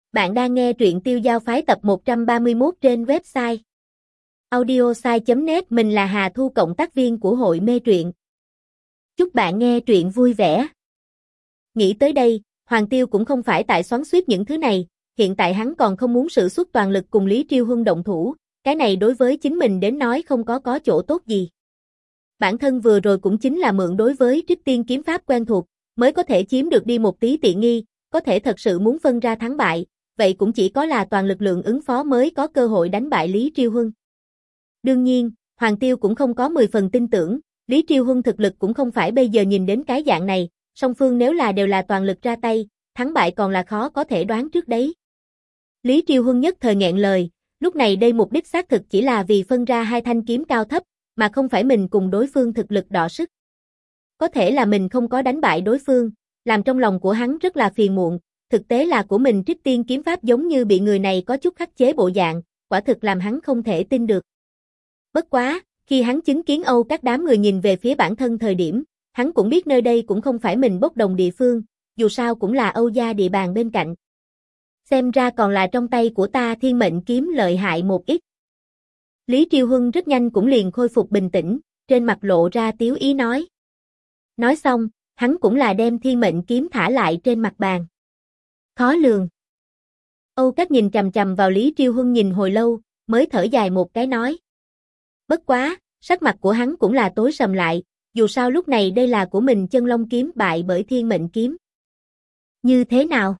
Bạn đang nghe truyện Tiêu Giao Phái tập 131 trên website audiosai.net. Mình là Hà Thu, cộng tác viên của hội mê truyện. Chúc bạn nghe truyện vui vẻ. Nghĩ tới đây, Hoàng Tiêu cũng không phải tại xoắn xuýt những thứ này, hiện tại hắn còn không muốn sử xuất toàn lực cùng Lý Triêu Huân động thủ, cái này đối với chính mình đến nói không có chỗ tốt gì. Bản thân vừa rồi cũng chính là mượn đối với Trích Tiên kiếm pháp quen thuộc, mới có thể chiếm được đi một tí tiện nghi, có thể thật sự muốn phân ra thắng bại, vậy cũng chỉ có là toàn lực lượng ứng phó mới có cơ hội đánh bại Lý Triêu Huân. Đương nhiên, Hoàng Tiêu cũng không có 10 phần tin tưởng, Lý Triêu Huân thực lực cũng không phải bây giờ nhìn đến cái dạng này, song phương nếu là đều là toàn lực ra tay, thắng bại còn là khó có thể đoán trước đấy. Lý Triêu Huân nhất thời nghẹn lời, lúc này đây mục đích xác thực chỉ là vì phân ra hai thanh kiếm cao thấp, mà không phải mình cùng đối phương thực lực đọ sức. Có thể là mình không có đánh bại đối phương, làm trong lòng của hắn rất là phiền muộn, thực tế là của mình Trích Tiên kiếm pháp giống như bị người này có chút khắc chế bộ dạng, quả thực làm hắn không thể tin được. Bất quá, khi hắn chứng kiến Âu các đám người nhìn về phía bản thân thời điểm, hắn cũng biết nơi đây cũng không phải mình bốc đồng địa phương, dù sao cũng là Âu gia địa bàn bên cạnh. Xem ra còn là trong tay của ta Thiên Mệnh kiếm lợi hại một ít. Lý Triêu Huân rất nhanh cũng liền khôi phục bình tĩnh, trên mặt lộ ra tiếu ý nói. Nói xong, hắn cũng là đem Thiên Mệnh kiếm thả lại trên mặt bàn. Khó lường. Âu Cách nhìn chằm chằm vào Lý Triêu Huân nhìn hồi lâu, mới thở dài một cái nói. Bất quá, sắc mặt của hắn cũng là tối sầm lại, dù sao lúc này đây là của mình Chân Long kiếm bại bởi Thiên Mệnh kiếm. Như thế nào?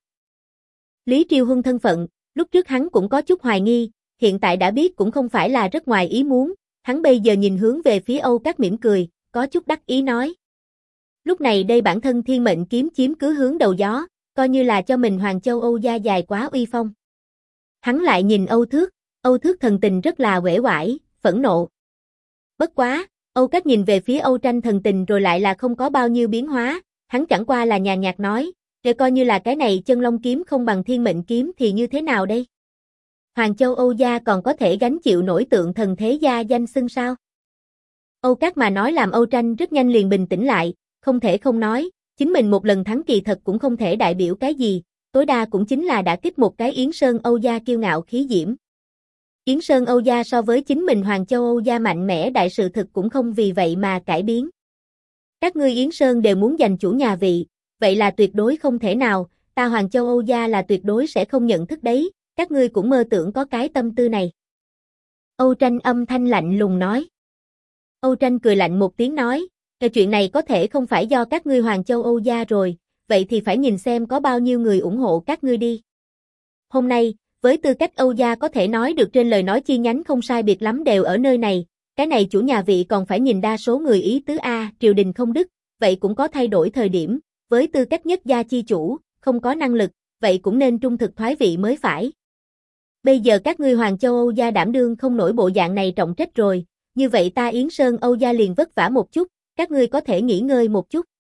Lý Triêu Huân thân phận, lúc trước hắn cũng có chút hoài nghi, hiện tại đã biết cũng không phải là rất ngoài ý muốn, hắn bây giờ nhìn hướng về phía Âu Cách mỉm cười, có chút đắc ý nói. Lúc này đây bản thân Thiên Mệnh kiếm chiếm cứ hướng đầu gió, coi như là cho mình Hoàng Châu Âu gia dài quá uy phong. Hắn lại nhìn Âu Thước thần tình rất là uể oải, phẫn nộ. Bất quá, Âu Cách nhìn về phía Âu Tranh thần tình rồi lại là không có bao nhiêu biến hóa, hắn chẳng qua là nhàn nhạt nói, để coi như là cái này Chân Long kiếm không bằng Thiên Mệnh kiếm thì như thế nào đây? Hoàng Châu Âu gia còn có thể gánh chịu nổi tượng thần thế gia danh xưng sao? Âu Cách mà nói làm Âu Tranh rất nhanh liền bình tĩnh lại, không thể không nói, chính mình một lần thắng kỳ thật cũng không thể đại biểu cái gì, tối đa cũng chính là đã kích một cái Yến Sơn Âu gia kiêu ngạo khí diễm. Yến Sơn Âu gia so với chính mình Hoàng Châu Âu gia mạnh mẽ đại sự thực cũng không vì vậy mà cải biến. Các ngươi Yến Sơn đều muốn giành chủ nhà vị, vậy là tuyệt đối không thể nào, ta Hoàng Châu Âu gia là tuyệt đối sẽ không nhận thức đấy, các ngươi cũng mơ tưởng có cái tâm tư này. Âu Tranh âm thanh lạnh lùng nói. Âu Tranh cười lạnh một tiếng nói, cái chuyện này có thể không phải do các ngươi Hoàng Châu Âu gia rồi, vậy thì phải nhìn xem có bao nhiêu người ủng hộ các ngươi đi. Hôm nay, với tư cách Âu gia có thể nói được trên lời nói chi nhánh không sai biệt lắm đều ở nơi này, cái này chủ nhà vị còn phải nhìn đa số người ý tứ a, triều đình không đức, vậy cũng có thay đổi thời điểm, với tư cách nhất gia chi chủ, không có năng lực, vậy cũng nên trung thực thoái vị mới phải. Bây giờ các ngươi Hoàng Châu Âu gia đảm đương không nổi bộ dạng này trọng trách rồi, như vậy ta Yến Sơn Âu gia liền vất vả một chút, các ngươi có thể nghỉ ngơi một chút.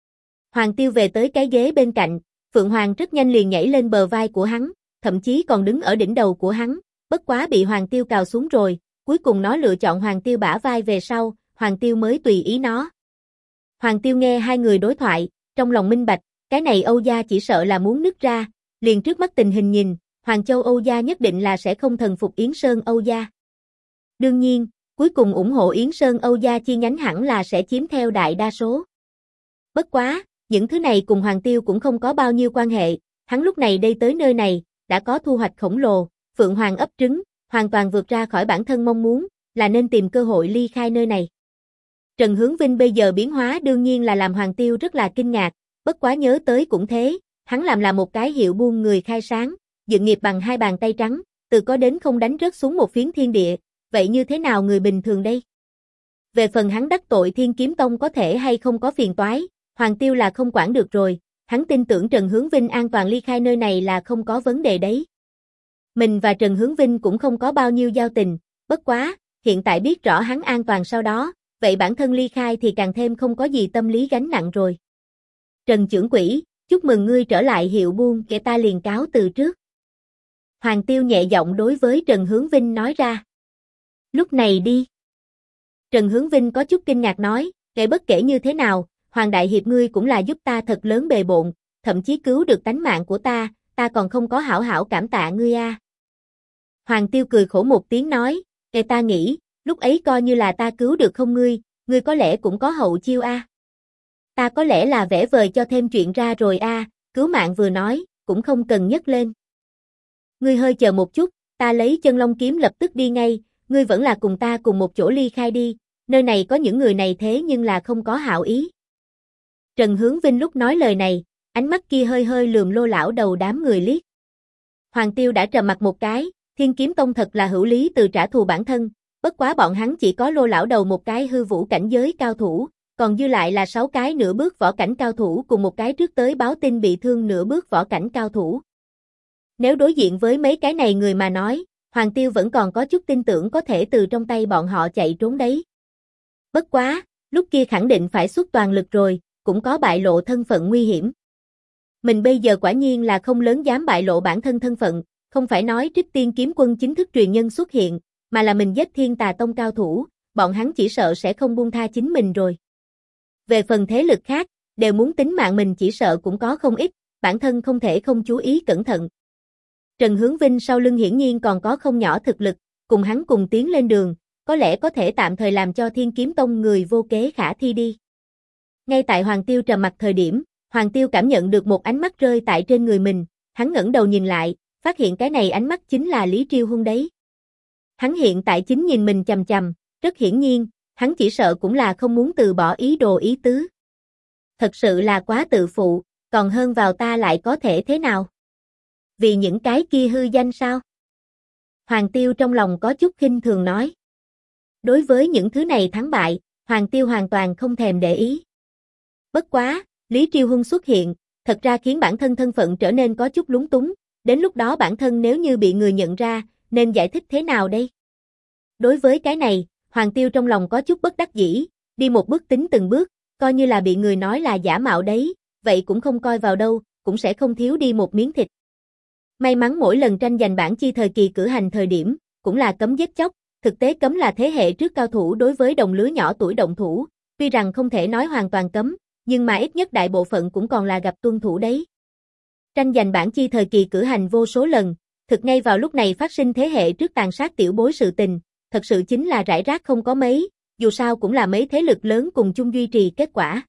Hoàng Tiêu về tới cái ghế bên cạnh, Phượng Hoàng rất nhanh liền nhảy lên bờ vai của hắn, thậm chí còn đứng ở đỉnh đầu của hắn, bất quá bị Hoàng Tiêu cào xuống rồi, cuối cùng nó lựa chọn Hoàng Tiêu bả vai về sau, Hoàng Tiêu mới tùy ý nó. Hoàng Tiêu nghe hai người đối thoại, trong lòng minh bạch, cái này Âu gia chỉ sợ là muốn nứt ra, liền trước mắt tình hình nhìn, Hoàng Châu Âu gia nhất định là sẽ không thần phục Yến Sơn Âu gia. Đương nhiên, cuối cùng ủng hộ Yến Sơn Âu gia chi nhánh hẳn là sẽ chiếm theo đại đa số. Bất quá, những thứ này cùng Hoàng Tiêu cũng không có bao nhiêu quan hệ, hắn lúc này đây tới nơi này, đã có thu hoạch khổng lồ, Phượng Hoàng ấp trứng, hoàn toàn vượt ra khỏi bản thân mong muốn, là nên tìm cơ hội ly khai nơi này. Trần Hướng Vinh bây giờ biến hóa đương nhiên là làm Hoàng Tiêu rất là kinh ngạc, bất quá nhớ tới cũng thế, hắn làm là một cái hiệu buôn người khai sáng, dựng nghiệp bằng hai bàn tay trắng, từ có đến không đánh rớt xuống một phiến thiên địa, vậy như thế nào người bình thường đây? Về phần hắn đắc tội Thiên Kiếm Tông có thể hay không có phiền toái, Hoàng Tiêu là không quản được rồi, hắn tin tưởng Trần Hướng Vinh an toàn ly khai nơi này là không có vấn đề đấy. Mình và Trần Hướng Vinh cũng không có bao nhiêu giao tình, bất quá, hiện tại biết rõ hắn an toàn sau đó, vậy bản thân ly khai thì càng thêm không có gì tâm lý gánh nặng rồi. Trần trưởng quỹ, chúc mừng ngươi trở lại hiệu buôn, kẻ ta liền cáo từ trước. Hoàng Tiêu nhẹ giọng đối với Trần Hướng Vinh nói ra. Lúc này đi. Trần Hướng Vinh có chút kinh ngạc nói, kể bất kể như thế nào, Hoàng Đại Hiệp ngươi cũng là giúp ta thật lớn bề bộn, thậm chí cứu được tánh mạng của ta ta còn không có hảo hảo cảm tạ ngươi a. Hoàng Tiêu cười khổ một tiếng nói, ta nghĩ, lúc ấy coi như là ta cứu được không ngươi có lẽ cũng có hậu chiêu a. Ta có lẽ là vẽ vời cho thêm chuyện ra rồi a, cứu mạng vừa nói, cũng không cần nhấc lên. Ngươi hơi chờ một chút, ta lấy chân long kiếm lập tức đi ngay, ngươi vẫn là cùng ta cùng một chỗ ly khai đi, nơi này có những người này thế nhưng là không có hảo ý. Trần Hướng Vinh lúc nói lời này, ánh mắt kia hơi hơi lườm Lô lão đầu đám người liếc. Hoàng Tiêu đã trầm mặt một cái, Thiên Kiếm Tông thật là hữu lý từ trả thù bản thân, bất quá bọn hắn chỉ có Lô lão đầu một cái hư vũ cảnh giới cao thủ, còn dư lại là 6 cái nửa bước võ cảnh cao thủ cùng một cái trước tới báo tin bị thương nửa bước võ cảnh cao thủ. Nếu đối diện với mấy cái này người mà nói, Hoàng Tiêu vẫn còn có chút tin tưởng có thể từ trong tay bọn họ chạy trốn đấy. Bất quá, lúc kia khẳng định phải xuất toàn lực rồi, cũng có bại lộ thân phận nguy hiểm. Mình bây giờ quả nhiên là không lớn dám bại lộ bản thân thân phận, không phải nói Trích Tiên Kiếm Quân chính thức truyền nhân xuất hiện, mà là mình giết Thiên Tà Tông cao thủ, bọn hắn chỉ sợ sẽ không buông tha chính mình rồi. Về phần thế lực khác, đều muốn tính mạng mình chỉ sợ cũng có không ít, bản thân không thể không chú ý cẩn thận. Trần Hướng Vinh sau lưng hiển nhiên còn có không nhỏ thực lực, cùng hắn cùng tiến lên đường, có lẽ có thể tạm thời làm cho Thiên Kiếm Tông người vô kế khả thi đi. Ngay tại Hoàng Tiêu trầm mặt thời điểm, Hoàng Tiêu cảm nhận được một ánh mắt rơi tại trên người mình, hắn ngẩng đầu nhìn lại, phát hiện cái này ánh mắt chính là Lý Triêu Huân đấy. Hắn hiện tại chính nhìn mình chằm chằm, rất hiển nhiên, hắn chỉ sợ cũng là không muốn từ bỏ ý đồ ý tứ. Thật sự là quá tự phụ, còn hơn vào ta lại có thể thế nào? Vì những cái kia hư danh sao? Hoàng Tiêu trong lòng có chút khinh thường nói. Đối với những thứ này thắng bại, Hoàng Tiêu hoàn toàn không thèm để ý. Bất quá, Lý Triêu Huân xuất hiện, thật ra khiến bản thân thân phận trở nên có chút lúng túng, đến lúc đó bản thân nếu như bị người nhận ra, nên giải thích thế nào đây? Đối với cái này, Hoàng Tiêu trong lòng có chút bất đắc dĩ, đi một bước tính từng bước, coi như là bị người nói là giả mạo đấy, vậy cũng không coi vào đâu, cũng sẽ không thiếu đi một miếng thịt. May mắn mỗi lần tranh giành bảng chi thời kỳ cử hành thời điểm, cũng là cấm giết chóc, thực tế cấm là thế hệ trước cao thủ đối với đồng lứa nhỏ tuổi động thủ, tuy rằng không thể nói hoàn toàn cấm, nhưng mà ít nhất đại bộ phận cũng còn là gặp tuân thủ đấy. Tranh giành bảng chi thời kỳ cử hành vô số lần, thực ngay vào lúc này phát sinh thế hệ trước tàn sát tiểu bối sự tình, thật sự chính là rải rác không có mấy, dù sao cũng là mấy thế lực lớn cùng chung duy trì kết quả.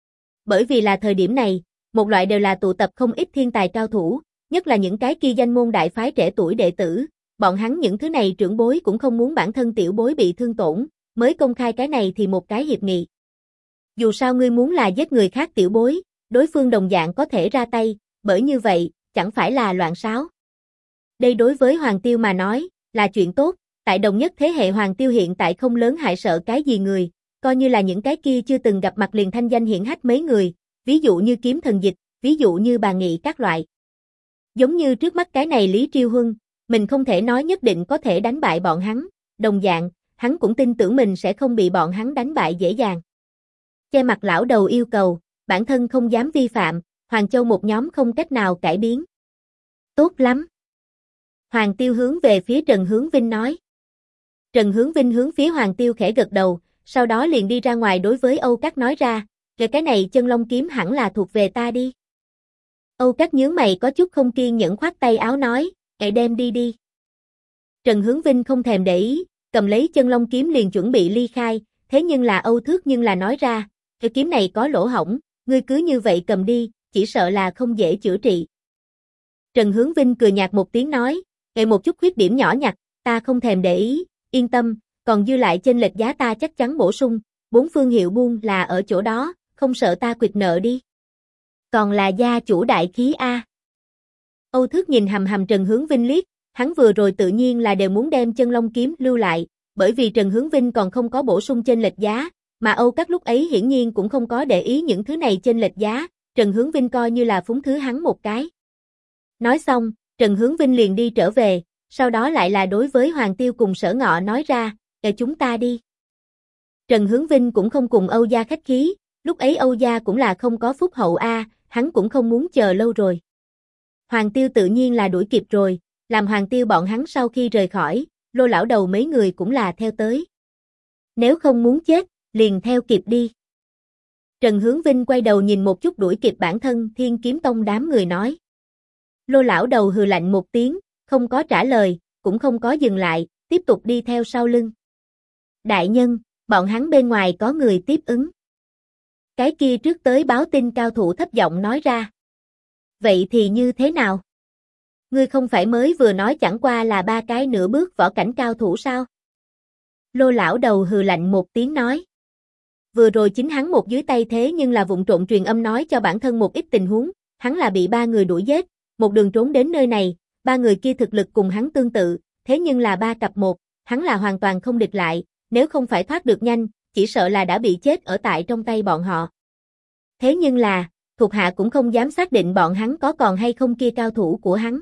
Bởi vì là thời điểm này, một loại đều là tụ tập không ít thiên tài cao thủ, nhất là những cái kia danh môn đại phái trẻ tuổi đệ tử, bọn hắn những thứ này trưởng bối cũng không muốn bản thân tiểu bối bị thương tổn, mới công khai cái này thì một cái hiệp nghị. Dù sao ngươi muốn là giết người khác tiểu bối, đối phương đồng dạng có thể ra tay, bởi như vậy, chẳng phải là loạn xáo. Đây đối với Hoàng Tiêu mà nói, là chuyện tốt, tại đồng nhất thế hệ Hoàng Tiêu hiện tại không lớn hại sợ cái gì người, coi như là những cái kia chưa từng gặp mặt liền thanh danh hiển hách mấy người, ví dụ như Kiếm Thần Dịch, ví dụ như Bà Nghị các loại. Giống như trước mắt cái này Lý Triêu Huân, mình không thể nói nhất định có thể đánh bại bọn hắn, đồng dạng, hắn cũng tin tưởng mình sẽ không bị bọn hắn đánh bại dễ dàng. Che mặt lão đầu yêu cầu, bản thân không dám vi phạm, Hoàng Châu một nhóm không cách nào cải biến. Tốt lắm. Hoàng Tiêu hướng về phía Trần Hướng Vinh nói. Trần Hướng Vinh hướng phía Hoàng Tiêu khẽ gật đầu, sau đó liền đi ra ngoài đối với Âu Cát nói ra, cái này chân long kiếm hẳn là thuộc về ta đi. Âu Cát nhướng mày có chút không kiên nhẫn khoát tay áo nói, đem đi đi. Trần Hướng Vinh không thèm để ý, cầm lấy chân long kiếm liền chuẩn bị ly khai, thế nhưng là Âu Thước nhưng là nói ra, cái kiếm này có lỗ hổng, ngươi cứ như vậy cầm đi, chỉ sợ là không dễ chữa trị. Trần Hướng Vinh cười nhạt một tiếng nói, một chút khuyết điểm nhỏ nhặt, ta không thèm để ý, yên tâm, còn dư lại chênh lệch giá ta chắc chắn bổ sung, 4 phương hiệu buôn là ở chỗ đó, không sợ ta quỵt nợ đi. Còn là gia chủ đại khí a. Âu Thước nhìn hầm hầm Trần Hướng Vinh liếc, hắn vừa rồi tự nhiên là đều muốn đem chân long kiếm lưu lại, bởi vì Trần Hướng Vinh còn không có bổ sung chênh lệch giá, mà Âu Cát lúc ấy hiển nhiên cũng không có để ý những thứ này chênh lệch giá, Trần Hướng Vinh coi như là phúng thứ hắn một cái. Nói xong, Trần Hướng Vinh liền đi trở về, sau đó lại là đối với Hoàng Tiêu cùng Sở Ngọ nói ra, chúng ta đi. Trần Hướng Vinh cũng không cùng Âu gia khách khí, lúc ấy Âu gia cũng là không có phúc hậu a, hắn cũng không muốn chờ lâu rồi. Hoàng Tiêu tự nhiên là đuổi kịp rồi, làm Hoàng Tiêu bọn hắn sau khi rời khỏi, Lô lão đầu mấy người cũng là theo tới. Nếu không muốn chết, liền theo kịp đi. Trần Hướng Vinh quay đầu nhìn một chút đuổi kịp bản thân Thiên Kiếm Tông đám người nói. Lô lão đầu hừ lạnh một tiếng, không có trả lời, cũng không có dừng lại, tiếp tục đi theo sau lưng. Đại nhân, bọn hắn bên ngoài có người tiếp ứng. Cái kia trước tới báo tin cao thủ thấp giọng nói ra. Vậy thì như thế nào? Ngươi không phải mới vừa nói chẳng qua là 3 cái nửa bước võ cảnh cao thủ sao? Lô lão đầu hừ lạnh một tiếng nói. Vừa rồi chính hắn một dưới tay thế nhưng là vụng trộn truyền âm nói cho bản thân một ít tình huống, hắn là bị 3 người đuổi giết, một đường trốn đến nơi này, 3 người kia thực lực cùng hắn tương tự, thế nhưng là 3 cặp 1, hắn là hoàn toàn không địch lại, nếu không phải thoát được nhanh, chỉ sợ là đã bị chết ở tại trong tay bọn họ. Thế nhưng là, thuộc hạ cũng không dám xác định bọn hắn có còn hay không kia cao thủ của hắn.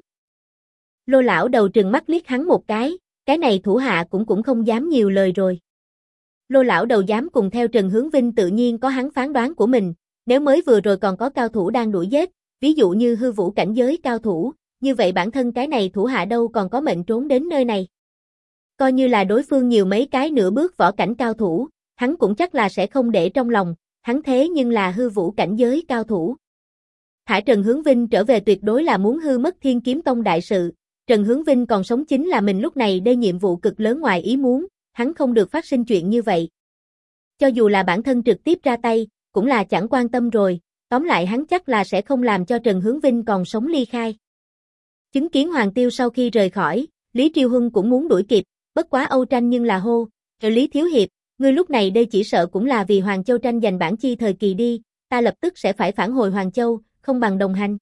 Lô lão đầu trừng mắt liếc hắn một cái này thủ hạ cũng không dám nhiều lời rồi. Lô lão đầu dám cùng theo Trần Hướng Vinh tự nhiên có hắn phán đoán của mình, nếu mới vừa rồi còn có cao thủ đang đuổi giết, ví dụ như hư vũ cảnh giới cao thủ, như vậy bản thân cái này thủ hạ đâu còn có mệnh trốn đến nơi này. Coi như là đối phương nhiều mấy cái nửa bước võ cảnh cao thủ, hắn cũng chắc là sẽ không để trong lòng, hắn thế nhưng là hư vũ cảnh giới cao thủ. Thả Trần Hướng Vinh trở về tuyệt đối là muốn hư mất Thiên Kiếm Tông đại sự, Trần Hướng Vinh còn sống chính là mình lúc này đây nhiệm vụ cực lớn ngoài ý muốn, hắn không được phát sinh chuyện như vậy. Cho dù là bản thân trực tiếp ra tay, cũng là chẳng quan tâm rồi, tóm lại hắn chắc là sẽ không làm cho Trần Hướng Vinh còn sống ly khai. Chứng kiến Hoàng Tiêu sau khi rời khỏi, Lý Triêu Huân cũng muốn đuổi kịp, bất quá Âu Tranh nhưng là hô, Lý Thiếu Hiệp, ngươi lúc này đây chỉ sợ cũng là vì Hoàng Châu tranh giành bản chi thời kỳ đi, ta lập tức sẽ phải phản hồi Hoàng Châu, không bằng đồng hành.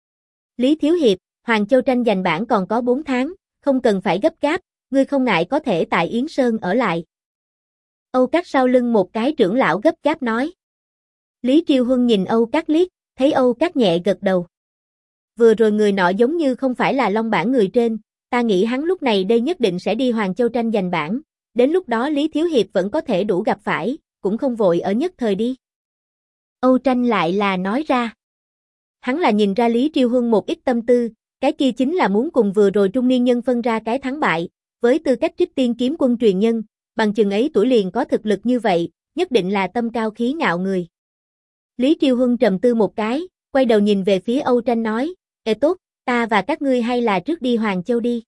Lý Thiếu Hiệp, Hoàng Châu tranh giành bản còn có 4 tháng, không cần phải gấp gáp, ngươi không ngại có thể tại Yến Sơn ở lại. Âu Cát sau lưng một cái trưởng lão gấp gáp nói. Lý Triêu Huân nhìn Âu Cát liếc, thấy Âu Cát nhẹ gật đầu. Vừa rồi người nọ giống như không phải là Long bản người trên, ta nghĩ hắn lúc này đây nhất định sẽ đi Hoàng Châu tranh giành bản, đến lúc đó Lý Thiếu Hiệp vẫn có thể đủ gặp phải, cũng không vội ở nhất thời đi. Âu Tranh lại là nói ra. Hắn là nhìn ra Lý Triêu Huân một ít tâm tư, cái kia chính là muốn cùng vừa rồi trung niên nhân phân ra cái thắng bại, với tư cách Trích Tiên kiếm quân truyền nhân, bằng chừng ấy tuổi liền có thực lực như vậy, nhất định là tâm cao khí ngạo người. Lý Triêu Huân trầm tư một cái, quay đầu nhìn về phía Âu Tranh nói, tốt, ta và các ngươi hay là trước đi Hoàng Châu đi.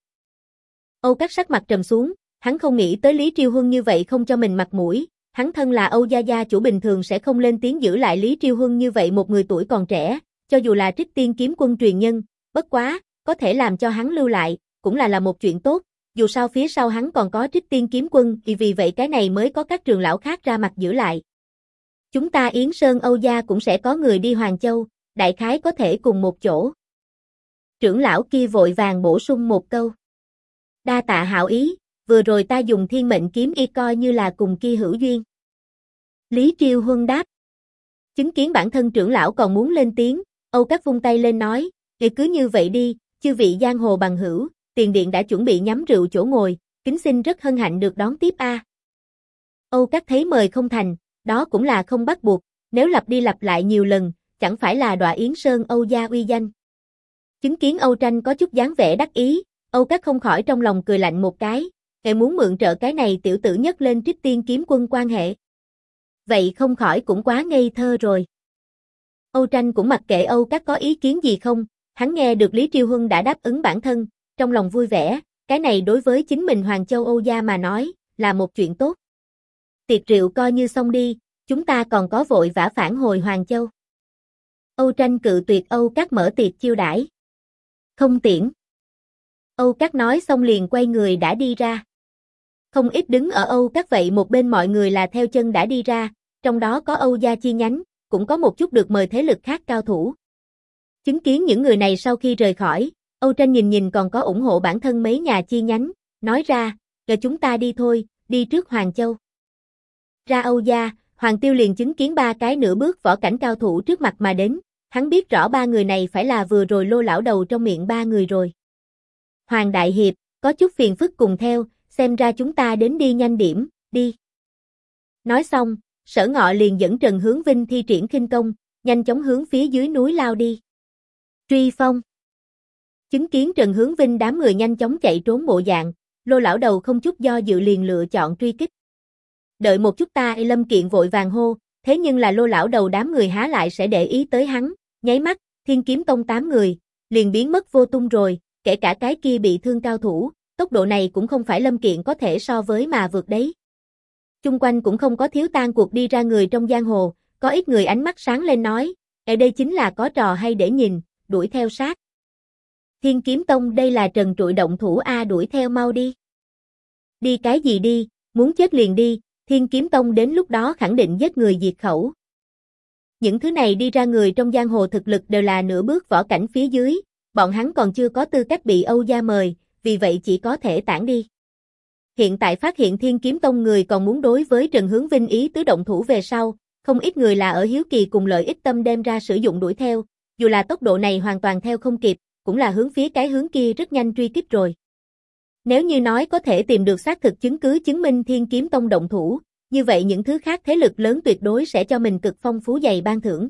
Âu Cát sắc mặt trầm xuống, hắn không nghĩ tới Lý Triêu Huân như vậy không cho mình mặt mũi, hắn thân là Âu gia chủ bình thường sẽ không lên tiếng giữ lại Lý Triêu Huân như vậy một người tuổi còn trẻ, cho dù là Trích Tiên kiếm quân truyền nhân, bất quá, có thể làm cho hắn lưu lại, cũng là một chuyện tốt, dù sao phía sau hắn còn có Trích Tiên kiếm quân, vì vậy cái này mới có các trường lão khác ra mặt giữ lại. Chúng ta Yến Sơn Âu gia cũng sẽ có người đi Hoàng Châu, đại khái có thể cùng một chỗ. Trưởng lão kia vội vàng bổ sung một câu. Đa tạ hảo ý, vừa rồi ta dùng thiên mệnh kiếm y coi như là cùng kia hữu duyên. Lý Triêu Huân đáp. Chứng kiến bản thân trưởng lão còn muốn lên tiếng, Âu Cát vung tay lên nói, cứ như vậy đi, chư vị giang hồ bằng hữu, tiền điện đã chuẩn bị nhắm rượu chỗ ngồi, kính xin rất hân hạnh được đón tiếp a. Âu Cát thấy mời không thành, đó cũng là không bắt buộc, nếu lặp đi lặp lại nhiều lần, chẳng phải là đọa Yến Sơn Âu gia uy danh. Chứng kiến Âu Tranh có chút dáng vẻ đắc ý, Âu Cát không khỏi trong lòng cười lạnh một cái, muốn mượn trợ cái này tiểu tử nhất lên Trích Tiên kiếm quân quan hệ. Vậy không khỏi cũng quá ngây thơ rồi. Âu Tranh cũng mặc kệ Âu Cát có ý kiến gì không, hắn nghe được Lý Triêu Huân đã đáp ứng bản thân, trong lòng vui vẻ, cái này đối với chính mình Hoàng Châu Âu gia mà nói, là một chuyện tốt. Tiệc rượu coi như xong đi, chúng ta còn có vội vã phản hồi Hoàng Châu. Âu Tranh cự tuyệt Âu Cát mở tiệc chiêu đãi. Không tiễn. Âu Cát nói xong liền quay người đã đi ra. Không ít đứng ở Âu Cát vậy một bên mọi người là theo chân đã đi ra, trong đó có Âu gia chi nhánh, cũng có một chút được mời thế lực khác cao thủ. Chứng kiến những người này sau khi rời khỏi, Âu Tranh nhìn còn có ủng hộ bản thân mấy nhà chi nhánh, nói ra, rồi chúng ta đi thôi, đi trước Hoàng Châu. Ra Âu gia, Hoàng Tiêu liền chứng kiến 3 cái nửa bước võ cảnh cao thủ trước mặt mà đến, hắn biết rõ 3 người này phải là vừa rồi Lô lão đầu trong miệng 3 người rồi. Hoàng Đại Hiệp, có chút phiền phức cùng theo, xem ra chúng ta đến đi nhanh điểm, đi. Nói xong, Sở Ngọ liền dẫn Trần Hướng Vinh thi triển khinh công, nhanh chóng hướng phía dưới núi lao đi. Truy phong. Chứng kiến Trần Hướng Vinh đám người nhanh chóng chạy trốn bộ dạng, Lô lão đầu không chút do dự liền lựa chọn truy kích. Đợi một chút ta, Lâm Kiện vội vàng hô, thế nhưng là Lô lão đầu đám người há lại sẽ để ý tới hắn, nháy mắt, Thiên Kiếm Tông 8 người, liền biến mất vô tung rồi, kể cả cái kia bị thương cao thủ, tốc độ này cũng không phải Lâm Kiện có thể so với mà vượt đấy. Chung quanh cũng không có thiếu tan cuộc đi ra người trong giang hồ, có ít người ánh mắt sáng lên nói, ở đây chính là có trò hay để nhìn, đuổi theo sát. Thiên Kiếm Tông đây là trần trụi động thủ đuổi theo mau đi. Đi cái gì đi, muốn chết liền đi, Thiên Kiếm Tông đến lúc đó khẳng định giết người diệt khẩu. Những thứ này đi ra người trong giang hồ thực lực đều là nửa bước võ cảnh phía dưới, bọn hắn còn chưa có tư cách bị Âu gia mời, vì vậy chỉ có thể tản đi. Hiện tại phát hiện Thiên Kiếm Tông người còn muốn đối với Trần Hướng Vinh ý tứ động thủ về sau, không ít người là ở hiếu kỳ cùng lợi ích tâm đem ra sử dụng đuổi theo, dù là tốc độ này hoàn toàn theo không kịp, cũng là hướng phía cái hướng kia rất nhanh truy kích rồi. Nếu như nói có thể tìm được xác thực chứng cứ chứng minh Thiên Kiếm Tông động thủ, như vậy những thứ khác thế lực lớn tuyệt đối sẽ cho mình cực phong phú dày ban thưởng.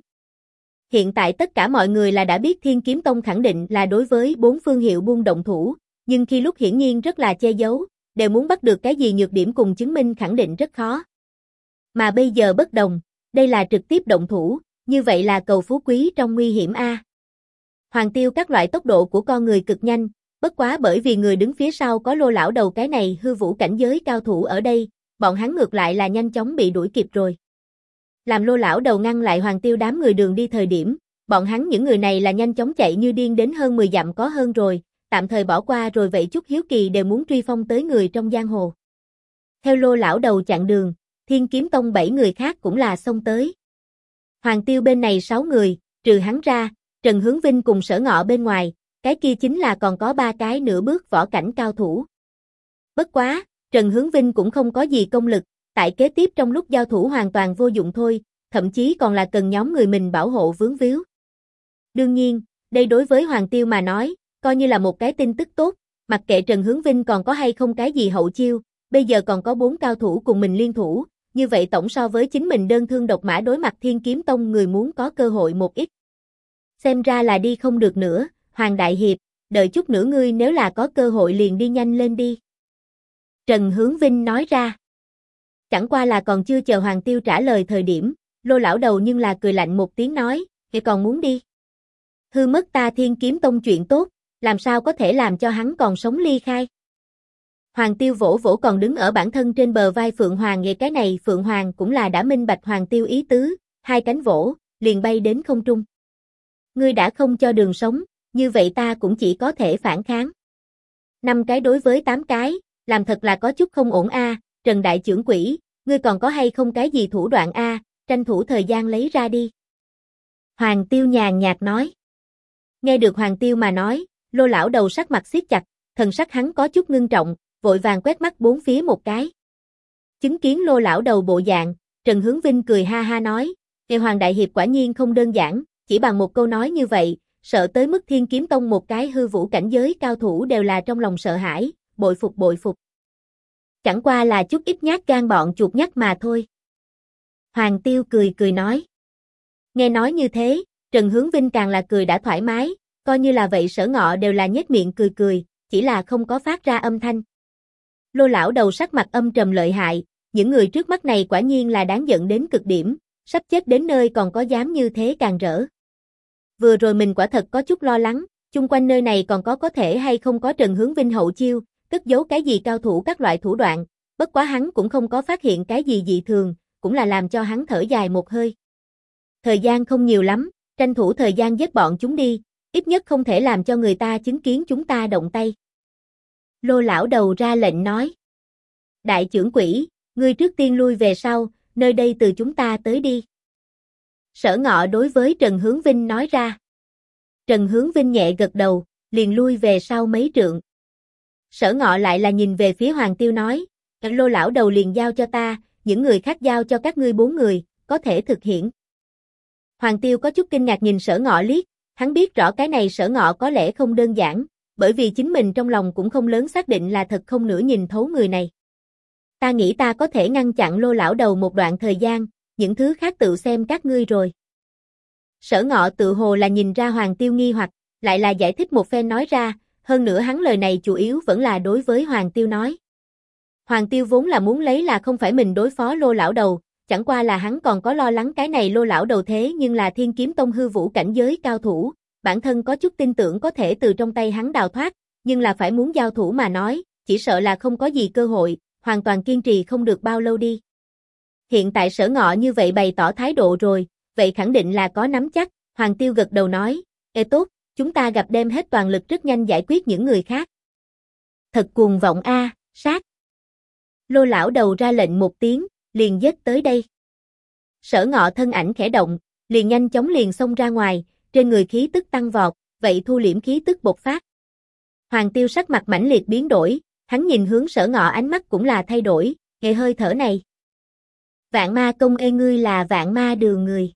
Hiện tại tất cả mọi người là đã biết Thiên Kiếm Tông khẳng định là đối với 4 phương hiệu buôn động thủ, nhưng khi lúc hiển nhiên rất là che giấu, đều muốn bắt được cái gì nhược điểm cùng chứng minh khẳng định rất khó. Mà bây giờ bất đồng, đây là trực tiếp động thủ, như vậy là cầu phú quý trong nguy hiểm a. Hoàng Tiêu các loại tốc độ của con người cực nhanh, bất quá bởi vì người đứng phía sau có Lô lão đầu cái này hư vũ cảnh giới cao thủ ở đây, bọn hắn ngược lại là nhanh chóng bị đuổi kịp rồi. Làm Lô lão đầu ngăn lại Hoàng Tiêu đám người đường đi thời điểm, bọn hắn những người này là nhanh chóng chạy như điên đến hơn 10 dặm có hơn rồi, tạm thời bỏ qua rồi vậy chút hiếu kỳ đều muốn truy phong tới người trong giang hồ. Theo Lô lão đầu chặn đường, Thiên Kiếm Tông 7 người khác cũng là xông tới. Hoàng Tiêu bên này 6 người, trừ hắn ra, Trần Hướng Vinh cùng Sở Ngọ bên ngoài, cái kia chính là còn có 3 cái nửa bước võ cảnh cao thủ. Bất quá, Trần Hướng Vinh cũng không có gì công lực, tại kế tiếp trong lúc giao thủ hoàn toàn vô dụng thôi, thậm chí còn là cần nhóm người mình bảo hộ vướng víu. Đương nhiên, đây đối với Hoàng Tiêu mà nói, coi như là một cái tin tức tốt, mặc kệ Trần Hướng Vinh còn có hay không cái gì hậu chiêu, bây giờ còn có 4 cao thủ cùng mình liên thủ, như vậy tổng so với chính mình đơn thương độc mã đối mặt Thiên Kiếm Tông người muốn có cơ hội một ít. Xem ra là đi không được nữa, Hoàng Đại Hiệp, đợi chút nữa ngươi nếu là có cơ hội liền đi nhanh lên đi. Trần Hướng Vinh nói ra. Chẳng qua là còn chưa chờ Hoàng Tiêu trả lời thời điểm, Lô lão đầu nhưng là cười lạnh một tiếng nói, "Ngươi còn muốn đi? Hư mất ta Thiên Kiếm Tông chuyện tốt, làm sao có thể làm cho hắn còn sống ly khai?" Hoàng Tiêu vỗ vỗ còn đứng ở bản thân trên bờ vai Phượng Hoàng, nghe cái này Phượng Hoàng cũng là đã minh bạch Hoàng Tiêu ý tứ, hai cánh vỗ, liền bay đến không trung. Ngươi đã không cho đường sống, như vậy ta cũng chỉ có thể phản kháng. 5 cái đối với 8 cái, làm thật là có chút không ổn a. Trần Đại Trưởng Quỹ, ngươi còn có hay không cái gì thủ đoạn a, tranh thủ thời gian lấy ra đi. Hoàng Tiêu nhàn nhạt nói. Nghe được Hoàng Tiêu mà nói, Lô lão đầu sắc mặt siết chặt, thần sắc hắn có chút ngưng trọng, vội vàng quét mắt bốn phía một cái. Chứng kiến Lô lão đầu bộ dạng, Trần Hướng Vinh cười ha ha nói, "Nghe Hoàng Đại Hiệp quả nhiên không đơn giản, chỉ bằng một câu nói như vậy, sợ tới mức Thiên Kiếm Tông một cái hư vũ cảnh giới cao thủ đều là trong lòng sợ hãi, bội phục bội phục. Chẳng qua là chút ít nhát gan bọn chuột nhắt mà thôi." Hoàng Tiêu cười cười nói. Nghe nói như thế, Trần Hướng Vinh càng là cười đã thoải mái, coi như là vậy Sở Ngọ đều là nhếch miệng cười cười, chỉ là không có phát ra âm thanh. Lô lão đầu sắc mặt âm trầm lợi hại, những người trước mắt này quả nhiên là đáng giận đến cực điểm, sắp chết đến nơi còn có dám như thế càng rỡ. Vừa rồi mình quả thật có chút lo lắng, chung quanh nơi này còn có thể hay không có Trần Hướng Vinh hậu chiêu, cất giấu cái gì cao thủ các loại thủ đoạn, bất quá hắn cũng không có phát hiện cái gì dị thường, cũng là làm cho hắn thở dài một hơi. Thời gian không nhiều lắm, tranh thủ thời gian giết bọn chúng đi, ít nhất không thể làm cho người ta chứng kiến chúng ta động tay. Lô lão đầu ra lệnh nói. Đại trưởng quỹ, ngươi trước tiên lui về sau, nơi đây từ chúng ta tới đi. Sở Ngọ đối với Trần Hướng Vinh nói ra. Trần Hướng Vinh nhẹ gật đầu, liền lui về sau mấy trượng. Sở Ngọ lại là nhìn về phía Hoàng Tiêu nói, Lô lão đầu liền giao cho ta, những người khác giao cho các ngươi 4 người, có thể thực hiện. Hoàng Tiêu có chút kinh ngạc nhìn Sở Ngọ liếc, hắn biết rõ cái này Sở Ngọ có lẽ không đơn giản, bởi vì chính mình trong lòng cũng không lớn xác định là thật không nửa nhìn thấu người này. Ta nghĩ ta có thể ngăn chặn Lô lão đầu một đoạn thời gian, những thứ khác tự xem các ngươi rồi. Sở Ngọ tự hồ là nhìn ra Hoàng Tiêu nghi hoặc, lại là giải thích một phen nói ra, hơn nữa hắn lời này chủ yếu vẫn là đối với Hoàng Tiêu nói. Hoàng Tiêu vốn là muốn lấy là không phải mình đối phó Lô lão đầu, chẳng qua là hắn còn có lo lắng cái này Lô lão đầu thế nhưng là Thiên Kiếm Tông hư vũ cảnh giới cao thủ, bản thân có chút tin tưởng có thể từ trong tay hắn đào thoát, nhưng là phải muốn giao thủ mà nói, chỉ sợ là không có gì cơ hội, hoàn toàn kiên trì không được bao lâu đi. Hiện tại Sở Ngọ như vậy bày tỏ thái độ rồi, vậy khẳng định là có nắm chắc, Hoàng Tiêu gật đầu nói, ê tốt, chúng ta gặp đem hết toàn lực rất nhanh giải quyết những người khác. Thật cuồng vọng a, sát. Lô lão đầu ra lệnh một tiếng, liền giết tới đây. Sở Ngọ thân ảnh khẽ động, liền nhanh chóng liền xông ra ngoài, trên người khí tức tăng vọt, vậy thu liễm khí tức bộc phát. Hoàng Tiêu sắc mặt mãnh liệt biến đổi, hắn nhìn hướng Sở Ngọ ánh mắt cũng là thay đổi, nghe hơi thở này. Vạn ma công ê ngươi là vạn ma đường người.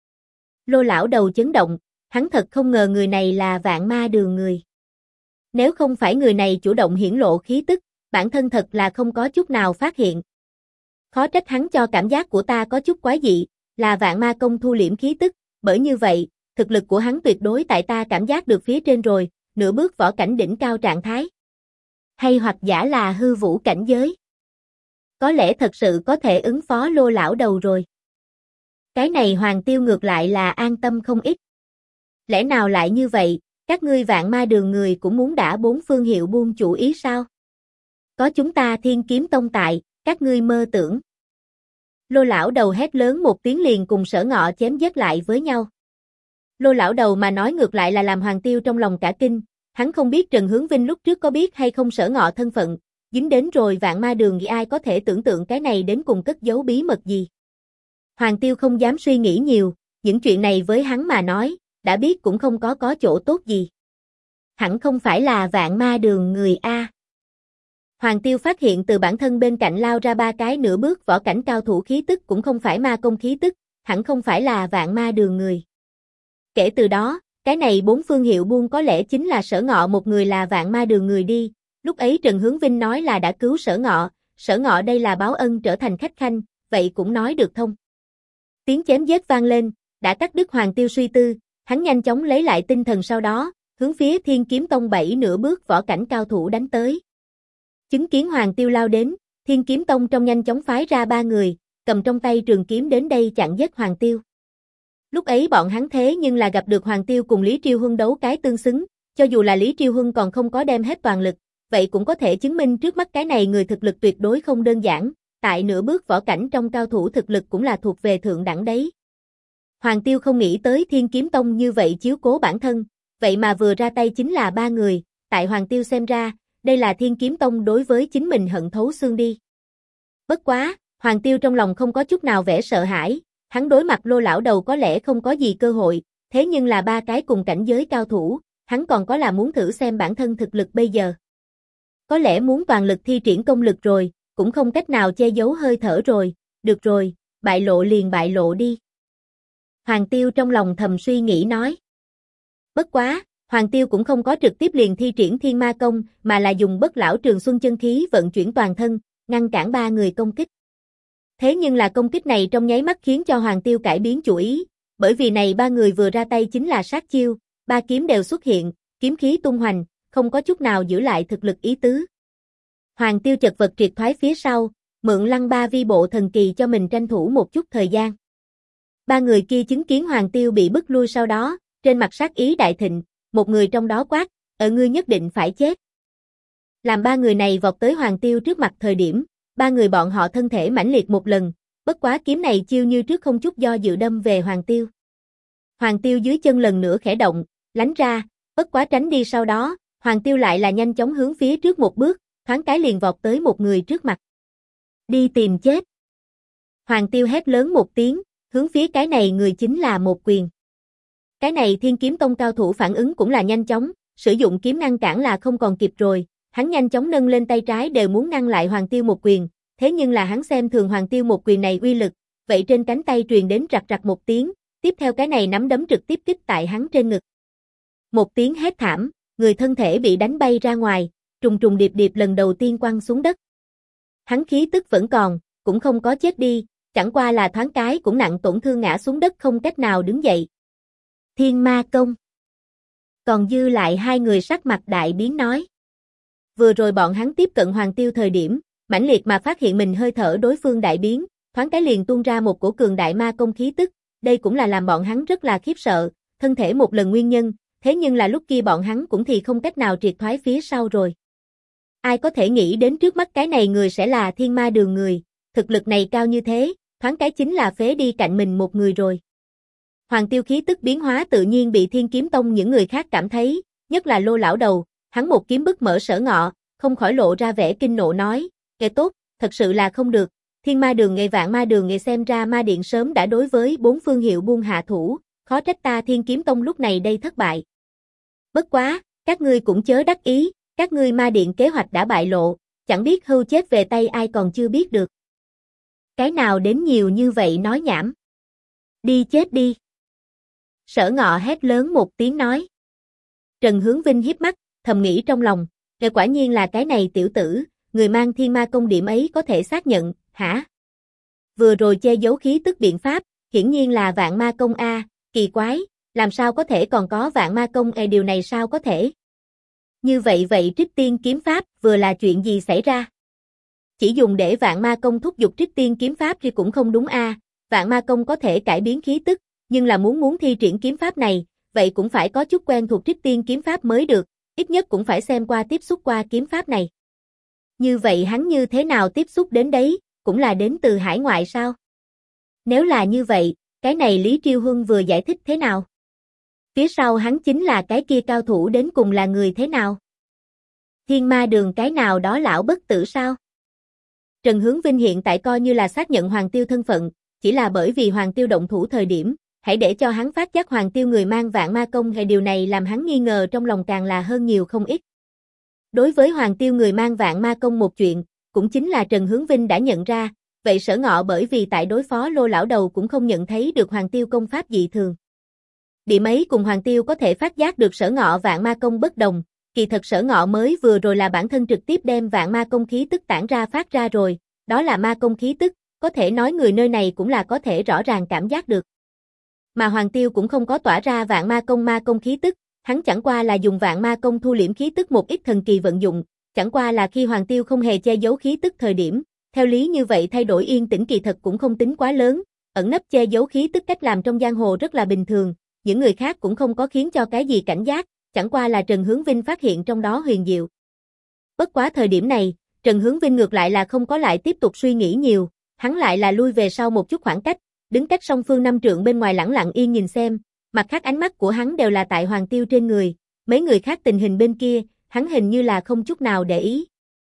Lô lão đầu chấn động, hắn thật không ngờ người này là vạn ma đường người. Nếu không phải người này chủ động hiển lộ khí tức, bản thân thật là không có chút nào phát hiện. Khó trách hắn cho cảm giác của ta có chút quái dị, là vạn ma công thu liễm khí tức, bởi như vậy, thực lực của hắn tuyệt đối tại ta cảm giác được phía trên rồi, nửa bước võ cảnh đỉnh cao trạng thái. Hay hoặc giả là hư vũ cảnh giới. Có lẽ thật sự có thể ứng phó Lô lão đầu rồi. Cái này Hoàng Tiêu ngược lại là an tâm không ít. Lẽ nào lại như vậy, các ngươi vạn ma đường người cũng muốn đả bốn phương hiệu buông chủ ý sao? Có chúng ta Thiên Kiếm Tông tại, các ngươi mơ tưởng. Lô lão đầu hét lớn một tiếng liền cùng Sở Ngọ chém giết lại với nhau. Lô lão đầu mà nói ngược lại là làm Hoàng Tiêu trong lòng cả kinh, hắn không biết Trần Hướng Vinh lúc trước có biết hay không Sở Ngọ thân phận, dính đến rồi vạn ma đường thì ai có thể tưởng tượng cái này đến cùng cất giấu bí mật gì. Hoàng Tiêu không dám suy nghĩ nhiều, những chuyện này với hắn mà nói, đã biết cũng không có chỗ tốt gì. Hẳn không phải là vạn ma đường người A. Hoàng Tiêu phát hiện từ bản thân bên cạnh lao ra ba cái nửa bước võ cảnh cao thủ khí tức cũng không phải ma công khí tức, hẳn không phải là vạn ma đường người. Kể từ đó, cái này bốn phương hiệu buông có lẽ chính là Sở Ngọ một người là vạn ma đường người đi. Lúc ấy Trần Hướng Vinh nói là đã cứu Sở Ngọ đây là báo ân trở thành khách khanh, vậy cũng nói được thông. Tiếng chém giết vang lên, đã cắt đứt Hoàng Tiêu suy tư, hắn nhanh chóng lấy lại tinh thần sau đó, hướng phía Thiên Kiếm Tông 7 nửa bước võ cảnh cao thủ đánh tới. Chứng kiến Hoàng Tiêu lao đến, Thiên Kiếm Tông trong nhanh chóng phái ra 3 người, cầm trong tay trường kiếm đến đây chặn giết Hoàng Tiêu. Lúc ấy bọn hắn thế nhưng là gặp được Hoàng Tiêu cùng Lý Triêu Huân đấu cái tương xứng, cho dù là Lý Triêu Huân còn không có đem hết toàn lực, vậy cũng có thể chứng minh trước mắt cái này người thực lực tuyệt đối không đơn giản, tại nửa bước võ cảnh trong cao thủ thực lực cũng là thuộc về thượng đẳng đấy. Hoàng Tiêu không nghĩ tới Thiên Kiếm Tông như vậy chiếu cố bản thân, vậy mà vừa ra tay chính là 3 người, tại Hoàng Tiêu xem ra, đây là Thiên Kiếm Tông đối với chính mình hận thấu xương đi. Bất quá, Hoàng Tiêu trong lòng không có chút nào vẻ sợ hãi, hắn đối mặt Lô lão đầu có lẽ không có gì cơ hội, thế nhưng là 3 cái cùng cảnh giới cao thủ, hắn còn có là muốn thử xem bản thân thực lực bây giờ. Có lẽ muốn toàn lực thi triển công lực rồi, cũng không cách nào che giấu hơi thở rồi, được rồi, bại lộ liền bại lộ đi. Hoàng Tiêu trong lòng thầm suy nghĩ nói. Bất quá, Hoàng Tiêu cũng không có trực tiếp liền thi triển Thiên Ma Công, mà là dùng Bất Lão Trường Xuân chân khí vận chuyển toàn thân, ngăn cản 3 người công kích. Thế nhưng là công kích này trong nháy mắt khiến cho Hoàng Tiêu cải biến chủ ý, bởi vì này 3 người vừa ra tay chính là sát chiêu, 3 kiếm đều xuất hiện, kiếm khí tung hoành, không có chút nào giữ lại thực lực ý tứ. Hoàng Tiêu chật vật triệt thoái phía sau, mượn Lăng Ba Vi bộ thần kỳ cho mình tranh thủ một chút thời gian. 3 người kia chứng kiến Hoàng Tiêu bị bức lui sau đó, trên mặt sát ý đại thịnh, một người trong đó quát, ở ngươi nhất định phải chết. Làm 3 người này vọt tới Hoàng Tiêu trước mặt thời điểm, 3 người bọn họ thân thể mãnh liệt một lần, bất quá kiếm này chiêu như trước không chút do dự đâm về Hoàng Tiêu. Hoàng Tiêu dưới chân lần nữa khẽ động, lánh ra, bất quá tránh đi sau đó, Hoàng Tiêu lại là nhanh chóng hướng phía trước một bước, thoáng cái liền vọt tới một người trước mặt. Đi tìm chết. Hoàng Tiêu hét lớn một tiếng, hướng phía cái này người chính là một quyền. Cái này Thiên Kiếm Tông cao thủ phản ứng cũng là nhanh chóng, sử dụng kiếm ngăn cản là không còn kịp rồi, hắn nhanh chóng nâng lên tay trái đều muốn ngăn lại Hoàng Tiêu một quyền, thế nhưng là hắn xem thường Hoàng Tiêu một quyền này uy lực, vậy trên cánh tay truyền đến rạc rạc một tiếng, tiếp theo cái này nắm đấm trực tiếp kích tại hắn trên ngực. Một tiếng hét thảm, người thân thể bị đánh bay ra ngoài, trùng trùng điệp điệp lần đầu tiên quăng xuống đất. Hắn khí tức vẫn còn, cũng không có chết đi, chẳng qua là thoáng cái cũng nặng tổn thương ngã xuống đất không cách nào đứng dậy. Thiên Ma Công. Còn dư lại 2 người sắc mặt đại biến nói. Vừa rồi bọn hắn tiếp cận Hoàng Tiêu thời điểm, mãnh liệt mà phát hiện mình hơi thở đối phương đại biến, thoáng cái liền tuôn ra một cổ cường đại ma công khí tức, đây cũng là làm bọn hắn rất là khiếp sợ, thân thể một lần nguyên nhân, thế nhưng là lúc kia bọn hắn cũng thì không cách nào triệt thoái phía sau rồi. Ai có thể nghĩ đến trước mắt cái này người sẽ là Thiên Ma Đường người, thực lực này cao như thế, thoáng cái chính là phế đi cạnh mình một người rồi. Hoàng Tiêu khí tức biến hóa tự nhiên bị Thiên Kiếm Tông những người khác cảm thấy, nhất là Lô lão đầu, hắn một kiếm bức mở Sở Ngọ, không khỏi lộ ra vẻ kinh nộ nói, "Kẻ tốt, thật sự là không được, Thiên Ma Đường ngày Vạn Ma Đường ngày xem ra Ma Điện sớm đã đối với bốn phương hiệu buông hạ thủ, khó trách ta Thiên Kiếm Tông lúc này đây thất bại. Bất quá, các ngươi cũng chớ đắc ý, các ngươi Ma Điện kế hoạch đã bại lộ, chẳng biết hưu chết về tay ai còn chưa biết được." Cái nào đến nhiều như vậy nói nhảm. Đi chết đi. Sở Ngọ hét lớn một tiếng nói. Trần Hướng Vinh hiếp mắt, thầm nghĩ trong lòng, quả nhiên là cái này tiểu tử, người mang Thiên Ma Công điểm ấy có thể xác nhận, hả? Vừa rồi che giấu khí tức biện pháp, hiển nhiên là Vạn Ma Công a, kỳ quái, làm sao có thể còn có Vạn Ma Công điều này sao có thể? Như vậy Trích Tiên kiếm pháp vừa là chuyện gì xảy ra? Chỉ dùng để Vạn Ma Công thúc giục Trích Tiên kiếm pháp thì cũng không đúng a, Vạn Ma Công có thể cải biến khí tức, nhưng là muốn thi triển kiếm pháp này, vậy cũng phải có chút quen thuộc Trích Tiên kiếm pháp mới được, ít nhất cũng phải xem qua tiếp xúc qua kiếm pháp này. Như vậy hắn như thế nào tiếp xúc đến đấy, cũng là đến từ hải ngoại sao? Nếu là như vậy, cái này Lý Triêu Huân vừa giải thích thế nào? Phía sau hắn chính là cái kia cao thủ đến cùng là người thế nào? Thiên Ma Đường cái nào đó lão bất tử sao? Trần Hướng Vinh hiện tại coi như là xác nhận Hoàng Tiêu thân phận, chỉ là bởi vì Hoàng Tiêu động thủ thời điểm, hãy để cho hắn phát giác Hoàng Tiêu người mang Vạn Ma Công hay điều này làm hắn nghi ngờ trong lòng càng là hơn nhiều không ít. Đối với Hoàng Tiêu người mang Vạn Ma Công một chuyện, cũng chính là Trần Hướng Vinh đã nhận ra, vậy Sở Ngọ bởi vì tại đối phó Lô lão đầu cũng không nhận thấy được Hoàng Tiêu công pháp dị thường. Điểm ấy cùng Hoàng Tiêu có thể phát giác được Sở Ngọ Vạn Ma Công bất đồng, kỳ thật Sở Ngọ mới vừa rồi là bản thân trực tiếp đem Vạn Ma Công khí tức tản ra phát ra rồi, đó là ma công khí tức, có thể nói người nơi này cũng là có thể rõ ràng cảm giác được. Mà Hoàng Tiêu cũng không có tỏa ra Vạn ma công khí tức, hắn chẳng qua là dùng Vạn Ma Công thu liễm khí tức một ít thần kỳ vận dụng, chẳng qua là khi Hoàng Tiêu không hề che giấu khí tức thời điểm, theo lý như vậy thay đổi yên tĩnh kỳ thật cũng không tính quá lớn, ẩn nấp che giấu khí tức cách làm trong giang hồ rất là bình thường, những người khác cũng không có khiến cho cái gì cảnh giác, chẳng qua là Trần Hướng Vinh phát hiện trong đó huyền diệu. Bất quá thời điểm này, Trần Hướng Vinh ngược lại là không có lại tiếp tục suy nghĩ nhiều, hắn lại là lui về sau một chút khoảng cách, đứng cách song phương 5 trượng bên ngoài lẳng lặng yên nhìn xem, mặt khác ánh mắt của hắn đều là tại Hoàng Tiêu trên người, mấy người khác tình hình bên kia, hắn hình như là không chút nào để ý.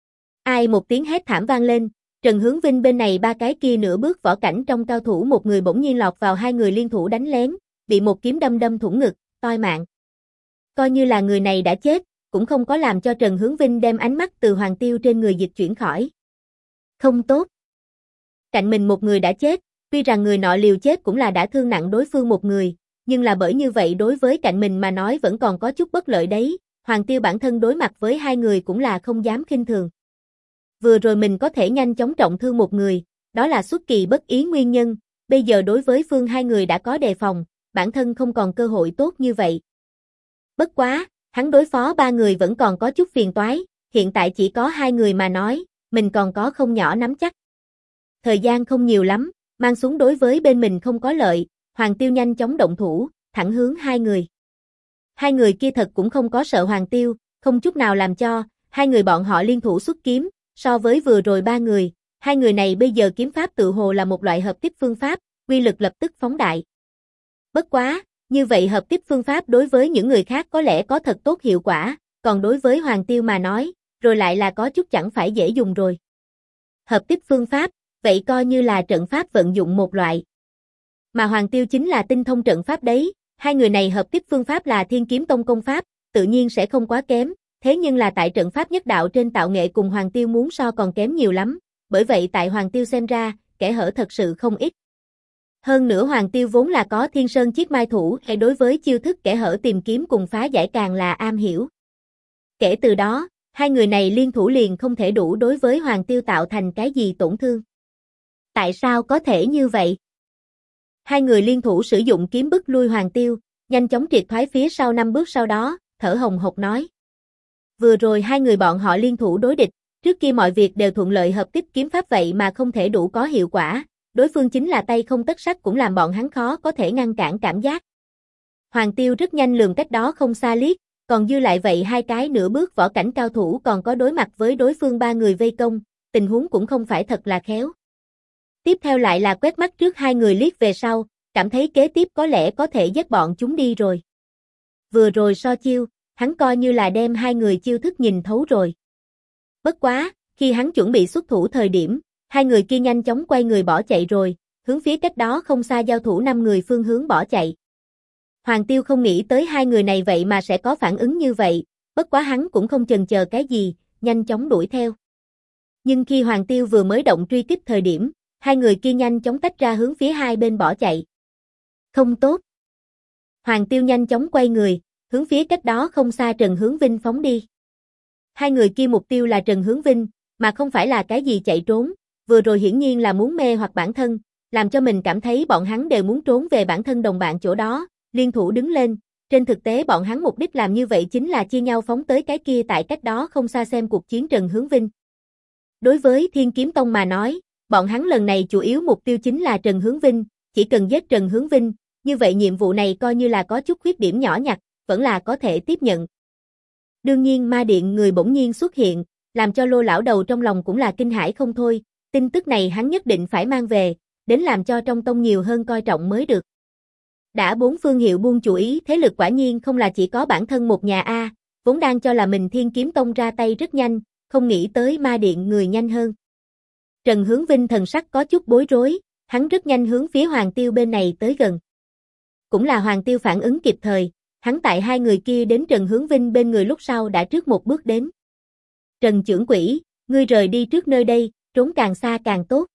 Ai một tiếng hét thảm vang lên, Trần Hướng Vinh bên này ba cái kia nửa bước võ cảnh trong cao thủ một người bỗng nhiên lọt vào hai người liên thủ đánh lén, bị một kiếm đâm thủng ngực, toi mạng. Coi như là người này đã chết, cũng không có làm cho Trần Hướng Vinh đem ánh mắt từ Hoàng Tiêu trên người dịch chuyển khỏi. Không tốt. Cạnh mình một người đã chết, tuy rằng người nọ liều chết cũng là đã thương nặng đối phương một người, nhưng là bởi như vậy đối với cạnh mình mà nói vẫn còn có chút bất lợi đấy, Hoàng Tiêu bản thân đối mặt với hai người cũng là không dám khinh thường. Vừa rồi mình có thể nhanh chóng trọng thương một người, đó là xuất kỳ bất ý nguyên nhân, bây giờ đối với phương hai người đã có đề phòng, bản thân không còn cơ hội tốt như vậy. Bất quá, hắn đối phó ba người vẫn còn có chút phiền toái, hiện tại chỉ có hai người mà nói, mình còn có không nhỏ nắm chắc. Thời gian không nhiều lắm, mang súng đối với bên mình không có lợi, Hoàng Tiêu nhanh chóng động thủ, thẳng hướng hai người. Hai người kia thật cũng không có sợ Hoàng Tiêu, không chút nào làm cho, hai người bọn họ liên thủ xuất kiếm, so với vừa rồi ba người, hai người này bây giờ kiếm pháp tự hồ là một loại hợp tiếp phương pháp, uy lực lập tức phóng đại. Bất quá, như vậy hợp tiếp phương pháp đối với những người khác có lẽ có thật tốt hiệu quả, còn đối với Hoàng Tiêu mà nói, rồi lại là có chút chẳng phải dễ dùng rồi. Hợp tiếp phương pháp, vậy coi như là trận pháp vận dụng một loại. Mà Hoàng Tiêu chính là tinh thông trận pháp đấy, hai người này hợp tiếp phương pháp là Thiên Kiếm Tông công pháp, tự nhiên sẽ không quá kém, thế nhưng là tại trận pháp nhất đạo trên tạo nghệ cùng Hoàng Tiêu muốn so còn kém nhiều lắm, bởi vậy tại Hoàng Tiêu xem ra, kẻ hở thật sự không ít. Hơn nữa Hoàng Tiêu vốn là có Thiên Sơn Chiết Mai thủ, hay đối với chiêu thức kẻ hở tìm kiếm cùng phá giải càng là am hiểu. Kể từ đó, hai người này liên thủ liền không thể đủ đối với Hoàng Tiêu tạo thành cái gì tổn thương. Tại sao có thể như vậy? Hai người liên thủ sử dụng kiếm bức lui Hoàng Tiêu, nhanh chóng triệt thoái phía sau 5 bước sau đó, thở hồng hộc nói. Vừa rồi hai người bọn họ liên thủ đối địch, trước kia mọi việc đều thuận lợi hợp tiếp kiếm pháp vậy mà không thể đủ có hiệu quả, đối phương chính là tay không tất sắt cũng làm bọn hắn khó có thể ngăn cản cảm giác. Hoàng Tiêu rất nhanh lườm cách đó không xa liếc, còn dư lại vậy hai cái nửa bước võ cảnh cao thủ còn có đối mặt với đối phương ba người vây công, tình huống cũng không phải thật là khéo. Tiếp theo lại là quét mắt trước hai người liếc về sau, cảm thấy kế tiếp có lẽ có thể dắt bọn chúng đi rồi. Vừa rồi so chiêu, hắn coi như là đem hai người chiêu thức nhìn thấu rồi. Bất quá, khi hắn chuẩn bị xuất thủ thời điểm, hai người kia nhanh chóng quay người bỏ chạy rồi, hướng phía cách đó không xa giao thủ 5 người phương hướng bỏ chạy. Hoàng Tiêu không nghĩ tới hai người này vậy mà sẽ có phản ứng như vậy, bất quá hắn cũng không chần chờ cái gì, nhanh chóng đuổi theo. Nhưng khi Hoàng Tiêu vừa mới động truy kích thời điểm, hai người kia nhanh chóng tách ra hướng phía hai bên bỏ chạy. Không tốt. Hoàng Tiêu nhanh chóng quay người, hướng phía cách đó không xa Trần Hướng Vinh phóng đi. Hai người kia mục tiêu là Trần Hướng Vinh, mà không phải là cái gì chạy trốn, vừa rồi hiển nhiên là muốn mê hoặc bản thân, làm cho mình cảm thấy bọn hắn đều muốn trốn về bản thân đồng bạn chỗ đó, liên thủ đứng lên, trên thực tế bọn hắn mục đích làm như vậy chính là chia nhau phóng tới cái kia tại cách đó không xa xem cuộc chiến Trần Hướng Vinh. Đối với Thiên Kiếm Tông mà nói, bọn hắn lần này chủ yếu mục tiêu chính là Trần Hướng Vinh, chỉ cần giết Trần Hướng Vinh, như vậy nhiệm vụ này coi như là có chút khuyết điểm nhỏ nhặt, vẫn là có thể tiếp nhận. Đương nhiên ma điện người bỗng nhiên xuất hiện, làm cho Lô lão đầu trong lòng cũng là kinh hãi không thôi, tin tức này hắn nhất định phải mang về, đến làm cho trong tông nhiều hơn coi trọng mới được. Đã bốn phương hiệu buông chủ ý, thế lực quả nhiên không là chỉ có bản thân một nhà A, vốn đang cho là mình Thiên Kiếm Tông ra tay rất nhanh, không nghĩ tới ma điện người nhanh hơn. Trần Hướng Vinh thần sắc có chút bối rối, hắn rất nhanh hướng phía Hoàng Tiêu bên này tới gần. Cũng là Hoàng Tiêu phản ứng kịp thời, hắn tại hai người kia đến Trần Hướng Vinh bên người lúc sau đã trước một bước đến. Trần trưởng quỹ, ngươi rời đi trước nơi đây, trốn càng xa càng tốt.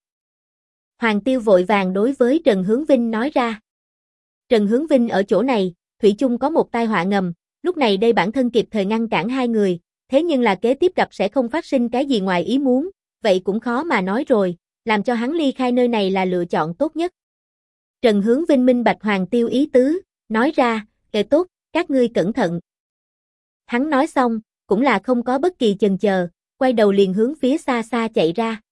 Hoàng Tiêu vội vàng đối với Trần Hướng Vinh nói ra. Trần Hướng Vinh ở chỗ này, thủy chung có một tai họa ngầm, lúc này đây bản thân kịp thời ngăn cản hai người, thế nhưng là kế tiếp gặp sẽ không phát sinh cái gì ngoài ý muốn, vậy cũng khó mà nói rồi, làm cho hắn ly khai nơi này là lựa chọn tốt nhất. Trần Hướng Vinh minh bạch Hoàng Tiêu ý tứ, nói ra, kệ tốt, các ngươi cẩn thận. Hắn nói xong, cũng là không có bất kỳ chần chờ, quay đầu liền hướng phía xa xa chạy ra.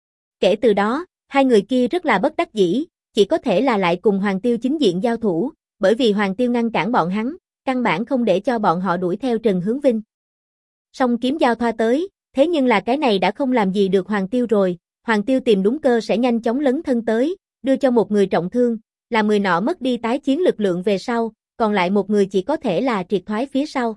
Kể từ đó, hai người kia rất là bất đắc dĩ, chỉ có thể là lại cùng Hoàng Tiêu chính diện giao thủ, bởi vì Hoàng Tiêu ngăn cản bọn hắn, căn bản không để cho bọn họ đuổi theo Trần Hướng Vinh. Song kiếm giao thoa tới, thế nhưng là cái này đã không làm gì được Hoàng Tiêu rồi, Hoàng Tiêu tìm đúng cơ sẽ nhanh chóng lấn thân tới, đưa cho một người trọng thương, làm người nọ mất đi tái chiến lực lượng về sau, còn lại một người chỉ có thể là triệt thoái phía sau.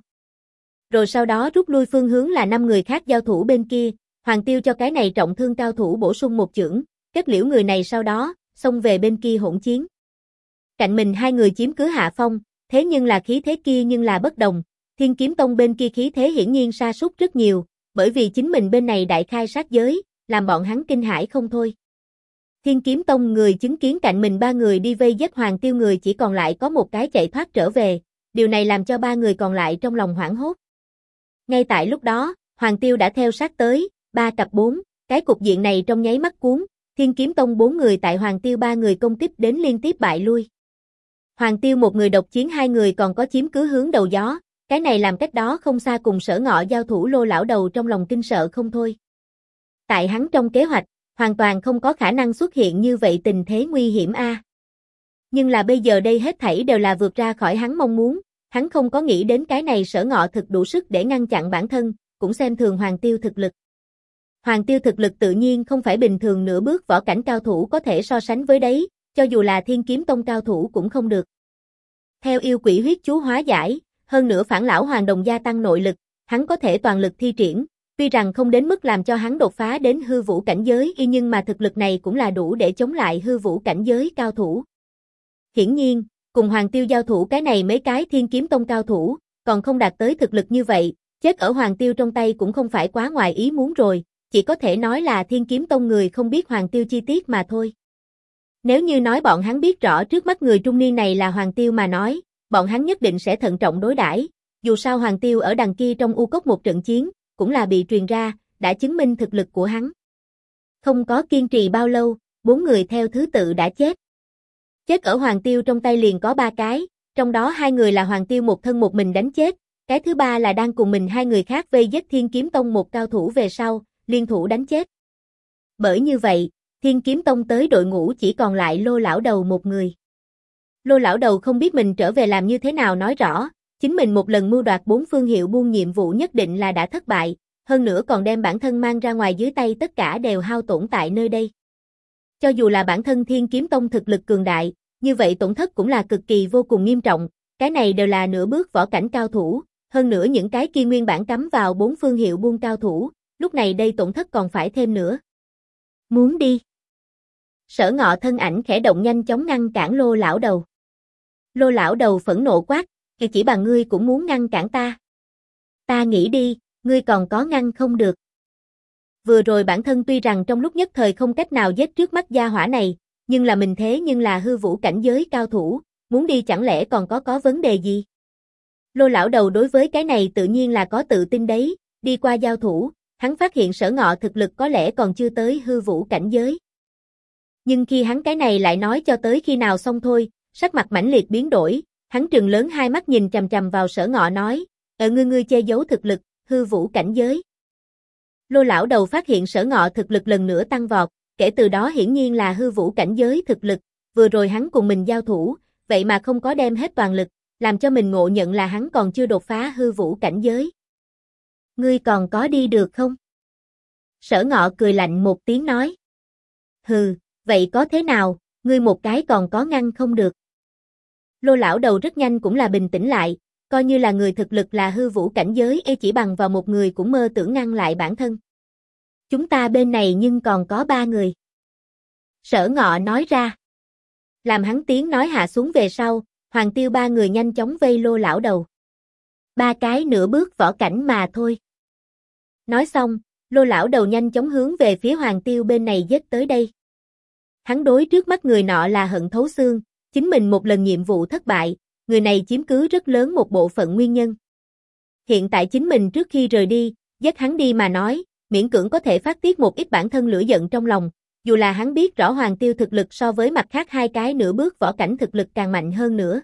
Rồi sau đó rút lui phương hướng là 5 người khác giao thủ bên kia, Hoàng Tiêu cho cái này trọng thương cao thủ bổ sung một chưởng, kết liễu người này sau đó, xông về bên kia hỗn chiến. Cạnh mình hai người chiếm cứ hạ phong, thế nhưng là khí thế kia nhưng là bất đồng, Thiên Kiếm Tông bên kia khí thế hiển nhiên sa sút rất nhiều, bởi vì chính mình bên này đại khai sát giới, làm bọn hắn kinh hãi không thôi. Thiên Kiếm Tông người chứng kiến cạnh mình ba người đi vây giết Hoàng Tiêu người chỉ còn lại có một cái chạy thoát trở về, điều này làm cho ba người còn lại trong lòng hoảng hốt. Ngay tại lúc đó, Hoàng Tiêu đã theo sát tới, 3 cặp 4, cái cục diện này trong nháy mắt cuốn, Thiên Kiếm Tông 4 người tại Hoàng Tiêu 3 người công kích đến liên tiếp bại lui. Hoàng Tiêu một người độc chiến hai người còn có chiếm cứ hướng đầu gió, cái này làm cách đó không xa cùng Sở Ngọ giao thủ Lô lão đầu trong lòng kinh sợ không thôi. Tại hắn trong kế hoạch, hoàn toàn không có khả năng xuất hiện như vậy tình thế nguy hiểm a. Nhưng là bây giờ đây hết thảy đều là vượt ra khỏi hắn mong muốn, hắn không có nghĩ đến cái này Sở Ngọ thực đủ sức để ngăn chặn bản thân, cũng xem thường Hoàng Tiêu thực lực. Hoàng Tiêu thực lực tự nhiên không phải bình thường nửa bước võ cảnh cao thủ có thể so sánh với đấy, cho dù là Thiên Kiếm Tông cao thủ cũng không được. Theo yêu quỷ huyết chú hóa giải, hơn nữa phản lão hoàng đồng gia tăng nội lực, hắn có thể toàn lực thi triển, tuy rằng không đến mức làm cho hắn đột phá đến hư vũ cảnh giới nhưng mà thực lực này cũng là đủ để chống lại hư vũ cảnh giới cao thủ. Hiển nhiên, cùng Hoàng Tiêu giao thủ cái này mấy cái Thiên Kiếm Tông cao thủ, còn không đạt tới thực lực như vậy, chết ở Hoàng Tiêu trong tay cũng không phải quá ngoài ý muốn rồi, chỉ có thể nói là Thiên Kiếm Tông người không biết Hoàng Tiêu chi tiết mà thôi. Nếu như nói bọn hắn biết rõ trước mắt người trung niên này là Hoàng Tiêu mà nói, bọn hắn nhất định sẽ thận trọng đối đãi. Dù sao Hoàng Tiêu ở đằng kia trong U Cốc một trận chiến, cũng là bị truyền ra, đã chứng minh thực lực của hắn. Không có kiên trì bao lâu, 4 người theo thứ tự đã chết. Chết ở Hoàng Tiêu trong tay liền có 3 cái, trong đó 2 người là Hoàng Tiêu một thân một mình đánh chết, cái thứ 3 là đang cùng mình 2 người khác vây giết Thiên Kiếm Tông một cao thủ về sau, liên thủ đánh chết. Bởi như vậy, Thiên Kiếm Tông tới đội ngũ chỉ còn lại Lô lão đầu một người. Lô lão đầu không biết mình trở về làm như thế nào nói rõ, chính mình một lần mưu đoạt 4 phương hiệu buôn nhiệm vụ nhất định là đã thất bại, hơn nữa còn đem bản thân mang ra ngoài dưới tay tất cả đều hao tổn tại nơi đây. Cho dù là bản thân Thiên Kiếm Tông thực lực cường đại, như vậy tổn thất cũng là cực kỳ vô cùng nghiêm trọng, cái này đều là nửa bước võ cảnh cao thủ, hơn nữa những cái kia nguyên bản cắm vào 4 phương hiệu buôn cao thủ, lúc này đây tổn thất còn phải thêm nữa. Muốn đi. Sở Ngọ thân ảnh khẽ động nhanh chóng ngăn cản Lô lão đầu. Lô lão đầu phẫn nộ quát, chỉ bằng ngươi cũng muốn ngăn cản ta. Ta nghĩ đi, ngươi còn có ngăn không được. Vừa rồi bản thân tuy rằng trong lúc nhất thời không cách nào giết trước mắt gia hỏa này, nhưng là mình thế nhưng là hư vũ cảnh giới cao thủ, muốn đi chẳng lẽ còn có vấn đề gì? Lô lão đầu đối với cái này tự nhiên là có tự tin đấy, đi qua giao thủ, hắn phát hiện Sở Ngọ thực lực có lẽ còn chưa tới hư vũ cảnh giới. Nhưng khi hắn cái này lại nói cho tới khi nào xong thôi, sắc mặt mãnh liệt biến đổi, hắn trừng lớn hai mắt nhìn chằm chằm vào Sở Ngọ nói, ngươi che giấu thực lực, hư vũ cảnh giới. Lô lão đầu phát hiện Sở Ngọ thực lực lần nữa tăng vọt, kể từ đó hiển nhiên là hư vũ cảnh giới thực lực, vừa rồi hắn cùng mình giao thủ, vậy mà không có đem hết toàn lực, làm cho mình ngộ nhận là hắn còn chưa đột phá hư vũ cảnh giới. Ngươi còn có đi được không? Sở Ngọ cười lạnh một tiếng nói. Hừ, vậy có thế nào, ngươi một cái còn có ngăn không được. Lô lão đầu rất nhanh cũng là bình tĩnh lại, coi như là người thực lực là hư vũ cảnh giới chỉ bằng vào một người cũng mơ tưởng ngăn lại bản thân. Chúng ta bên này nhưng còn có 3 người. Sở Ngọ nói ra. Làm hắn tiếng nói hạ xuống về sau, Hoàng Tiêu 3 người nhanh chóng vây Lô lão đầu. 3 cái nửa bước võ cảnh mà thôi. Nói xong, Lô lão đầu nhanh chóng hướng về phía Hoàng Tiêu bên này giết tới đây. Hắn đối trước mắt người nọ là hận thấu xương, chính mình một lần nhiệm vụ thất bại, người này chiếm cứ rất lớn một bộ phận nguyên nhân. Hiện tại chính mình trước khi rời đi, giết hắn đi mà nói, miễn cưỡng có thể phát tiết một ít bản thân lửa giận trong lòng, dù là hắn biết rõ Hoàng Tiêu thực lực so với mặt khác 2 cái nửa bước võ cảnh thực lực càng mạnh hơn nữa.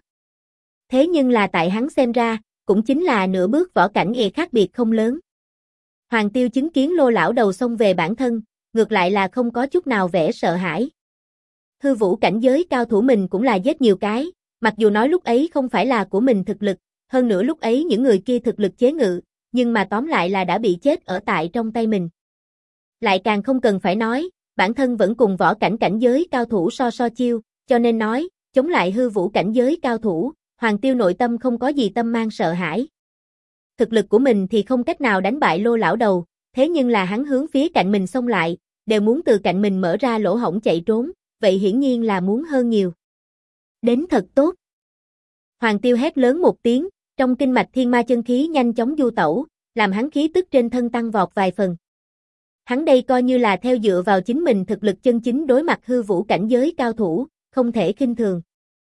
Thế nhưng là tại hắn xem ra, cũng chính là nửa bước võ cảnh khác biệt không lớn. Hoàng Tiêu chứng kiến Lô lão đầu xông về bản thân, ngược lại là không có chút nào vẻ sợ hãi. Hư vũ cảnh giới cao thủ mình cũng là giết nhiều cái, mặc dù nói lúc ấy không phải là của mình thực lực, hơn nữa lúc ấy những người kia thực lực chế ngự, nhưng mà tóm lại là đã bị chết ở tại trong tay mình. Lại càng không cần phải nói, bản thân vẫn cùng võ cảnh cảnh giới cao thủ so chiêu, cho nên nói, chống lại hư vũ cảnh giới cao thủ, Hoàng Tiêu nội tâm không có gì tâm mang sợ hãi. Thực lực của mình thì không cách nào đánh bại Lô lão đầu, thế nhưng là hắn hướng phía cạnh mình xông lại, đều muốn từ cạnh mình mở ra lỗ hổng chạy trốn, vậy hiển nhiên là muốn hơn nhiều. Đến thật tốt. Hoàng Tiêu hét lớn một tiếng, trong kinh mạch thiên ma chân khí nhanh chóng du tẩu, làm hắn khí tức trên thân tăng vọt vài phần. Hắn đây coi như là theo dựa vào chính mình thực lực chân chính đối mặt hư vũ cảnh giới cao thủ, không thể khinh thường.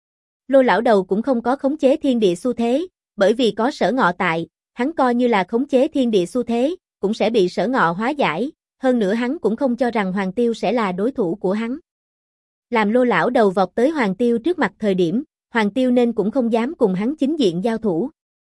Lô lão đầu cũng không có khống chế thiên địa xu thế, bởi vì có Sở Ngọ tại, hắn coi như là khống chế thiên địa xu thế, cũng sẽ bị Sở Ngọ hóa giải, hơn nữa hắn cũng không cho rằng Hoàng Tiêu sẽ là đối thủ của hắn. Làm Lô lão đầu vọt tới Hoàng Tiêu trước mặt thời điểm, Hoàng Tiêu nên cũng không dám cùng hắn chính diện giao thủ.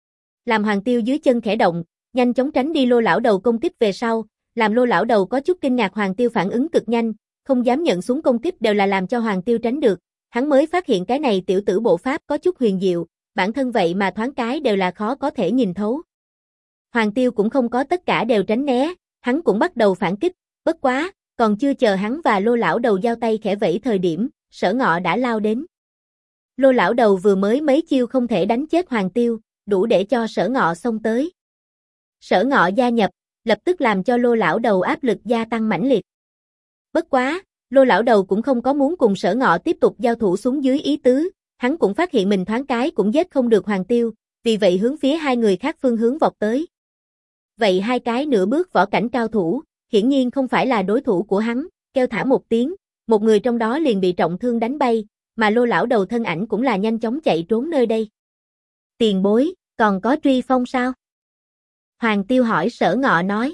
Làm Hoàng Tiêu dưới chân khẽ động, nhanh chóng tránh đi Lô lão đầu công kích về sau, làm Lô lão đầu có chút kinh ngạc Hoàng Tiêu phản ứng cực nhanh, không dám nhận xuống công kích đều là làm cho Hoàng Tiêu tránh được, hắn mới phát hiện cái này tiểu tử bộ pháp có chút huyền diệu, bản thân vậy mà thoáng cái đều là khó có thể nhìn thấu. Hoàng Tiêu cũng không có tất cả đều tránh né, hắn cũng bắt đầu phản kích, bất quá, còn chưa chờ hắn và Lô lão đầu giao tay khẽ vẫy thời điểm, Sở Ngọ đã lao đến. Lô lão đầu vừa mới mấy chiêu không thể đánh chết Hoàng Tiêu, đủ để cho Sở Ngọ xông tới. Sở Ngọ gia nhập, lập tức làm cho Lô lão đầu áp lực gia tăng mãnh liệt. Bất quá, Lô lão đầu cũng không có muốn cùng Sở Ngọ tiếp tục giao thủ xuống dưới ý tứ, hắn cũng phát hiện mình thoáng cái cũng giết không được Hoàng Tiêu, vì vậy hướng phía 2 người khác phương hướng vọt tới. Vậy 2 cái nửa bước võ cảnh cao thủ, hiển nhiên không phải là đối thủ của hắn, kêu thả một tiếng, một người trong đó liền bị trọng thương đánh bay, mà Lô lão đầu thân ảnh cũng là nhanh chóng chạy trốn nơi đây. Tiền bối, còn có truy phong sao? Hoàng Tiêu hỏi Sở Ngọ nói.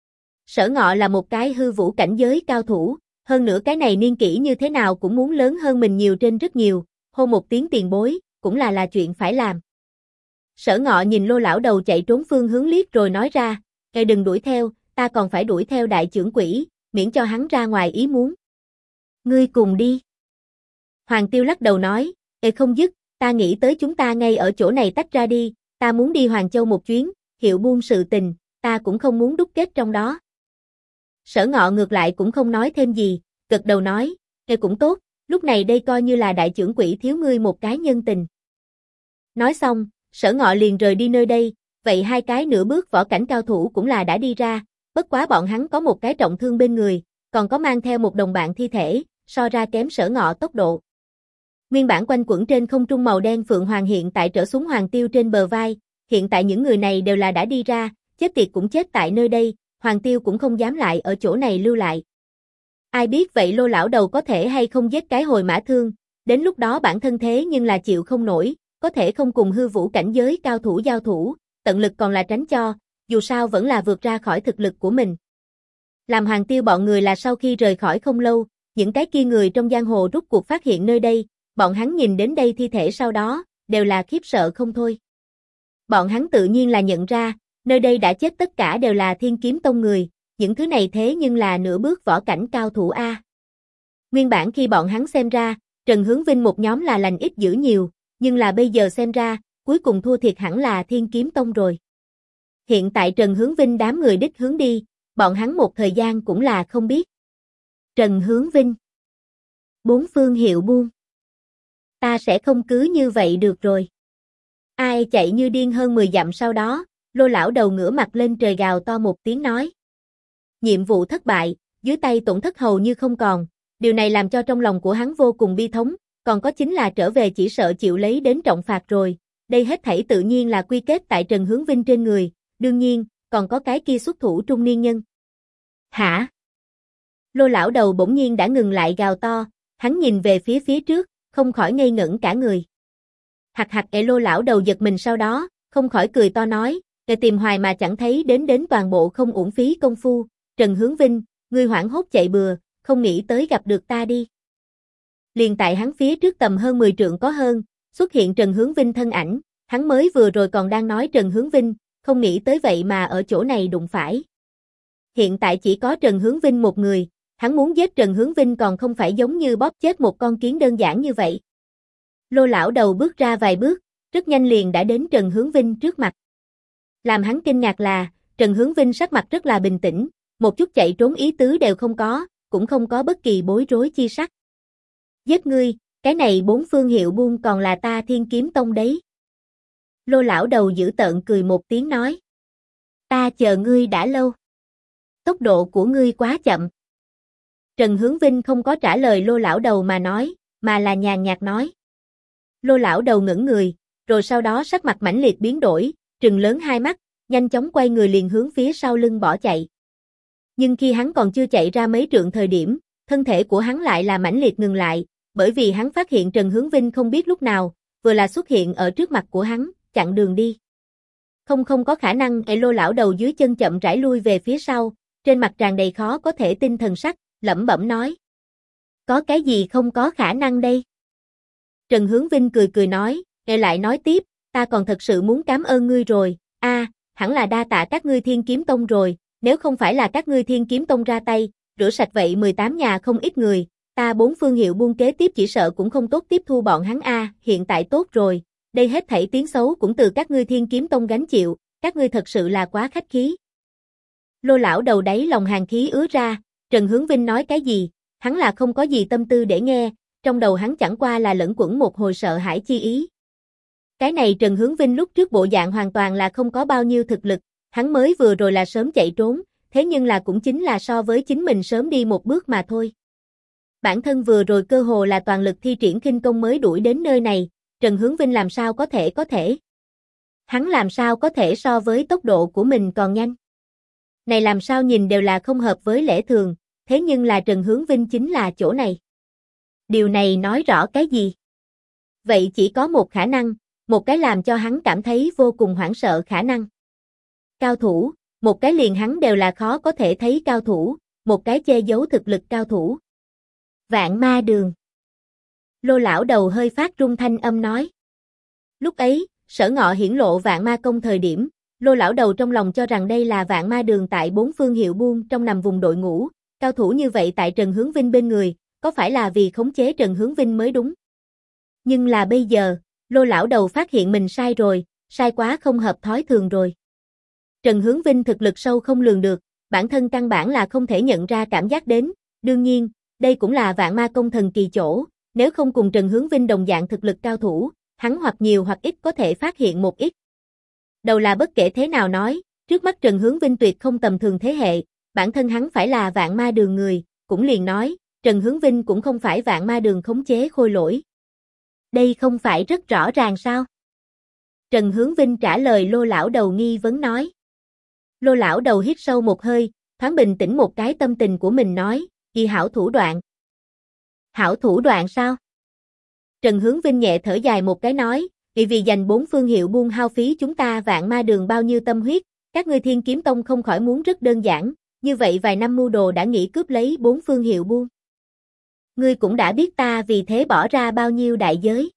Sở Ngọ là một cái hư vũ cảnh giới cao thủ, hơn nữa cái này niên kỷ như thế nào cũng muốn lớn hơn mình nhiều trên rất nhiều, hô một tiếng tiền bối, cũng là chuyện phải làm. Sở Ngọ nhìn Lô lão đầu chạy trốn phương hướng liếc rồi nói ra, "Ngài đừng đuổi theo, ta còn phải đuổi theo đại trưởng quỷ, miễn cho hắn ra ngoài ý muốn." "Ngươi cùng đi." Hoàng Tiêu lắc đầu nói, Ê không dứt, ta nghĩ tới chúng ta ngay ở chỗ này tách ra đi, ta muốn đi Hoàng Châu một chuyến, Hiệu Buôn sự tình, ta cũng không muốn đúc kết trong đó. Sở Ngọ ngược lại cũng không nói thêm gì, gật đầu nói, Ê cũng tốt, lúc này đây coi như là đại trưởng quỹ thiếu ngươi một cái nhân tình. Nói xong, Sở Ngọ liền rời đi nơi đây, vậy hai cái nửa bước võ cảnh cao thủ cũng là đã đi ra, bất quá bọn hắn có một cái trọng thương bên người, còn có mang theo một đồng bạn thi thể, so ra kém Sở Ngọ tốc độ. Nguyên bản quanh quẩn trên không trung màu đen phượng hoàng hiện tại trở xuống Hoàng Tiêu trên bờ vai, hiện tại những người này đều là đã đi ra, chết tiệt cũng chết tại nơi đây, Hoàng Tiêu cũng không dám lại ở chỗ này lưu lại. Ai biết vậy Lô lão đầu có thể hay không giết cái hồi mã thương, đến lúc đó bản thân thế nhưng là chịu không nổi, có thể không cùng hư vũ cảnh giới cao thủ giao thủ, tận lực còn là tránh cho, dù sao vẫn là vượt ra khỏi thực lực của mình. Làm Hoàng Tiêu bọn người là sau khi rời khỏi không lâu, những cái kia người trong giang hồ rút cuộc phát hiện nơi đây, bọn hắn nhìn đến đây thi thể sau đó, đều là khiếp sợ không thôi. Bọn hắn tự nhiên là nhận ra, nơi đây đã chết tất cả đều là Thiên Kiếm Tông người, những thứ này thế nhưng là nửa bước võ cảnh cao thủ A. Nguyên bản khi bọn hắn xem ra, Trần Hướng Vinh một nhóm là lành ít dữ nhiều, nhưng là bây giờ xem ra, cuối cùng thua thiệt hẳn là Thiên Kiếm Tông rồi. Hiện tại Trần Hướng Vinh đám người đích hướng đi, bọn hắn một thời gian cũng là không biết. Trần Hướng Vinh. Bốn phương Hiệu Buôn. Ta sẽ không cứ như vậy được rồi. Ai chạy như điên hơn 10 dặm sau đó, Lô lão đầu ngửa mặt lên trời gào to một tiếng nói. Nhiệm vụ thất bại, dưới tay tổn thất hầu như không còn, điều này làm cho trong lòng của hắn vô cùng bi thống, còn có chính là trở về chỉ sợ chịu lấy đến trọng phạt rồi, đây hết thảy tự nhiên là quy kết tại Trần Hướng Vinh trên người, đương nhiên, còn có cái kia xuất thủ trung niên nhân. Hả? Lô lão đầu bỗng nhiên đã ngừng lại gào to, hắn nhìn về phía trước, không khỏi ngây ngẩn cả người. Hạc hạc Lô lão đầu giật mình sau đó, không khỏi cười to nói, tìm hoài mà chẳng thấy đến toàn bộ không uổng phí công phu, Trần Hướng Vinh, ngươi hoảng hốt chạy bừa, không nghĩ tới gặp được ta đi. Liền tại hắn phía trước tầm hơn 10 trượng có hơn, xuất hiện Trần Hướng Vinh thân ảnh, hắn mới vừa rồi còn đang nói Trần Hướng Vinh, không nghĩ tới vậy mà ở chỗ này đụng phải. Hiện tại chỉ có Trần Hướng Vinh một người, hắn muốn giết Trần Hướng Vinh còn không phải giống như bóp chết một con kiến đơn giản như vậy. Lô lão đầu bước ra vài bước, rất nhanh liền đã đến Trần Hướng Vinh trước mặt. Làm hắn kinh ngạc là, Trần Hướng Vinh sắc mặt rất là bình tĩnh, một chút chạy trốn ý tứ đều không có, cũng không có bất kỳ bối rối chi sắc. Giết ngươi, cái này bốn phương Hiệu Buôn còn là ta Thiên Kiếm Tông đấy. Lô lão đầu dữ tợn cười một tiếng nói. Ta chờ ngươi đã lâu. Tốc độ của ngươi quá chậm. Trần Hướng Vinh không có trả lời Lô lão đầu mà nói, mà là nhàn nhạt nói. Lô lão đầu ngẩn người, rồi sau đó sắc mặt mãnh liệt biến đổi, trừng lớn hai mắt, nhanh chóng quay người liền hướng phía sau lưng bỏ chạy. Nhưng khi hắn còn chưa chạy ra mấy trượng thời điểm, thân thể của hắn lại là mãnh liệt ngừng lại, bởi vì hắn phát hiện Trần Hướng Vinh không biết lúc nào, vừa là xuất hiện ở trước mặt của hắn, chặn đường đi. Không có khả năng, Lô lão đầu dưới chân chậm rãi lui về phía sau, trên mặt tràn đầy khó có thể tin thần sắc, lẩm bẩm nói. Có cái gì không có khả năng đây? Trần Hướng Vinh cười nói, lại nói tiếp, ta còn thật sự muốn cảm ơn ngươi rồi, hẳn là đa tạ các ngươi Thiên Kiếm Tông rồi, nếu không phải là các ngươi Thiên Kiếm Tông ra tay, rửa sạch vậy 18 nhà không ít người, ta bốn phương Hiệu Buôn kế tiếp chỉ sợ cũng không tốt tiếp thu bọn hắn hiện tại tốt rồi, đây hết thảy tiếng xấu cũng từ các ngươi Thiên Kiếm Tông gánh chịu, các ngươi thật sự là quá khách khí. Lô lão đầu đáy lòng hàn khí ứa ra, Trần Hướng Vinh nói cái gì, hắn là không có gì tâm tư để nghe, trong đầu hắn chẳng qua là lẫn quẩn một hồi sợ hãi chi ý. Cái này Trần Hướng Vinh lúc trước bộ dạng hoàn toàn là không có bao nhiêu thực lực, hắn mới vừa rồi là sớm chạy trốn, thế nhưng là cũng chính là so với chính mình sớm đi một bước mà thôi. Bản thân vừa rồi cơ hồ là toàn lực thi triển khinh công mới đuổi đến nơi này, Trần Hướng Vinh làm sao có thể. Hắn làm sao có thể so với tốc độ của mình còn nhanh. Này làm sao nhìn đều là không hợp với lẽ thường, thế nhưng là Trần Hướng Vinh chính là chỗ này. Điều này nói rõ cái gì? Vậy chỉ có một khả năng, một cái làm cho hắn cảm thấy vô cùng hoảng sợ khả năng. Cao thủ, một cái liền hắn đều là khó có thể thấy cao thủ, một cái che giấu thực lực cao thủ. Vạn Ma Đường. Lô lão đầu hơi phát run thanh âm nói. Lúc ấy, Sở Ngọ hiển lộ Vạn Ma Công thời điểm, Lô lão đầu trong lòng cho rằng đây là Vạn Ma Đường tại bốn phương Hiệu Buôn trong nằm vùng đội ngũ, cao thủ như vậy tại Trần Hướng Vinh bên người, có phải là vì khống chế Trần Hướng Vinh mới đúng. Nhưng là bây giờ, Lô lão đầu phát hiện mình sai rồi, sai quá không hợp thói thường rồi. Trần Hướng Vinh thực lực sâu không lường được, bản thân căn bản là không thể nhận ra cảm giác đến, đương nhiên, đây cũng là vạn ma công thần kỳ chỗ, nếu không cùng Trần Hướng Vinh đồng dạng thực lực cao thủ, hắn hoặc nhiều hoặc ít có thể phát hiện một ít. Đầu là bất kể thế nào nói, trước mắt Trần Hướng Vinh tuyệt không tầm thường thế hệ, bản thân hắn phải là vạn ma đường người, cũng liền nói, Trần Hướng Vinh cũng không phải vạn ma đường khống chế khôi lỗi. Đây không phải rất rõ ràng sao? Trần Hướng Vinh trả lời Lô lão đầu nghi vấn nói. Lô lão đầu hít sâu một hơi, thoáng bình tĩnh một cái tâm tình của mình nói, y hảo thủ đoạn. Hảo thủ đoạn sao? Trần Hướng Vinh nhẹ thở dài một cái nói, vì giành 4 phương hiệu buôn hao phí chúng ta vạn ma đường bao nhiêu tâm huyết, các ngươi Thiên Kiếm Tông không khỏi muốn rất đơn giản, như vậy vài năm mưu đồ đã nghĩ cướp lấy 4 phương hiệu buôn. Ngươi cũng đã biết ta vì thế bỏ ra bao nhiêu đại giới.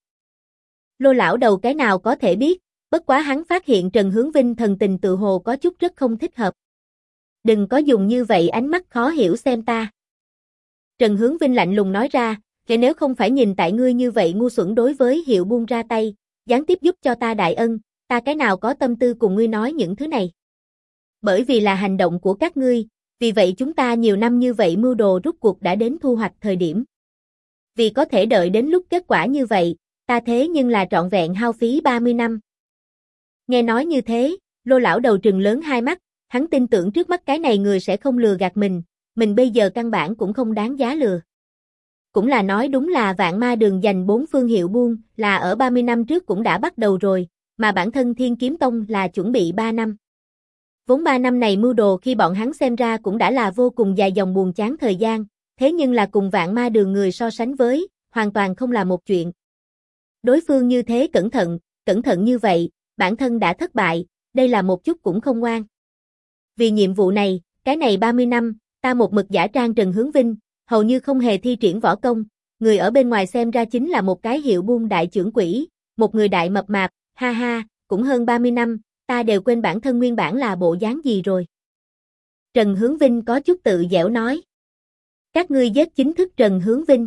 Lô lão đầu cái nào có thể biết, bất quá hắn phát hiện Trần Hướng Vinh thần tình tự hồ có chút rất không thích hợp. Đừng có dùng như vậy ánh mắt khó hiểu xem ta. Trần Hướng Vinh lạnh lùng nói ra, kể nếu không phải nhìn tại ngươi như vậy ngu xuẩn đối với hiệu buôn ra tay, gián tiếp giúp cho ta đại ân, ta cái nào có tâm tư cùng ngươi nói những thứ này. Bởi vì là hành động của các ngươi, vì vậy chúng ta nhiều năm như vậy mưu đồ rút cuộc đã đến thu hoạch thời điểm. Vì có thể đợi đến lúc kết quả như vậy, ta thế nhưng là trọn vẹn hao phí 30 năm. Nghe nói như thế, Lô lão đầu trừng lớn hai mắt, hắn tin tưởng trước mắt cái này người sẽ không lừa gạt mình bây giờ căn bản cũng không đáng giá lừa. Cũng là nói đúng là vạn ma đường giành 4 phương hiệu buôn, là ở 30 năm trước cũng đã bắt đầu rồi, mà bản thân Thiên Kiếm Tông là chuẩn bị 3 năm. Vốn 3 năm này mưu đồ khi bọn hắn xem ra cũng đã là vô cùng dài dòng buồn chán thời gian, thế nhưng là cùng vạn ma đường người so sánh với, hoàn toàn không là một chuyện. Đối phương như thế cẩn thận như vậy, bản thân đã thất bại, đây là một chút cũng không ngoan. Vì nhiệm vụ này, cái này 30 năm, ta một mực giả trang Trần Hướng Vinh, hầu như không hề thi triển võ công, người ở bên ngoài xem ra chính là một cái hiệu buôn đại trưởng quỹ, một người đại mập mạp, ha ha, cũng hơn 30 năm, ta đều quên bản thân nguyên bản là bộ dáng gì rồi. Trần Hướng Vinh có chút tự dẻo nói. Các ngươi giết chính thức Trần Hướng Vinh.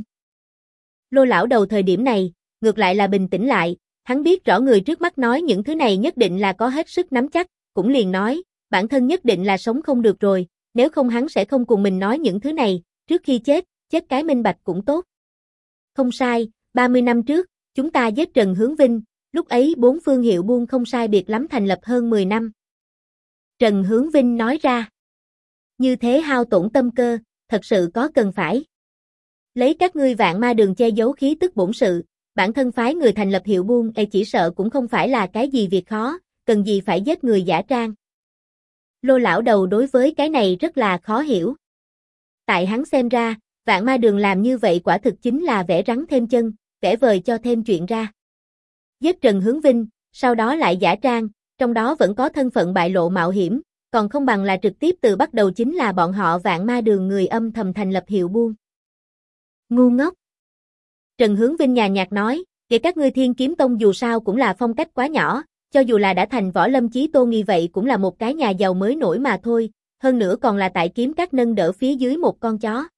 Lô lão đầu thời điểm này, ngược lại là bình tĩnh lại, hắn biết rõ người trước mắt nói những thứ này nhất định là có hết sức nắm chắc, cũng liền nói, bản thân nhất định là sống không được rồi, nếu không hắn sẽ không cùng mình nói những thứ này, trước khi chết cái minh bạch cũng tốt. Không sai, 30 năm trước, chúng ta giết Trần Hướng Vinh, lúc ấy 4 phương hiệu buôn không sai biệt lắm thành lập hơn 10 năm. Trần Hướng Vinh nói ra, như thế hao tổn tâm cơ, thật sự có cần phải. Lấy các ngươi vạn ma đường che giấu khí tức bổn sự, bản thân phái người thành lập hiệu buôn chỉ sợ cũng không phải là cái gì việc khó, cần gì phải giết người giả trang. Lô lão đầu đối với cái này rất là khó hiểu. Tại hắn xem ra, vạn ma đường làm như vậy quả thực chính là vẽ rắn thêm chân, vẽ vời cho thêm chuyện ra. Giết Trần Hướng Vinh, sau đó lại giả trang, trong đó vẫn có thân phận bại lộ mạo hiểm, còn không bằng là trực tiếp từ bắt đầu chính là bọn họ vạn ma đường người âm thầm thành lập hiệu buôn. Ngu ngốc. Trần Hướng Vinh nhàn nhạt nói, kể các ngươi Thiên Kiếm Tông dù sao cũng là phong cách quá nhỏ, cho dù là đã thành võ lâm chí tôn như vậy cũng là một cái nhà giàu mới nổi mà thôi, hơn nữa còn là tại kiếm các nâng đỡ phía dưới một con chó.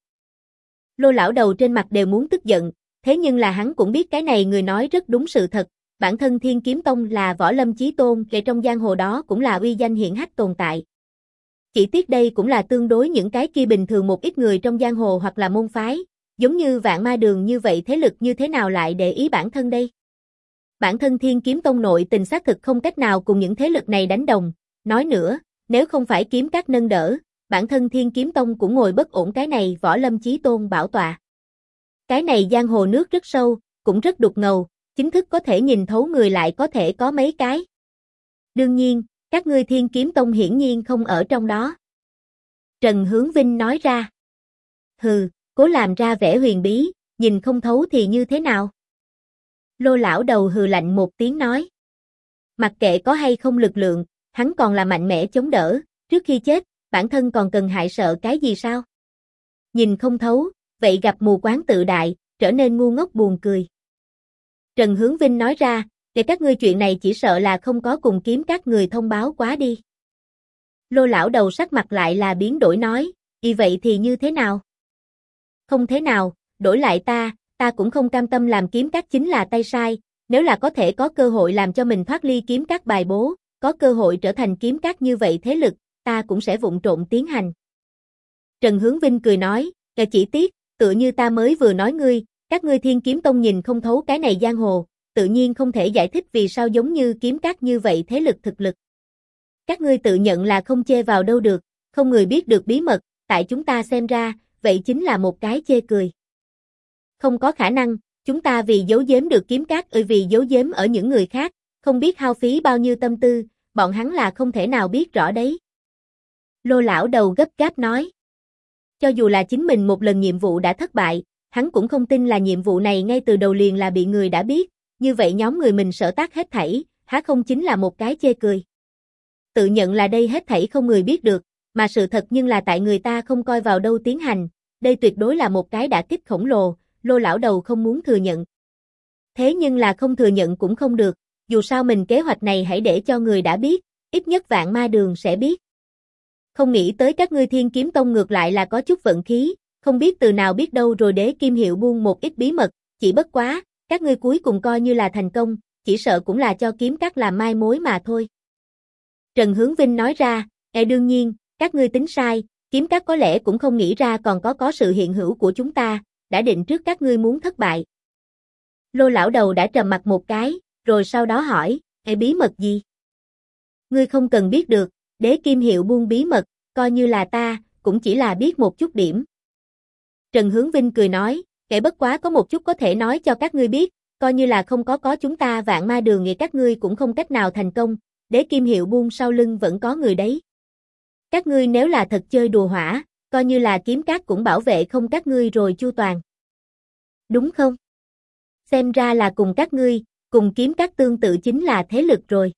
Lô lão đầu trên mặt đều muốn tức giận, thế nhưng là hắn cũng biết cái này người nói rất đúng sự thật, bản thân Thiên Kiếm Tông là võ lâm chí tôn, kể trong giang hồ đó cũng là uy danh hiển hách tồn tại. Chỉ tiếc đây cũng là tương đối những cái kia bình thường một ít người trong giang hồ hoặc là môn phái, giống như vạn ma đường như vậy thế lực như thế nào lại để ý bản thân đây. Bản thân Thiên Kiếm Tông nội tình xác thực không cách nào cùng những thế lực này đánh đồng, nói nữa, nếu không phải kiếm các nâng đỡ, bản thân Thiên Kiếm Tông cũng ngồi bất ổn cái này võ lâm chí tôn bảo tọa. Cái này giang hồ nước rất sâu, cũng rất đục ngầu, chính thức có thể nhìn thấu người lại có thể có mấy cái. Đương nhiên, các ngươi Thiên Kiếm Tông hiển nhiên không ở trong đó. Trần Hướng Vinh nói ra. Hừ, cố làm ra vẻ huyền bí, nhìn không thấu thì như thế nào? Lô lão đầu hừ lạnh một tiếng nói. Mặc kệ có hay không lực lượng, hắn còn là mạnh mẽ chống đỡ, trước khi chết, bản thân còn cần hại sợ cái gì sao? Nhìn không thấu, vậy gặp mù quáng tự đại, trở nên ngu ngốc buồn cười. Trần Hướng Vinh nói ra, để các ngươi chuyện này chỉ sợ là không có cùng kiếm các người thông báo quá đi. Lô lão đầu sắc mặt lại là biến đổi nói, vậy thì như thế nào? Không thế nào, đổi lại ta ta cũng không cam tâm làm kiếm các chính là tay sai, nếu là có thể có cơ hội làm cho mình thoát ly kiếm các bài bố, có cơ hội trở thành kiếm các như vậy thế lực, ta cũng sẽ vụng trộn tiến hành. Trần Hướng Vinh cười nói, chỉ tiếc, tựa như ta mới vừa nói ngươi, các ngươi Thiên Kiếm Tông nhìn không thấu cái này giang hồ, tự nhiên không thể giải thích vì sao giống như kiếm các như vậy thế lực thực lực. Các ngươi tự nhận là không chê vào đâu được, không người biết được bí mật, tại chúng ta xem ra, vậy chính là một cái chê cười. Không có khả năng, chúng ta vì giấu giếm được kiếm các vì giấu giếm ở những người khác, không biết hao phí bao nhiêu tâm tư, bọn hắn là không thể nào biết rõ đấy. Lô lão đầu gấp gáp nói. Cho dù là chính mình một lần nhiệm vụ đã thất bại, hắn cũng không tin là nhiệm vụ này ngay từ đầu liền là bị người đã biết, như vậy nhóm người mình sở tác hết thảy, há không chính là một cái chê cười. Tự nhận là đây hết thảy không người biết được, mà sự thật nhưng là tại người ta không coi vào đâu tiến hành, đây tuyệt đối là một cái đả kích khổng lồ, Lô lão đầu không muốn thừa nhận. Thế nhưng là không thừa nhận cũng không được, dù sao mình kế hoạch này hãy để cho người đã biết, ít nhất Vạn Ma Đường sẽ biết. Không nghĩ tới các ngươi Thiên Kiếm Tông ngược lại là có chút vận khí, không biết từ nào biết đâu rồi Đế Kim Hiệu buông một ít bí mật, chỉ bất quá, các ngươi cuối cùng coi như là thành công, chỉ sợ cũng là cho kiếm các làm mai mối mà thôi. Trần Hướng Vinh nói ra, đương nhiên, các ngươi tính sai, kiếm các có lẽ cũng không nghĩ ra còn có sự hiện hữu của chúng ta, đã định trước các ngươi muốn thất bại. Lô lão đầu đã trầm mặt một cái, rồi sau đó hỏi, bí mật gì? Ngươi không cần biết được, Đế Kim Hiệu buông bí mật, coi như là ta, cũng chỉ là biết một chút điểm. Trần Hướng Vinh cười nói, bất quá có một chút có thể nói cho các ngươi biết, coi như là không có chúng ta Vạn Ma Đường thì các ngươi cũng không cách nào thành công, Đế Kim Hiệu buông sau lưng vẫn có người đấy. Các ngươi nếu là thật chơi đùa hỏa, coi như là kiếm các cũng bảo vệ không các ngươi rồi chu toàn. Đúng không? Xem ra là cùng các ngươi, cùng kiếm các tương tự chính là thế lực rồi.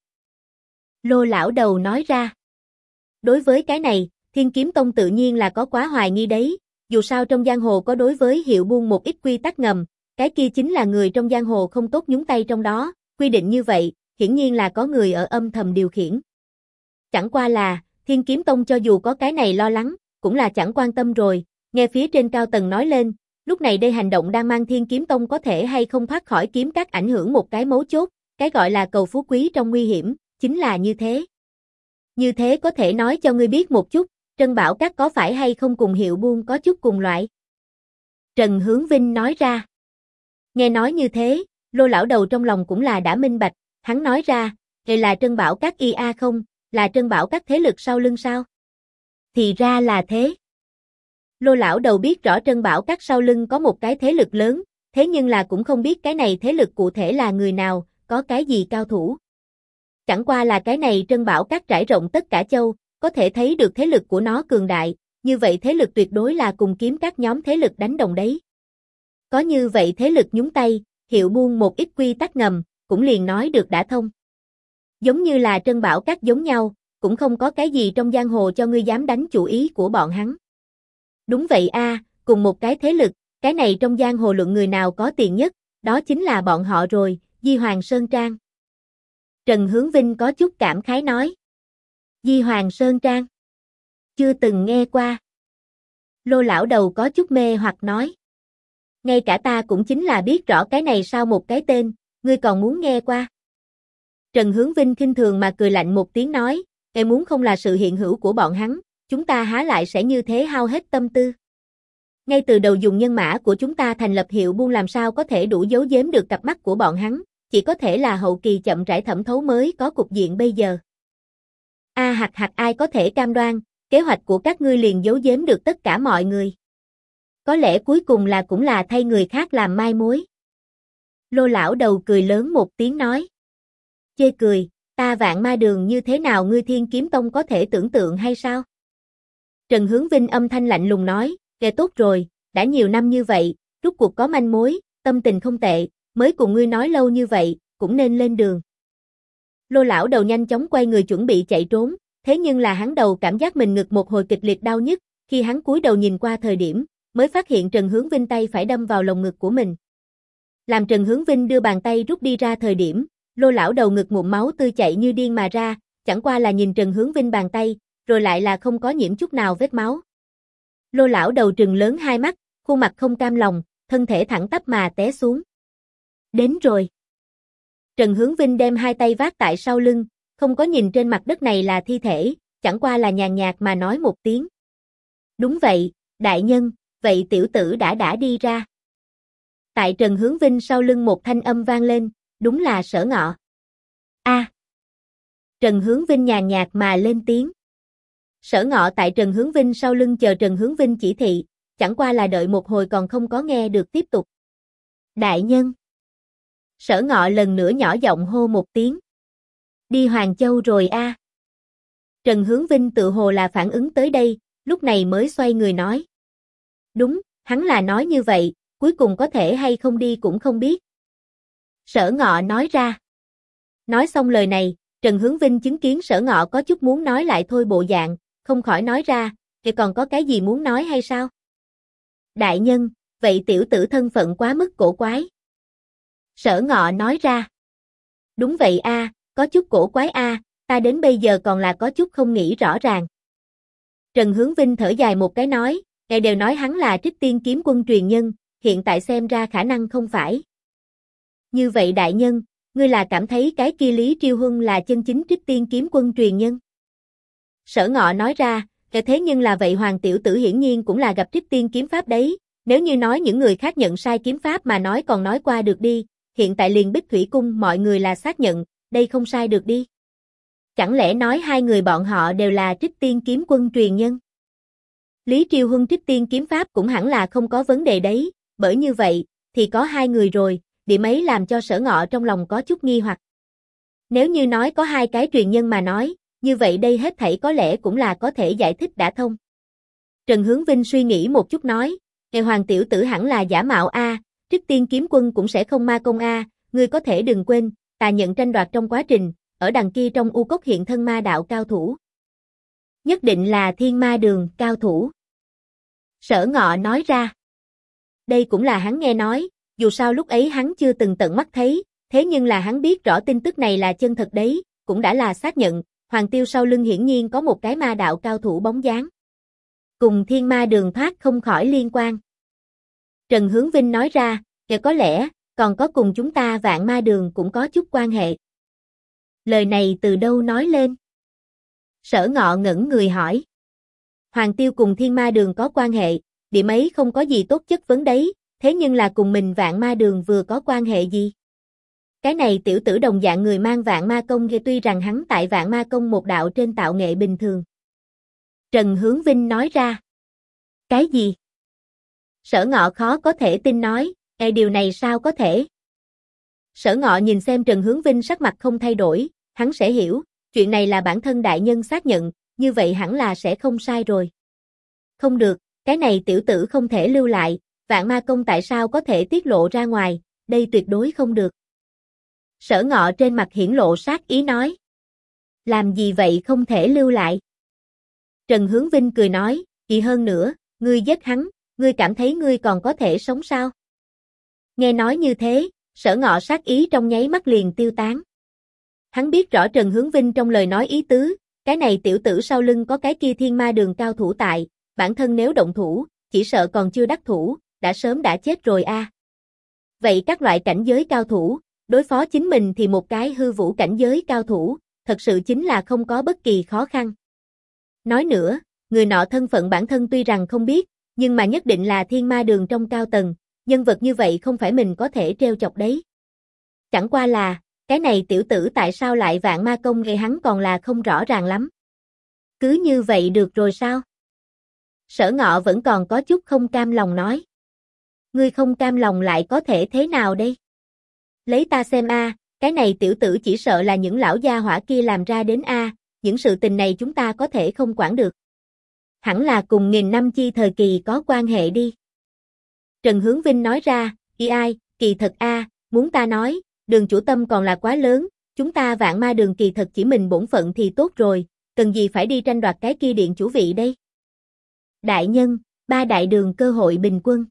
Lô lão đầu nói ra. Đối với cái này, Thiên Kiếm Tông tự nhiên là có quá hoài nghi đấy, dù sao trong giang hồ có đối với Hiệu buông một ít quy tắc ngầm, cái kia chính là người trong giang hồ không tốt nhúng tay trong đó, quy định như vậy, hiển nhiên là có người ở âm thầm điều khiển. Chẳng qua là, Thiên Kiếm Tông cho dù có cái này lo lắng, cũng là chẳng quan tâm rồi, nghe phía trên cao tầng nói lên, lúc này đây hành động đang mang Thiên Kiếm Tông có thể hay không thoát khỏi kiếm các ảnh hưởng một cái mấu chốt, cái gọi là cầu phú quý trong nguy hiểm, chính là như thế. Như thế có thể nói cho ngươi biết một chút, Trân Bảo Các có phải hay không cùng Hiệu buông có chút cùng loại? Trần Hướng Vinh nói ra. Nghe nói như thế, Lô lão đầu trong lòng cũng là đã minh bạch, hắn nói ra, đây là Trân Bảo Các IA không, là Trân Bảo Các thế lực sau lưng sao? Thì ra là thế. Lô lão đầu biết rõ Trân Bảo Các sau lưng có một cái thế lực lớn, thế nhưng là cũng không biết cái này thế lực cụ thể là người nào, có cái gì cao thủ. Chẳng qua là cái này Trân Bảo Các trải rộng tất cả châu, có thể thấy được thế lực của nó cường đại, như vậy thế lực tuyệt đối là cùng kiếm các nhóm thế lực đánh đồng đấy. Có như vậy thế lực nhúng tay, Hiệu buông một ít quy tắc ngầm, cũng liền nói được đã thông. Giống như là Trân Bảo Các giống nhau, cũng không có cái gì trong giang hồ cho ngươi dám đánh chủ ý của bọn hắn. Đúng vậy a, cùng một cái thế lực, cái này trong giang hồ luận người nào có tiền nhất, đó chính là bọn họ rồi, Di Hoàng Sơn Trang. Trần Hướng Vinh có chút cảm khái nói. Di Hoàng Sơn Trang. Chưa từng nghe qua. Lô lão đầu có chút mê hoặc nói. Ngay cả ta cũng chính là biết rõ cái này sao một cái tên, ngươi còn muốn nghe qua. Trần Hướng Vinh khinh thường mà cười lạnh một tiếng nói, em muốn không là sự hiện hữu của bọn hắn, chúng ta há lại sẽ như thế hao hết tâm tư. Ngay từ đầu dùng nhân mã của chúng ta thành lập Hiệu buông làm sao có thể đủ giấu giếm được cặp mắt của bọn hắn, chỉ có thể là hậu kỳ chậm rãi thẩm thấu mới có cục diện bây giờ. Hạt ai có thể cam đoan, kế hoạch của các ngươi liền giấu giếm được tất cả mọi người. Có lẽ cuối cùng là cũng là thay người khác làm mai mối. Lô lão đầu cười lớn một tiếng nói. Chê cười, ta Vạn Ma Đường như thế nào ngươi Thiên Kiếm Tông có thể tưởng tượng hay sao? Trần Hướng Vinh âm thanh lạnh lùng nói, tốt rồi, đã nhiều năm như vậy, rốt cuộc có manh mối, tâm tình không tệ, mới cùng ngươi nói lâu như vậy, cũng nên lên đường. Lô lão đầu nhanh chóng quay người chuẩn bị chạy trốn, thế nhưng là hắn đầu cảm giác mình ngực một hồi kịch liệt đau nhức, khi hắn cúi đầu nhìn qua thời điểm, mới phát hiện Trần Hướng Vinh tay phải đâm vào lồng ngực của mình. Làm Trần Hướng Vinh đưa bàn tay rút đi ra thời điểm, Lô lão đầu ngực ngụm máu tươi chảy như điên mà ra, chẳng qua là nhìn Trần Hướng Vinh bàn tay, rồi lại là không có nhiễm chút nào vết máu. Lô lão đầu trừng lớn hai mắt, khuôn mặt không cam lòng, thân thể thẳng tắp mà té xuống. Đến rồi. Trần Hướng Vinh đem hai tay vác tại sau lưng, không có nhìn trên mặt đất này là thi thể, chẳng qua là nhàn nhạt mà nói một tiếng. Đúng vậy, đại nhân, vậy tiểu tử đã đi ra. Tại Trần Hướng Vinh sau lưng một thanh âm vang lên, đúng là Sở Ngọ. A. Trần Hướng Vinh nhàn nhạt mà lên tiếng. Sở Ngọ tại Trần Hướng Vinh sau lưng chờ Trần Hướng Vinh chỉ thị, chẳng qua là đợi một hồi còn không có nghe được tiếp tục. Đại nhân. Sở Ngọ lần nữa nhỏ giọng hô một tiếng. Đi Hoàng Châu rồi a. Trần Hướng Vinh tự hồ là phản ứng tới đây, lúc này mới xoay người nói. Đúng, hắn là nói như vậy, cuối cùng có thể hay không đi cũng không biết. Sở Ngọ nói ra. Nói xong lời này, Trần Hướng Vinh chứng kiến Sở Ngọ có chút muốn nói lại thôi bộ dạng, không khỏi nói ra, thì còn có cái gì muốn nói hay sao? Đại nhân, vậy tiểu tử thân phận quá mức cổ quái. Sở Ngọ nói ra. Đúng vậy a, có chút cổ quái a, ta đến bây giờ còn là có chút không nghĩ rõ ràng. Trần Hướng Vinh thở dài một cái nói, ngài đều nói hắn là Trích Tiên Kiếm Quân truyền nhân, hiện tại xem ra khả năng không phải. Như vậy đại nhân, ngươi là cảm thấy cái kia Lý Triêu Huân là chân chính Trích Tiên Kiếm Quân truyền nhân? Sở Ngọ nói ra, thế nhưng là vậy Hoàng tiểu tử hiển nhiên cũng là gặp Trích Tiên kiếm pháp đấy, nếu như nói những người khác nhận sai kiếm pháp mà nói còn nói qua được đi, hiện tại liền Bích Thủy Cung mọi người là xác nhận, đây không sai được đi. Chẳng lẽ nói hai người bọn họ đều là Trích Tiên Kiếm Quân truyền nhân? Lý Triêu Huân Trích Tiên kiếm pháp cũng hẳn là không có vấn đề đấy, bởi như vậy, thì có hai người rồi, điểm ấy làm cho Sở Ngọ trong lòng có chút nghi hoặc. Nếu như nói có hai cái truyền nhân mà nói, như vậy đây hết thảy có lẽ cũng là có thể giải thích đã thông. Trần Hướng Vinh suy nghĩ một chút nói, Ngài Hoàng tiểu tử hẳn là giả mạo a, Trích Tiên Kiếm Quân cũng sẽ không ma công a, ngươi có thể đừng quên, ta nhận tranh đoạt trong quá trình, ở đằng kia trong U Cốc hiện thân ma đạo cao thủ. Nhất định là Thiên Ma Đường cao thủ. Sở Ngọ nói ra. Đây cũng là hắn nghe nói, dù sao lúc ấy hắn chưa từng tận mắt thấy, thế nhưng là hắn biết rõ tin tức này là chân thật đấy, cũng đã là xác nhận, Hoàng Tiêu sau lưng hiển nhiên có một cái ma đạo cao thủ bóng dáng. Cùng Thiên Ma Đường thoát không khỏi liên quan. Trần Hướng Vinh nói ra, có lẽ, còn có cùng chúng ta Vạn Ma Đường cũng có chút quan hệ. Lời này từ đâu nói lên? Sở Ngọ ngẩn người hỏi. Hoàng Tiêu cùng Thiên Ma Đường có quan hệ, điểm ấy không có gì tốt chất vấn đấy, thế nhưng là cùng mình Vạn Ma Đường vừa có quan hệ gì? Cái này tiểu tử đồng dạng người mang Vạn Ma Công tuy rằng hắn tại Vạn Ma Công một đạo trên tạo nghệ bình thường. Trần Hướng Vinh nói ra. Cái gì? Sở Ngọ khó có thể tin nói, điều này sao có thể? Sở Ngọ nhìn xem Trần Hướng Vinh sắc mặt không thay đổi, hắn sẽ hiểu, chuyện này là bản thân đại nhân xác nhận, như vậy hẳn là sẽ không sai rồi. Không được, cái này tiểu tử không thể lưu lại, Vạn Ma Công tại sao có thể tiết lộ ra ngoài, đây tuyệt đối không được. Sở Ngọ trên mặt hiển lộ sát ý nói. Làm gì vậy không thể lưu lại? Trần Hướng Vinh cười nói, chỉ hơn nữa, ngươi giết hắn, ngươi cảm thấy ngươi còn có thể sống sao? Nghe nói như thế, Sở Ngọ sát ý trong nháy mắt liền tiêu tán. Hắn biết rõ Trần Hướng Vinh trong lời nói ý tứ, cái này tiểu tử sau lưng có cái kia Thiên Ma Đường cao thủ tại, bản thân nếu động thủ, chỉ sợ còn chưa đắc thủ, đã sớm đã chết rồi a. Vậy các loại cảnh giới cao thủ, đối phó chính mình thì một cái hư vũ cảnh giới cao thủ, thật sự chính là không có bất kỳ khó khăn. Nói nữa, người nọ thân phận bản thân tuy rằng không biết, nhưng mà nhất định là Thiên Ma Đường trong cao tầng, nhân vật như vậy không phải mình có thể trêu chọc đấy. Chẳng qua là, cái này tiểu tử tại sao lại Vạn Ma Công gây hắn còn là không rõ ràng lắm. Cứ như vậy được rồi sao? Sở Ngọ vẫn còn có chút không cam lòng nói. Ngươi không cam lòng lại có thể thế nào đây? Lấy ta xem a, cái này tiểu tử chỉ sợ là những lão gia hỏa kia làm ra đến a, những sự tình này chúng ta có thể không quản được. Hẳn là cùng nghìn năm chi thời kỳ có quan hệ đi. Trần Hướng Vinh nói ra, ai, kỳ thật a, muốn ta nói, Đường chủ tâm còn là quá lớn, chúng ta Vạn Ma Đường kỳ thật chỉ mình bổn phận thì tốt rồi, cần gì phải đi tranh đoạt cái kia điện chủ vị đây? Đại nhân, ba đại đường cơ hội bình quân.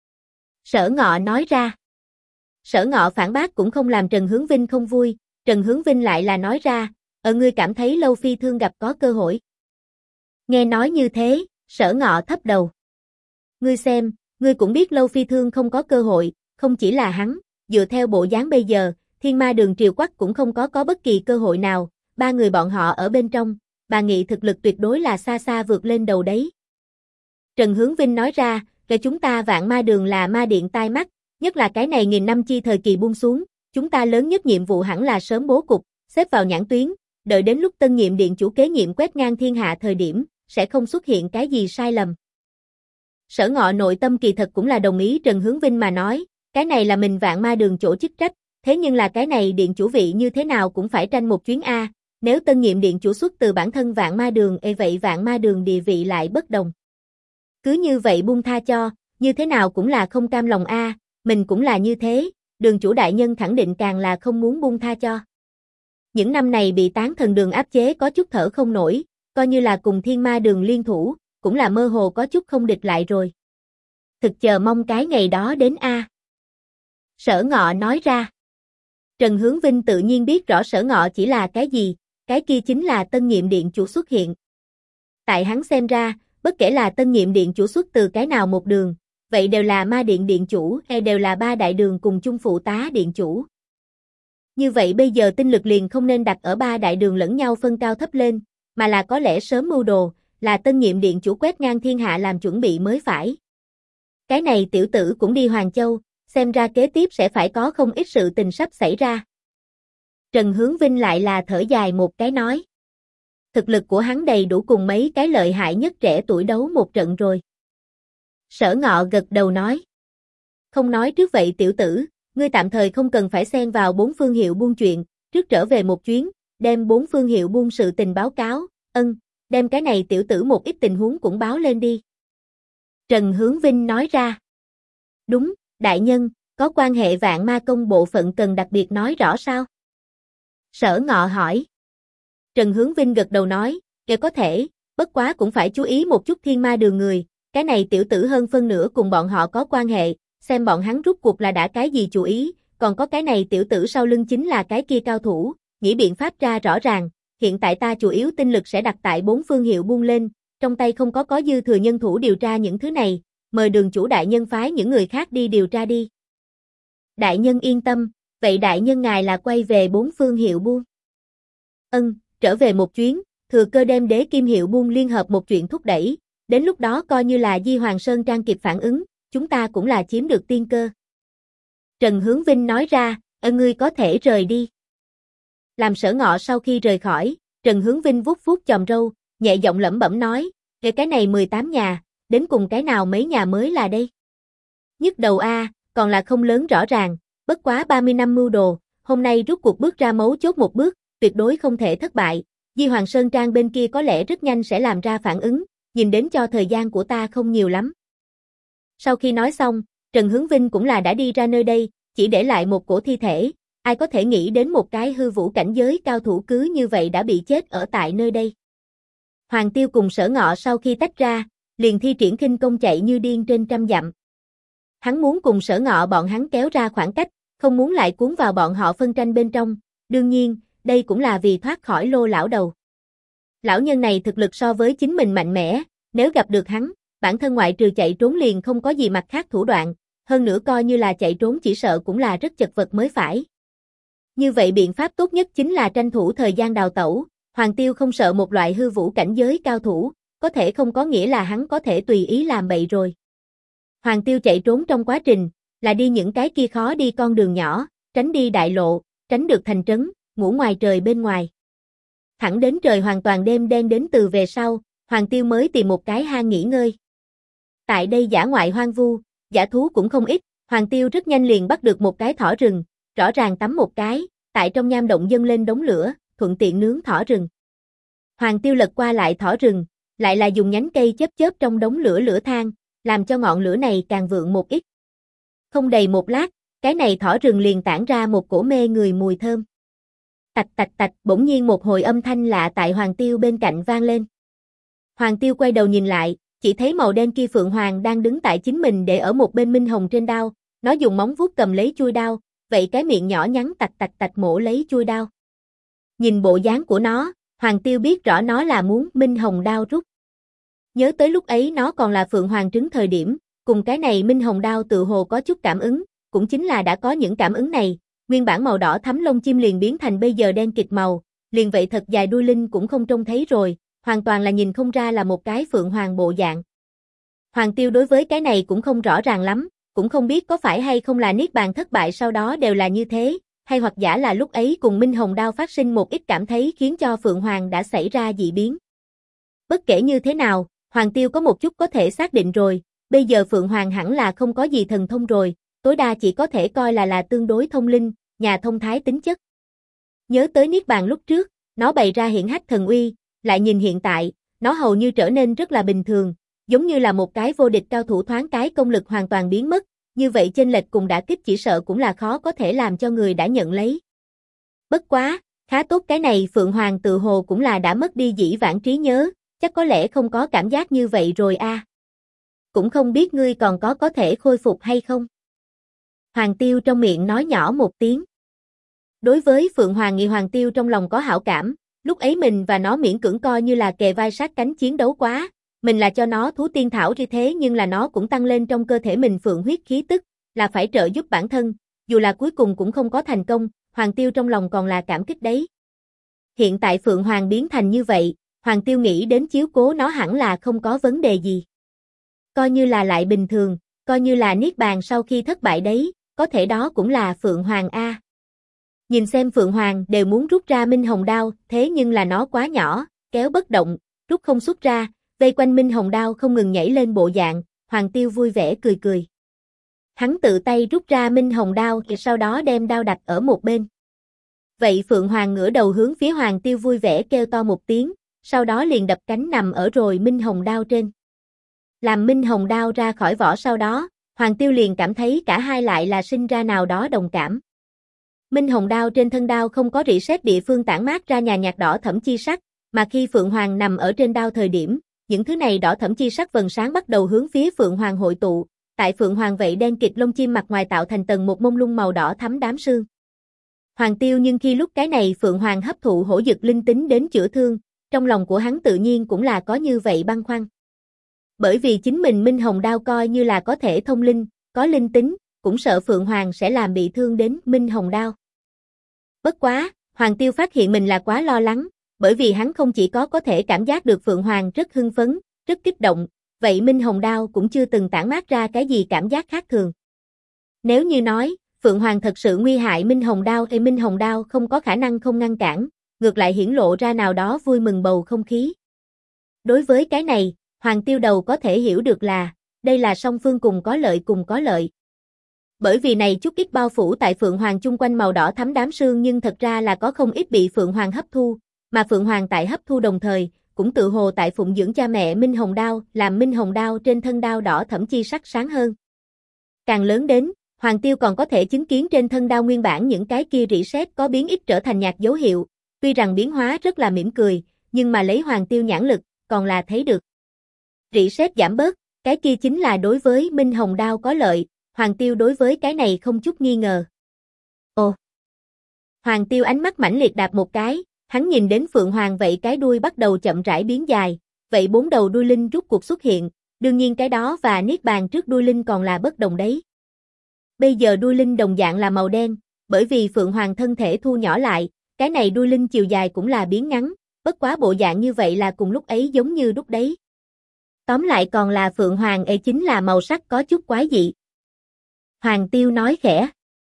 Sở Ngọ nói ra. Sở Ngọ phản bác cũng không làm Trần Hướng Vinh không vui, Trần Hướng Vinh lại là nói ra, ngươi cảm thấy Lâu Phi Thương gặp có cơ hội. Nghe nói như thế, Sở Ngọ thấp đầu. Ngươi xem, Ngươi cũng biết Lâu Phi Thương không có cơ hội, không chỉ là hắn, dựa theo bộ dáng bây giờ, Thiên Ma Đường Triều Quắc cũng không có bất kỳ cơ hội nào, ba người bọn họ ở bên trong, bà nghĩ thực lực tuyệt đối là xa xa vượt lên đầu đấy. Trần Hướng Vinh nói ra, cho chúng ta Vạn Ma Đường là ma điện tai mắt, nhất là cái này nghìn năm chi thời kỳ buông xuống, chúng ta lớn nhất nhiệm vụ hẳn là sớm bố cục, xếp vào nhãn tuyến, đợi đến lúc tân nhiệm điện chủ kế nhiệm quét ngang thiên hạ thời điểm, sẽ không xuất hiện cái gì sai lầm. Sở Ngọ nội tâm kỳ thật cũng là đồng ý Trần Hướng Vinh mà nói, cái này là mình Vạn Ma Đường chỗ chức trách, thế nhưng là cái này điện chủ vị như thế nào cũng phải tranh một chuyến A, nếu tân nhiệm điện chủ xuất từ bản thân Vạn Ma Đường vậy Vạn Ma Đường địa vị lại bất đồng. Cứ như vậy buông tha cho, như thế nào cũng là không cam lòng A, mình cũng là như thế, đường chủ đại nhân khẳng định càng là không muốn buông tha cho. Những năm này bị Tán Thần Đường áp chế có chút thở không nổi, coi như là cùng Thiên Ma Đường liên thủ, cũng là mơ hồ có chút không địch lại rồi. Thực chờ mong cái ngày đó đến A. Sở Ngọ nói ra. Trần Hướng Vinh tự nhiên biết rõ Sở Ngọ chỉ là cái gì, cái kia chính là tân nhiệm điện chủ xuất hiện. Tại hắn xem ra, bất kể là tân nhiệm điện chủ xuất từ cái nào một đường, vậy đều là ma điện điện chủ hay đều là ba đại đường cùng chung phụ tá điện chủ. Như vậy bây giờ tinh lực liền không nên đặt ở ba đại đường lẫn nhau phân cao thấp lên, mà là có lẽ sớm mưu đồ, là tân nhiệm điện chủ quét ngang thiên hạ làm chuẩn bị mới phải. Cái này tiểu tử cũng đi Hoàng Châu, xem ra kế tiếp sẽ phải có không ít sự tình sắp xảy ra. Trần Hướng Vinh lại là thở dài một cái nói. Thực lực của hắn đầy đủ cùng mấy cái lợi hại nhất trẻ tuổi đấu một trận rồi. Sở Ngọ gật đầu nói. Không nói trước vậy tiểu tử, ngươi tạm thời không cần phải xen vào bốn phương hiệu buôn chuyện, trước trở về một chuyến, đem bốn phương hiệu buôn sự tình báo cáo, đem cái này tiểu tử một ít tình huống cũng báo lên đi. Trần Hướng Vinh nói ra. Đúng, đại nhân, có quan hệ Vạn Ma Công bộ phận cần đặc biệt nói rõ sao? Sở Ngọ hỏi. Trần Hướng Vinh gật đầu nói, kể có thể, bất quá cũng phải chú ý một chút Thiên Ma Đường người, cái này tiểu tử hơn phân nửa cùng bọn họ có quan hệ, xem bọn hắn rút cuộc là đã cái gì chú ý, còn có cái này tiểu tử sau lưng chính là cái kia cao thủ, nghĩ biện pháp ra rõ ràng, hiện tại ta chủ yếu tinh lực sẽ đặt tại bốn phương hiệu buôn lên, trong tay không có dư thừa nhân thủ điều tra những thứ này, mời đường chủ đại nhân phái những người khác đi điều tra đi. Đại nhân yên tâm, vậy đại nhân ngài là quay về bốn phương hiệu buôn. Trở về một chuyến, thừa cơ đem Đế Kim hiệu buôn liên hợp một chuyện thúc đẩy, đến lúc đó coi như là Di Hoàng Sơn Trang kịp phản ứng, chúng ta cũng là chiếm được tiên cơ. Trần Hướng Vinh nói ra, ngươi có thể rời đi. Làm Sở Ngọ sau khi rời khỏi, Trần Hướng Vinh vuốt vuốt chòm râu, nhẹ giọng lẩm bẩm nói, cái này 18 nhà, đến cùng cái nào mấy nhà mới là đây? Nhức đầu A, còn là không lớn rõ ràng, bất quá 30 năm mưu đồ, hôm nay rút cuộc bước ra mấu chốt một bước, tuyệt đối không thể thất bại, Di Hoàng Sơn Trang bên kia có lẽ rất nhanh sẽ làm ra phản ứng, nhìn đến cho thời gian của ta không nhiều lắm. Sau khi nói xong, Trần Hướng Vinh cũng là đã đi ra nơi đây, chỉ để lại một cổ thi thể, ai có thể nghĩ đến một cái hư vũ cảnh giới cao thủ cứ như vậy đã bị chết ở tại nơi đây. Hoàng Tiêu cùng Sở Ngọ sau khi tách ra, liền thi triển khinh công chạy như điên trên trăm dặm. Hắn muốn cùng Sở Ngọ bọn hắn kéo ra khoảng cách, không muốn lại cuốn vào bọn họ phân tranh bên trong, đương nhiên, đây cũng là vì thoát khỏi Lô lão đầu. Lão nhân này thực lực so với chính mình mạnh mẽ, nếu gặp được hắn, bản thân ngoại trừ chạy trốn liền không có gì mặt khác thủ đoạn, hơn nữa coi như là chạy trốn chỉ sợ cũng là rất chật vật mới phải. Như vậy biện pháp tốt nhất chính là tranh thủ thời gian đào tẩu, Hoàng Tiêu không sợ một loại hư vũ cảnh giới cao thủ, có thể không có nghĩa là hắn có thể tùy ý làm bậy rồi. Hoàng Tiêu chạy trốn trong quá trình, là đi những cái kia khó đi con đường nhỏ, tránh đi đại lộ, tránh được thành trấn, ngủ ngoài trời bên ngoài. Thẳng đến trời hoàn toàn đêm đen đến từ về sau, Hoàng Tiêu mới tìm một cái hang nghỉ ngơi. Tại đây dã ngoại hoang vu, dã thú cũng không ít, Hoàng Tiêu rất nhanh liền bắt được một cái thỏ rừng, rõ ràng tắm một cái, tại trong nham động dâng lên đống lửa, thuận tiện nướng thỏ rừng. Hoàng Tiêu lật qua lại thỏ rừng, lại là dùng nhánh cây chớp trong đống lửa than, làm cho ngọn lửa này càng vượng một ít. Không đầy một lát, cái này thỏ rừng liền tản ra một cổ mê người mùi thơm. Tạch tạch tạch, bỗng nhiên một hồi âm thanh lạ tại Hoàng Tiêu bên cạnh vang lên. Hoàng Tiêu quay đầu nhìn lại, chỉ thấy màu đen kia Phượng Hoàng đang đứng tại chính mình để ở một bên minh hồng trên đao, nó dùng móng vuốt cầm lấy chuôi đao, vậy cái miệng nhỏ nhắn tạch tạch tạch mổ lấy chuôi đao. Nhìn bộ dáng của nó, Hoàng Tiêu biết rõ nó là muốn minh hồng đao rút. Nhớ tới lúc ấy nó còn là Phượng Hoàng trứng thời điểm, cùng cái này Minh Hồng Đao tự hồ có chút cảm ứng, cũng chính là đã có những cảm ứng này, nguyên bản màu đỏ thắm lông chim liền biến thành bây giờ đen kịt màu, liền vậy thật dài đuôi linh cũng không trông thấy rồi, hoàn toàn là nhìn không ra là một cái phượng hoàng bộ dạng. Hoàng Tiêu đối với cái này cũng không rõ ràng lắm, cũng không biết có phải hay không là niết bàn thất bại sau đó đều là như thế, hay hoặc giả là lúc ấy cùng Minh Hồng Đao phát sinh một ít cảm thấy khiến cho phượng hoàng đã xảy ra dị biến. Bất kể như thế nào, Hoàng Tiêu có một chút có thể xác định rồi, bây giờ phượng hoàng hẳn là không có gì thần thông rồi, tối đa chỉ có thể coi là tương đối thông linh, nhà thông thái tính chất. Nhớ tới niết bàn lúc trước, nó bày ra hiển hách thần uy, lại nhìn hiện tại, nó hầu như trở nên rất là bình thường, giống như là một cái vô địch cao thủ thoáng cái công lực hoàn toàn biến mất, như vậy chênh lệch cùng đả kích chỉ sợ cũng là khó có thể làm cho người đã nhận lấy. Bất quá, khá tốt cái này phượng hoàng tự hồ cũng là đã mất đi dĩ vãng trí nhớ, chắc có lẽ không có cảm giác như vậy rồi a. Cũng không biết ngươi còn có thể khôi phục hay không. Hoàng Tiêu trong miệng nói nhỏ một tiếng. Đối với Phượng Hoàng Nghị Hoàng Tiêu trong lòng có hảo cảm, lúc ấy mình và nó miễn cưỡng coi như là kề vai sát cánh chiến đấu quá, mình là cho nó thú tiên thảo như thế nhưng là nó cũng tăng lên trong cơ thể mình phượng huyết khí tức, là phải trợ giúp bản thân, dù là cuối cùng cũng không có thành công, Hoàng Tiêu trong lòng còn là cảm kích đấy. Hiện tại Phượng Hoàng biến thành như vậy, Hoàng Tiêu nghĩ đến chiếu cố nó hẳn là không có vấn đề gì. Coi như là lại bình thường, coi như là niết bàn sau khi thất bại đấy, có thể đó cũng là Phượng Hoàng A. Nhìn xem Phượng Hoàng đều muốn rút ra Minh Hồng Đao, thế nhưng là nó quá nhỏ, kéo bất động, rút không xuất ra, vây quanh Minh Hồng Đao không ngừng nhảy lên bộ dạng, Hoàng Tiêu vui vẻ cười cười. Hắn tự tay rút ra Minh Hồng Đao, sau đó đem đao đặt ở một bên. Vậy Phượng Hoàng ngửa đầu hướng phía Hoàng Tiêu vui vẻ kêu to một tiếng, sau đó liền đập cánh nằm ở rồi Minh Hồng Đao trên. Làm Minh Hồng Đao ra khỏi vỏ sau đó, Hoàng Tiêu liền cảm thấy cả hai lại là sinh ra nào đó đồng cảm. Minh Hồng Đao trên thân đao không có rỉ sét địa phương tản mát ra nhàn nhạt đỏ thẫm chi sắc, mà khi Phượng Hoàng nằm ở trên đao thời điểm, những thứ này đỏ thẫm chi sắc vầng sáng bắt đầu hướng phía Phượng Hoàng hội tụ, tại Phượng Hoàng vậy đen kịt lông chim mặt ngoài tạo thành tầng một mông lung màu đỏ thắm đám sương. Hoàng Tiêu nhưng khi lúc cái này Phượng Hoàng hấp thụ hổ dực linh tính đến chữa thương, trong lòng của hắn tự nhiên cũng là có như vậy băn khoăn. Bởi vì chính mình Minh Hồng Đao coi như là có thể thông linh, có linh tính, cũng sợ Phượng Hoàng sẽ làm bị thương đến Minh Hồng Đao. Bất quá, Hoàng Tiêu phát hiện mình là quá lo lắng, bởi vì hắn không chỉ có thể cảm giác được Phượng Hoàng rất hưng phấn, rất kích động, vậy Minh Hồng Đao cũng chưa từng tản mát ra cái gì cảm giác khác thường. Nếu như nói, Phượng Hoàng thật sự nguy hại Minh Hồng Đao thì Minh Hồng Đao không có khả năng không ngăn cản, ngược lại hiển lộ ra nào đó vui mừng bầu không khí. Đối với cái này, Hoàng Tiêu đầu có thể hiểu được là, đây là song phương cùng có lợi cùng có lợi. Bởi vì này chút ít bao phủ tại Phượng Hoàng chung quanh màu đỏ thắm đám sương nhưng thật ra là có không ít bị Phượng Hoàng hấp thu, mà Phượng Hoàng tại hấp thu đồng thời, cũng tự hồ tại phụng dưỡng cha mẹ Minh Hồng Đao, làm Minh Hồng Đao trên thân đao đỏ thẫm chi sắc sáng hơn. Càng lớn đến, Hoàng Tiêu còn có thể chứng kiến trên thân đao nguyên bản những cái kia rỉ sét có biến ít trở thành nhạt dấu hiệu, tuy rằng biến hóa rất là mỉm cười, nhưng mà lấy Hoàng Tiêu nhãn lực, còn là thấy được. Rỉ sét giảm bớt, cái kia chính là đối với Minh Hồng Đao có lợi, Hoàng Tiêu đối với cái này không chút nghi ngờ. Ồ! Hoàng Tiêu ánh mắt mãnh liệt đạp một cái, hắn nhìn đến Phượng Hoàng vậy cái đuôi bắt đầu chậm rãi biến dài, vậy bốn đầu đuôi linh rút cuộc xuất hiện, đương nhiên cái đó và niết bàn trước đuôi linh còn là bất đồng đấy. Bây giờ đuôi linh đồng dạng là màu đen, bởi vì Phượng Hoàng thân thể thu nhỏ lại, cái này đuôi linh chiều dài cũng là biến ngắn, bất quá bộ dạng như vậy là cùng lúc ấy giống như đúc đấy. Tóm lại còn là Phượng Hoàng chính là màu sắc có chút quái dị. Hoàng Tiêu nói khẽ.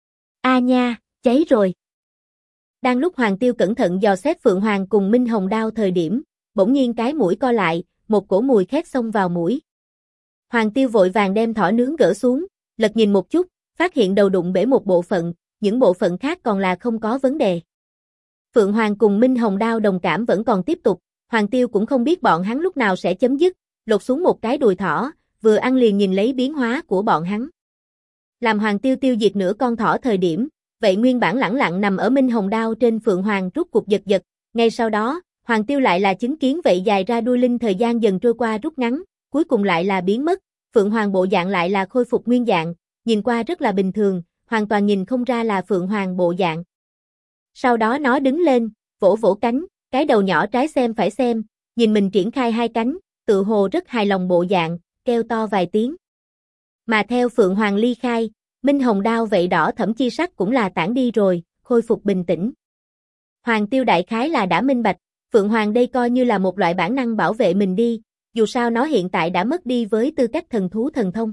A nha, cháy rồi. Đang lúc Hoàng Tiêu cẩn thận dò xét Phượng Hoàng cùng Minh Hồng Đao thời điểm, bỗng nhiên cái mũi co lại, một cổ mùi khét xông vào mũi. Hoàng Tiêu vội vàng đem thỏ nướng gỡ xuống, lật nhìn một chút, phát hiện đầu đụng bể một bộ phận, những bộ phận khác còn là không có vấn đề. Phượng Hoàng cùng Minh Hồng Đao đồng cảm vẫn còn tiếp tục, Hoàng Tiêu cũng không biết bọn hắn lúc nào sẽ chấm dứt, lột xuống một cái đùi thỏ, vừa ăn liền nhìn lấy biến hóa của bọn hắn. Làm Hoàng Tiêu tiêu diệt nửa con thỏ thời điểm, vậy nguyên bản lẳng lặng nằm ở Minh Hồng Đao trên Phượng Hoàng rút cuộc giật giật, ngay sau đó, Hoàng Tiêu lại là chứng kiến vậy dài ra đuôi linh thời gian dần trôi qua rút ngắn, cuối cùng lại là biến mất, Phượng Hoàng bộ dạng lại là khôi phục nguyên dạng, nhìn qua rất là bình thường, hoàn toàn nhìn không ra là Phượng Hoàng bộ dạng. Sau đó nó đứng lên, vỗ vỗ cánh, cái đầu nhỏ trái xem phải xem, nhìn mình triển khai hai cánh, tự hồ rất hài lòng bộ dạng, kêu to vài tiếng. Mà theo Phượng Hoàng ly khai, Minh Hồng đao vậy đỏ thẫm chi sắc cũng là tản đi rồi, khôi phục bình tĩnh. Hoàng Tiêu đại khái là đã minh bạch, Phượng Hoàng đây coi như là một loại bản năng bảo vệ mình đi, dù sao nó hiện tại đã mất đi với tư cách thần thú thần thông.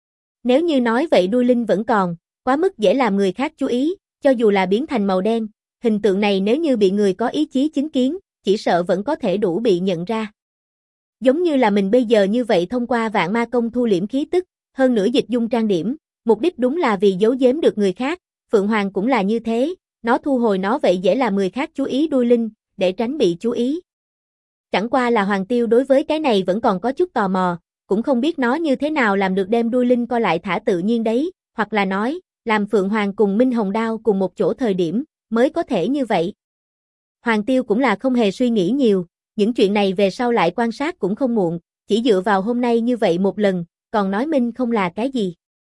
Nếu như nói vậy đuôi linh vẫn còn, quá mức dễ làm người khác chú ý, cho dù là biến thành màu đen, hình tượng này nếu như bị người có ý chí chứng kiến, chỉ sợ vẫn có thể đủ bị nhận ra. Giống như là mình bây giờ như vậy thông qua vạn ma công thu liễm khí tức, hơn nữa dịch dung trang điểm, mục đích đúng là vì giấu giếm được người khác, Phượng Hoàng cũng là như thế, nó thu hồi nó vậy dễ làm người khác chú ý đuôi linh, để tránh bị chú ý. Chẳng qua là Hoàng Tiêu đối với cái này vẫn còn có chút tò mò, cũng không biết nó như thế nào làm được đem đuôi linh co lại thả tự nhiên đấy, hoặc là nói, làm Phượng Hoàng cùng Minh Hồng đao cùng một chỗ thời điểm, mới có thể như vậy. Hoàng Tiêu cũng là không hề suy nghĩ nhiều, những chuyện này về sau lại quan sát cũng không muộn, chỉ dựa vào hôm nay như vậy một lần, còn nói minh không là cái gì.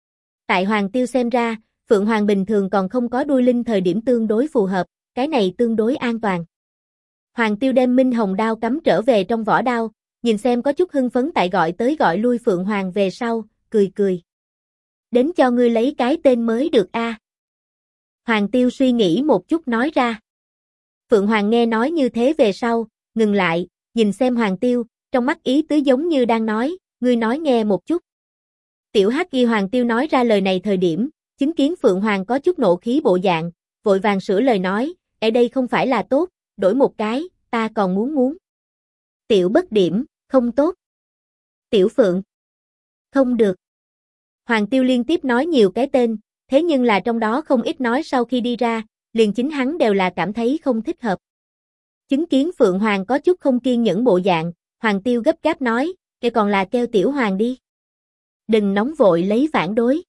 Tại Hoàng Tiêu xem ra, Phượng Hoàng bình thường còn không có đuôi linh thời điểm tương đối phù hợp, cái này tương đối an toàn. Hoàng Tiêu đem Minh Hồng đao cắm trở về trong vỏ đao, nhìn xem có chút hưng phấn tại gọi tới gọi lui Phượng Hoàng về sau, cười cười. Đến cho ngươi lấy cái tên mới được a. Hoàng Tiêu suy nghĩ một chút nói ra. Phượng Hoàng nghe nói như thế về sau, ngừng lại, nhìn xem Hoàng Tiêu, trong mắt ý tứ giống như đang nói, ngươi nói nghe một chút. Tiểu Hắc Y Hoàng Tiêu nói ra lời này thời điểm, chứng kiến Phượng Hoàng có chút nộ khí bộ dạng, vội vàng sửa lời nói, ở đây không phải là tốt, đổi một cái, ta còn muốn. Tiểu Bất Điểm, không tốt. Tiểu Phượng, không được. Hoàng Tiêu liên tiếp nói nhiều cái tên, thế nhưng là trong đó không ít nói sau khi đi ra, liền chính hắn đều là cảm thấy không thích hợp. Chứng kiến Phượng Hoàng có chút không kiên nhẫn bộ dạng, Hoàng Tiêu gấp gáp nói, kêu còn là kêu Tiểu Hoàng đi. Đừng nóng vội lấy phản đối.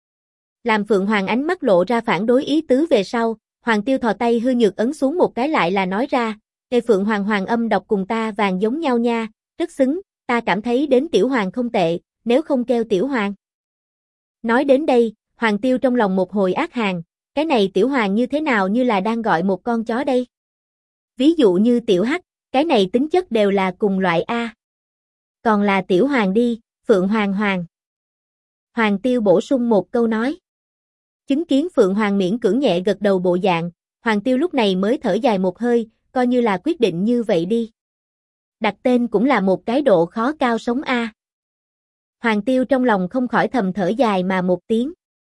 Làm Phượng Hoàng ánh mắt lộ ra phản đối ý tứ về sau, Hoàng Tiêu thò tay hư nhược ấn xuống một cái lại là nói ra, kêu Phượng Hoàng hoàng âm đọc cùng ta vàng giống nhau nha, rất xứng, ta cảm thấy đến Tiểu Hoàng không tệ, nếu không kêu Tiểu Hoàng. Nói đến đây, Hoàng Tiêu trong lòng một hồi ác hàn, cái này Tiểu Hoàng như thế nào như là đang gọi một con chó đây. Ví dụ như Tiểu Hắc, cái này tính chất đều là cùng loại A. Còn là Tiểu Hoàng đi, Phượng Hoàng Hoàng. Hoàng Tiêu bổ sung một câu nói. Chứng kiến Phượng Hoàng miễn cưỡng nhẹ gật đầu bộ dạng, Hoàng Tiêu lúc này mới thở dài một hơi, coi như là quyết định như vậy đi. Đặt tên cũng là một cái độ khó cao sống A. Hoàng Tiêu trong lòng không khỏi thầm thở dài mà một tiếng.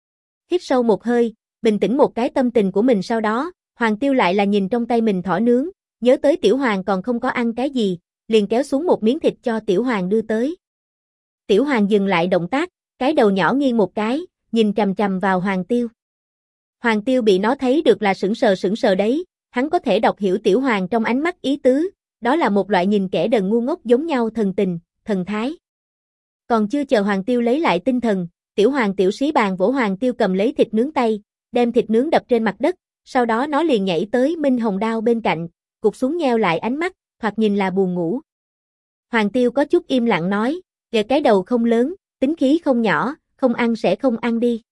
Hít sâu một hơi, bình tĩnh một cái tâm tình của mình sau đó, Hoàng Tiêu lại là nhìn trong tay mình thỏ nướng, nhớ tới Tiểu Hoàng còn không có ăn cái gì, liền kéo xuống một miếng thịt cho Tiểu Hoàng đưa tới. Tiểu Hoàng dừng lại động tác, cái đầu nhỏ nghiêng một cái, nhìn chằm chằm vào Hoàng Tiêu. Hoàng Tiêu bị nó thấy được là sững sờ đấy, hắn có thể đọc hiểu Tiểu Hoàng trong ánh mắt ý tứ, đó là một loại nhìn kẻ đần ngu ngốc giống nhau thần tình, thần thái. Còn chưa chờ Hoàng Tiêu lấy lại tinh thần, Tiểu Hoàng tiểu sĩ bàn vỗ Hoàng Tiêu cầm lấy thịt nướng tay, đem thịt nướng đập trên mặt đất, sau đó nó liền nhảy tới Minh Hồng đao bên cạnh, cụp xuống nheo lại ánh mắt, thoạt nhìn là buồn ngủ. Hoàng Tiêu có chút im lặng nói, "Kìa cái đầu không lớn, tính khí không nhỏ, không ăn sẽ không ăn đi."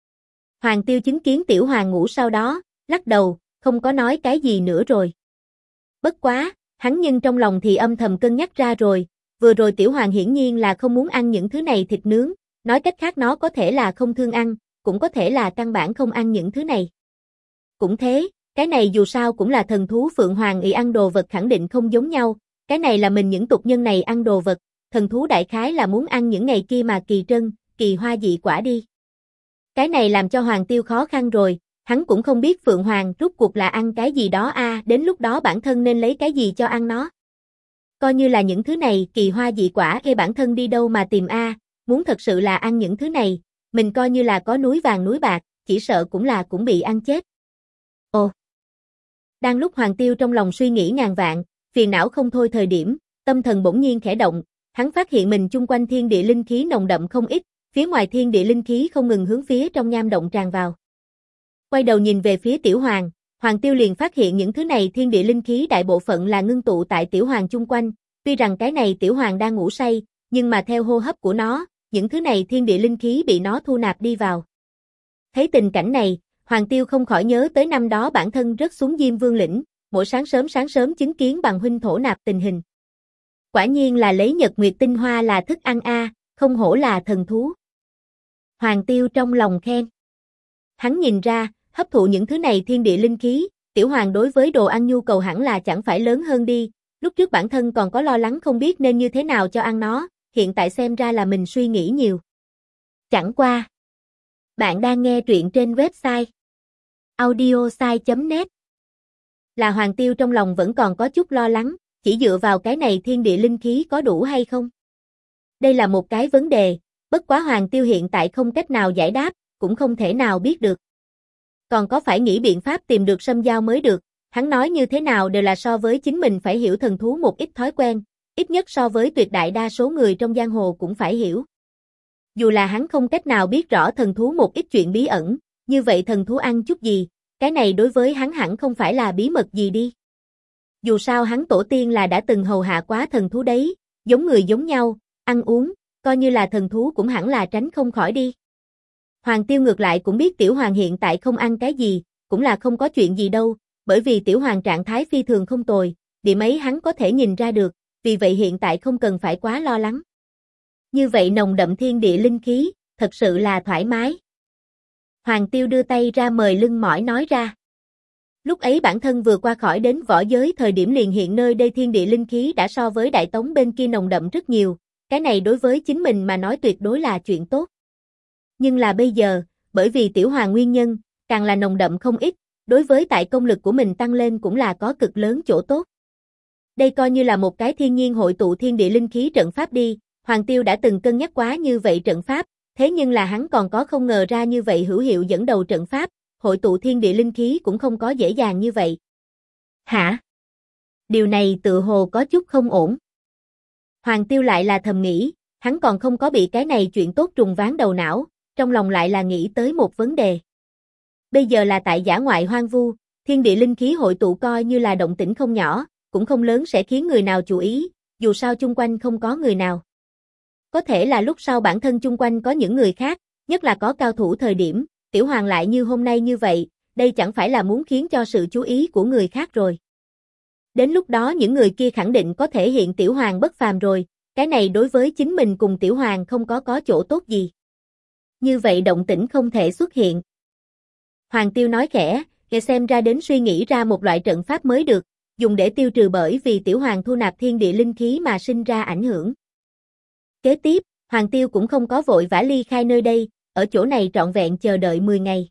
Hoàng Tiêu chứng kiến Tiểu Hoàng ngủ sau đó, lắc đầu, không có nói cái gì nữa rồi. Bất quá, hắn nhưng trong lòng thì âm thầm cân nhắc ra rồi, vừa rồi Tiểu Hoàng hiển nhiên là không muốn ăn những thứ này thịt nướng, nói cách khác nó có thể là không thương ăn, cũng có thể là căn bản không ăn những thứ này. Cũng thế, cái này dù sao cũng là thần thú Phượng Hoàng y ăn đồ vật khẳng định không giống nhau, cái này là mình những tục nhân này ăn đồ vật, thần thú đại khái là muốn ăn những ngày kia mà kỳ trân, kỳ hoa dị quả đi. Cái này làm cho Hoàng Tiêu khó khăn rồi, hắn cũng không biết Phượng Hoàng rốt cuộc là ăn cái gì đó đến lúc đó bản thân nên lấy cái gì cho ăn nó. Coi như là những thứ này kỳ hoa dị quả bản thân đi đâu mà tìm muốn thật sự là ăn những thứ này, mình coi như là có núi vàng núi bạc, chỉ sợ cũng bị ăn chết. Ồ! Đang lúc Hoàng Tiêu trong lòng suy nghĩ ngàn vạn, phiền não không thôi thời điểm, tâm thần bỗng nhiên khẽ động, hắn phát hiện mình chung quanh thiên địa linh khí nồng đậm không ít, phía ngoài thiên địa linh khí không ngừng hướng phía trong nham động tràn vào. Quay đầu nhìn về phía Tiểu Hoàng, Hoàng Tiêu liền phát hiện những thứ này thiên địa linh khí đại bộ phận là ngưng tụ tại Tiểu Hoàng chung quanh, tuy rằng cái này Tiểu Hoàng đang ngủ say, nhưng mà theo hô hấp của nó, những thứ này thiên địa linh khí bị nó thu nạp đi vào. Thấy tình cảnh này, Hoàng Tiêu không khỏi nhớ tới năm đó bản thân rớt xuống Diêm Vương lĩnh, mỗi sáng sớm chứng kiến bằng huynh thổ nạp tình hình. Quả nhiên là lấy nhật nguyệt tinh hoa là thức ăn không hổ là thần thú. Hoàng Tiêu trong lòng khen. Hắn nhìn ra, hấp thụ những thứ này thiên địa linh khí, Tiểu Hoàng đối với đồ ăn nhu cầu hẳn là chẳng phải lớn hơn đi, lúc trước bản thân còn có lo lắng không biết nên như thế nào cho ăn nó, hiện tại xem ra là mình suy nghĩ nhiều. Chẳng qua. Bạn đang nghe truyện trên website audiosai.net. Là Hoàng Tiêu trong lòng vẫn còn có chút lo lắng, chỉ dựa vào cái này thiên địa linh khí có đủ hay không? Đây là một cái vấn đề, bất quá Hoàng Tiêu hiện tại không cách nào giải đáp, cũng không thể nào biết được. Còn có phải nghĩ biện pháp tìm được sâm dao mới được, hắn nói như thế nào đều là so với chính mình phải hiểu thần thú một ít thói quen, ít nhất so với tuyệt đại đa số người trong giang hồ cũng phải hiểu. Dù là hắn không cách nào biết rõ thần thú một ít chuyện bí ẩn, như vậy thần thú ăn chút gì, cái này đối với hắn hẳn không phải là bí mật gì đi. Dù sao hắn tổ tiên là đã từng hầu hạ quá thần thú đấy, giống người giống nhau, ăn uống, coi như là thần thú cũng hẳn là tránh không khỏi đi. Hoàng Tiêu ngược lại cũng biết Tiểu Hoàng hiện tại không ăn cái gì, cũng là không có chuyện gì đâu, bởi vì Tiểu Hoàng trạng thái phi thường không tồi, điểm ấy hắn có thể nhìn ra được, vì vậy hiện tại không cần phải quá lo lắng. Như vậy nồng đậm thiên địa linh khí, thật sự là thoải mái. Hoàng Tiêu đưa tay ra mời lưng mỏi nói ra. Lúc ấy bản thân vừa qua khỏi đến võ giới thời điểm liền hiện nơi đây thiên địa linh khí đã so với Đại Tống bên kia nồng đậm rất nhiều, cái này đối với chính mình mà nói tuyệt đối là chuyện tốt. Nhưng là bây giờ, bởi vì Tiểu Hoàng nguyên nhân, càng là nồng đậm không ít, đối với tại công lực của mình tăng lên cũng là có cực lớn chỗ tốt. Đây coi như là một cái thiên nhiên hội tụ thiên địa linh khí trận pháp đi, Hoàng Tiêu đã từng cân nhắc quá như vậy trận pháp, thế nhưng là hắn còn có không ngờ ra như vậy hữu hiệu dẫn đầu trận pháp, hội tụ thiên địa linh khí cũng không có dễ dàng như vậy. Hả? Điều này tự hồ có chút không ổn. Hoàng Tiêu lại là thầm nghĩ, hắn còn không có bị cái này chuyện tốt trùng ván đầu não, trong lòng lại là nghĩ tới một vấn đề. Bây giờ là tại dã ngoại hoang vu, thiên địa linh khí hội tụ coi như là động tĩnh không nhỏ, cũng không lớn sẽ khiến người nào chú ý, dù sao chung quanh không có người nào. Có thể là lúc sau bản thân chung quanh có những người khác, nhất là có cao thủ thời điểm, Tiểu Hoàng lại như hôm nay như vậy, đây chẳng phải là muốn khiến cho sự chú ý của người khác rồi. Đến lúc đó những người kia khẳng định có thể hiện Tiểu Hoàng bất phàm rồi, cái này đối với chính mình cùng Tiểu Hoàng không có chỗ tốt gì. Như vậy động tĩnh không thể xuất hiện. Hoàng Tiêu nói khẽ, để xem ra đến suy nghĩ ra một loại trận pháp mới được, dùng để tiêu trừ bởi vì Tiểu Hoàng thu nạp thiên địa linh khí mà sinh ra ảnh hưởng. Kế tiếp, Hoàng Tiêu cũng không có vội vã ly khai nơi đây, ở chỗ này trọn vẹn chờ đợi 10 ngày.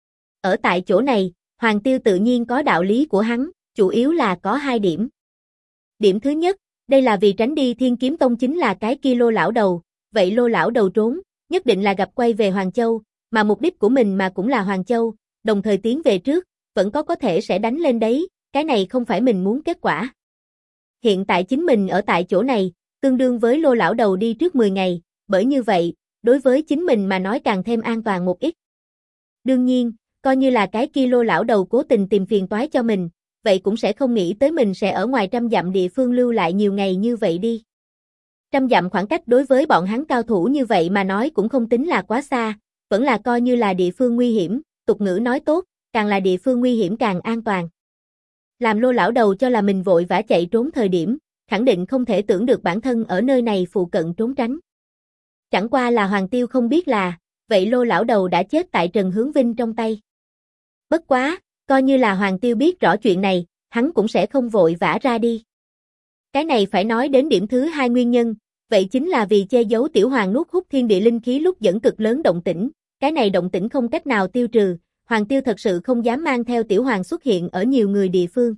Ở tại chỗ này, Hoàng Tiêu tự nhiên có đạo lý của hắn, chủ yếu là có 2 điểm. Điểm thứ nhất, đây là vì tránh đi Thiên Kiếm Tông chính là cái kia Lô lão đầu, vậy Lô lão đầu trốn, nhất định là gặp quay về Hoàng Châu, mà mục đích của mình mà cũng là Hoàng Châu, đồng thời tiến về trước, vẫn có thể sẽ đánh lên đấy, cái này không phải mình muốn kết quả. Hiện tại chính mình ở tại chỗ này, tương đương với Lô lão đầu đi trước 10 ngày, bởi như vậy, đối với chính mình mà nói càng thêm an toàn một ít. Đương nhiên, coi như là cái kia Lô lão đầu cố tình tìm phiền toái cho mình, vậy cũng sẽ không nghĩ tới mình sẽ ở ngoài 100 dặm địa phương lưu lại nhiều ngày như vậy đi. 100 dặm khoảng cách đối với bọn hắn cao thủ như vậy mà nói cũng không tính là quá xa, vẫn là coi như là địa phương nguy hiểm, tục ngữ nói tốt, càng là địa phương nguy hiểm càng an toàn. Làm Lô lão đầu cho là mình vội vã chạy trốn thời điểm, khẳng định không thể tưởng được bản thân ở nơi này phụ cận trốn tránh. Chẳng qua là Hoàng Tiêu không biết là, vậy Lô lão đầu đã chết tại Trần Hướng Vinh trong tay. Bất quá, coi như là Hoàng Tiêu biết rõ chuyện này, hắn cũng sẽ không vội vã ra đi. Cái này phải nói đến điểm thứ 2 nguyên nhân, vậy chính là vì che giấu Tiểu Hoàng nuốt hút thiên địa linh khí lúc dẫn cực lớn động tĩnh, cái này động tĩnh không cách nào tiêu trừ, Hoàng Tiêu thật sự không dám mang theo Tiểu Hoàng xuất hiện ở nhiều người địa phương.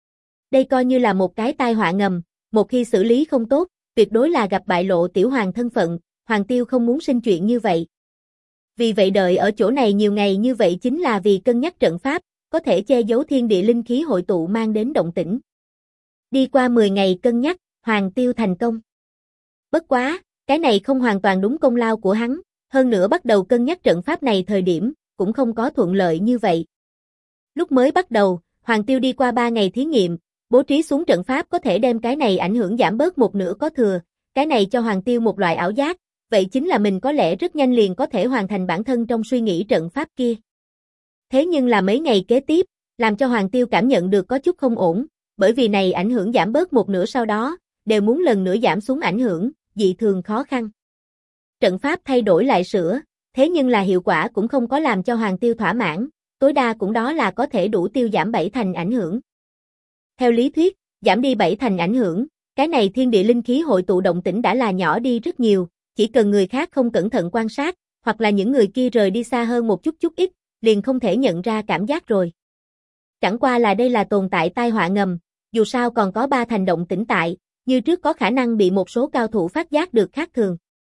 Đây coi như là một cái tai họa ngầm, một khi xử lý không tốt, tuyệt đối là gặp bại lộ Tiểu Hoàng thân phận, Hoàng Tiêu không muốn sinh chuyện như vậy. Vì vậy đợi ở chỗ này nhiều ngày như vậy chính là vì cân nhắc trận pháp, có thể che giấu thiên địa linh khí hội tụ mang đến động tĩnh. Đi qua 10 ngày cân nhắc, Hoàng Tiêu thành công. Bất quá, cái này không hoàn toàn đúng công lao của hắn, hơn nữa bắt đầu cân nhắc trận pháp này thời điểm, cũng không có thuận lợi như vậy. Lúc mới bắt đầu, Hoàng Tiêu đi qua 3 ngày thí nghiệm, bố trí xuống trận pháp có thể đem cái này ảnh hưởng giảm bớt một nửa có thừa, cái này cho Hoàng Tiêu một loại ảo giác, vậy chính là mình có lẽ rất nhanh liền có thể hoàn thành bản thân trong suy nghĩ trận pháp kia. Thế nhưng là mấy ngày kế tiếp, làm cho Hoàng Tiêu cảm nhận được có chút không ổn, bởi vì này ảnh hưởng giảm bớt một nửa sau đó, đều muốn lần nữa giảm xuống ảnh hưởng, dị thường khó khăn. Trận pháp thay đổi lại sửa, Thế nhưng là hiệu quả cũng không có làm cho Hoàng Tiêu thỏa mãn, tối đa cũng đó là có thể đủ tiêu giảm 7 thành ảnh hưởng. Theo lý thuyết, giảm đi 7 thành ảnh hưởng, cái này thiên địa linh khí hội tụ động tĩnh đã là nhỏ đi rất nhiều, chỉ cần người khác không cẩn thận quan sát, hoặc là những người kia rời đi xa hơn một chút ít, liền không thể nhận ra cảm giác rồi. Chẳng qua là đây là tồn tại tai họa ngầm, dù sao còn có 3 thành động tĩnh tại, như trước có khả năng bị một số cao thủ phát giác được khác thường.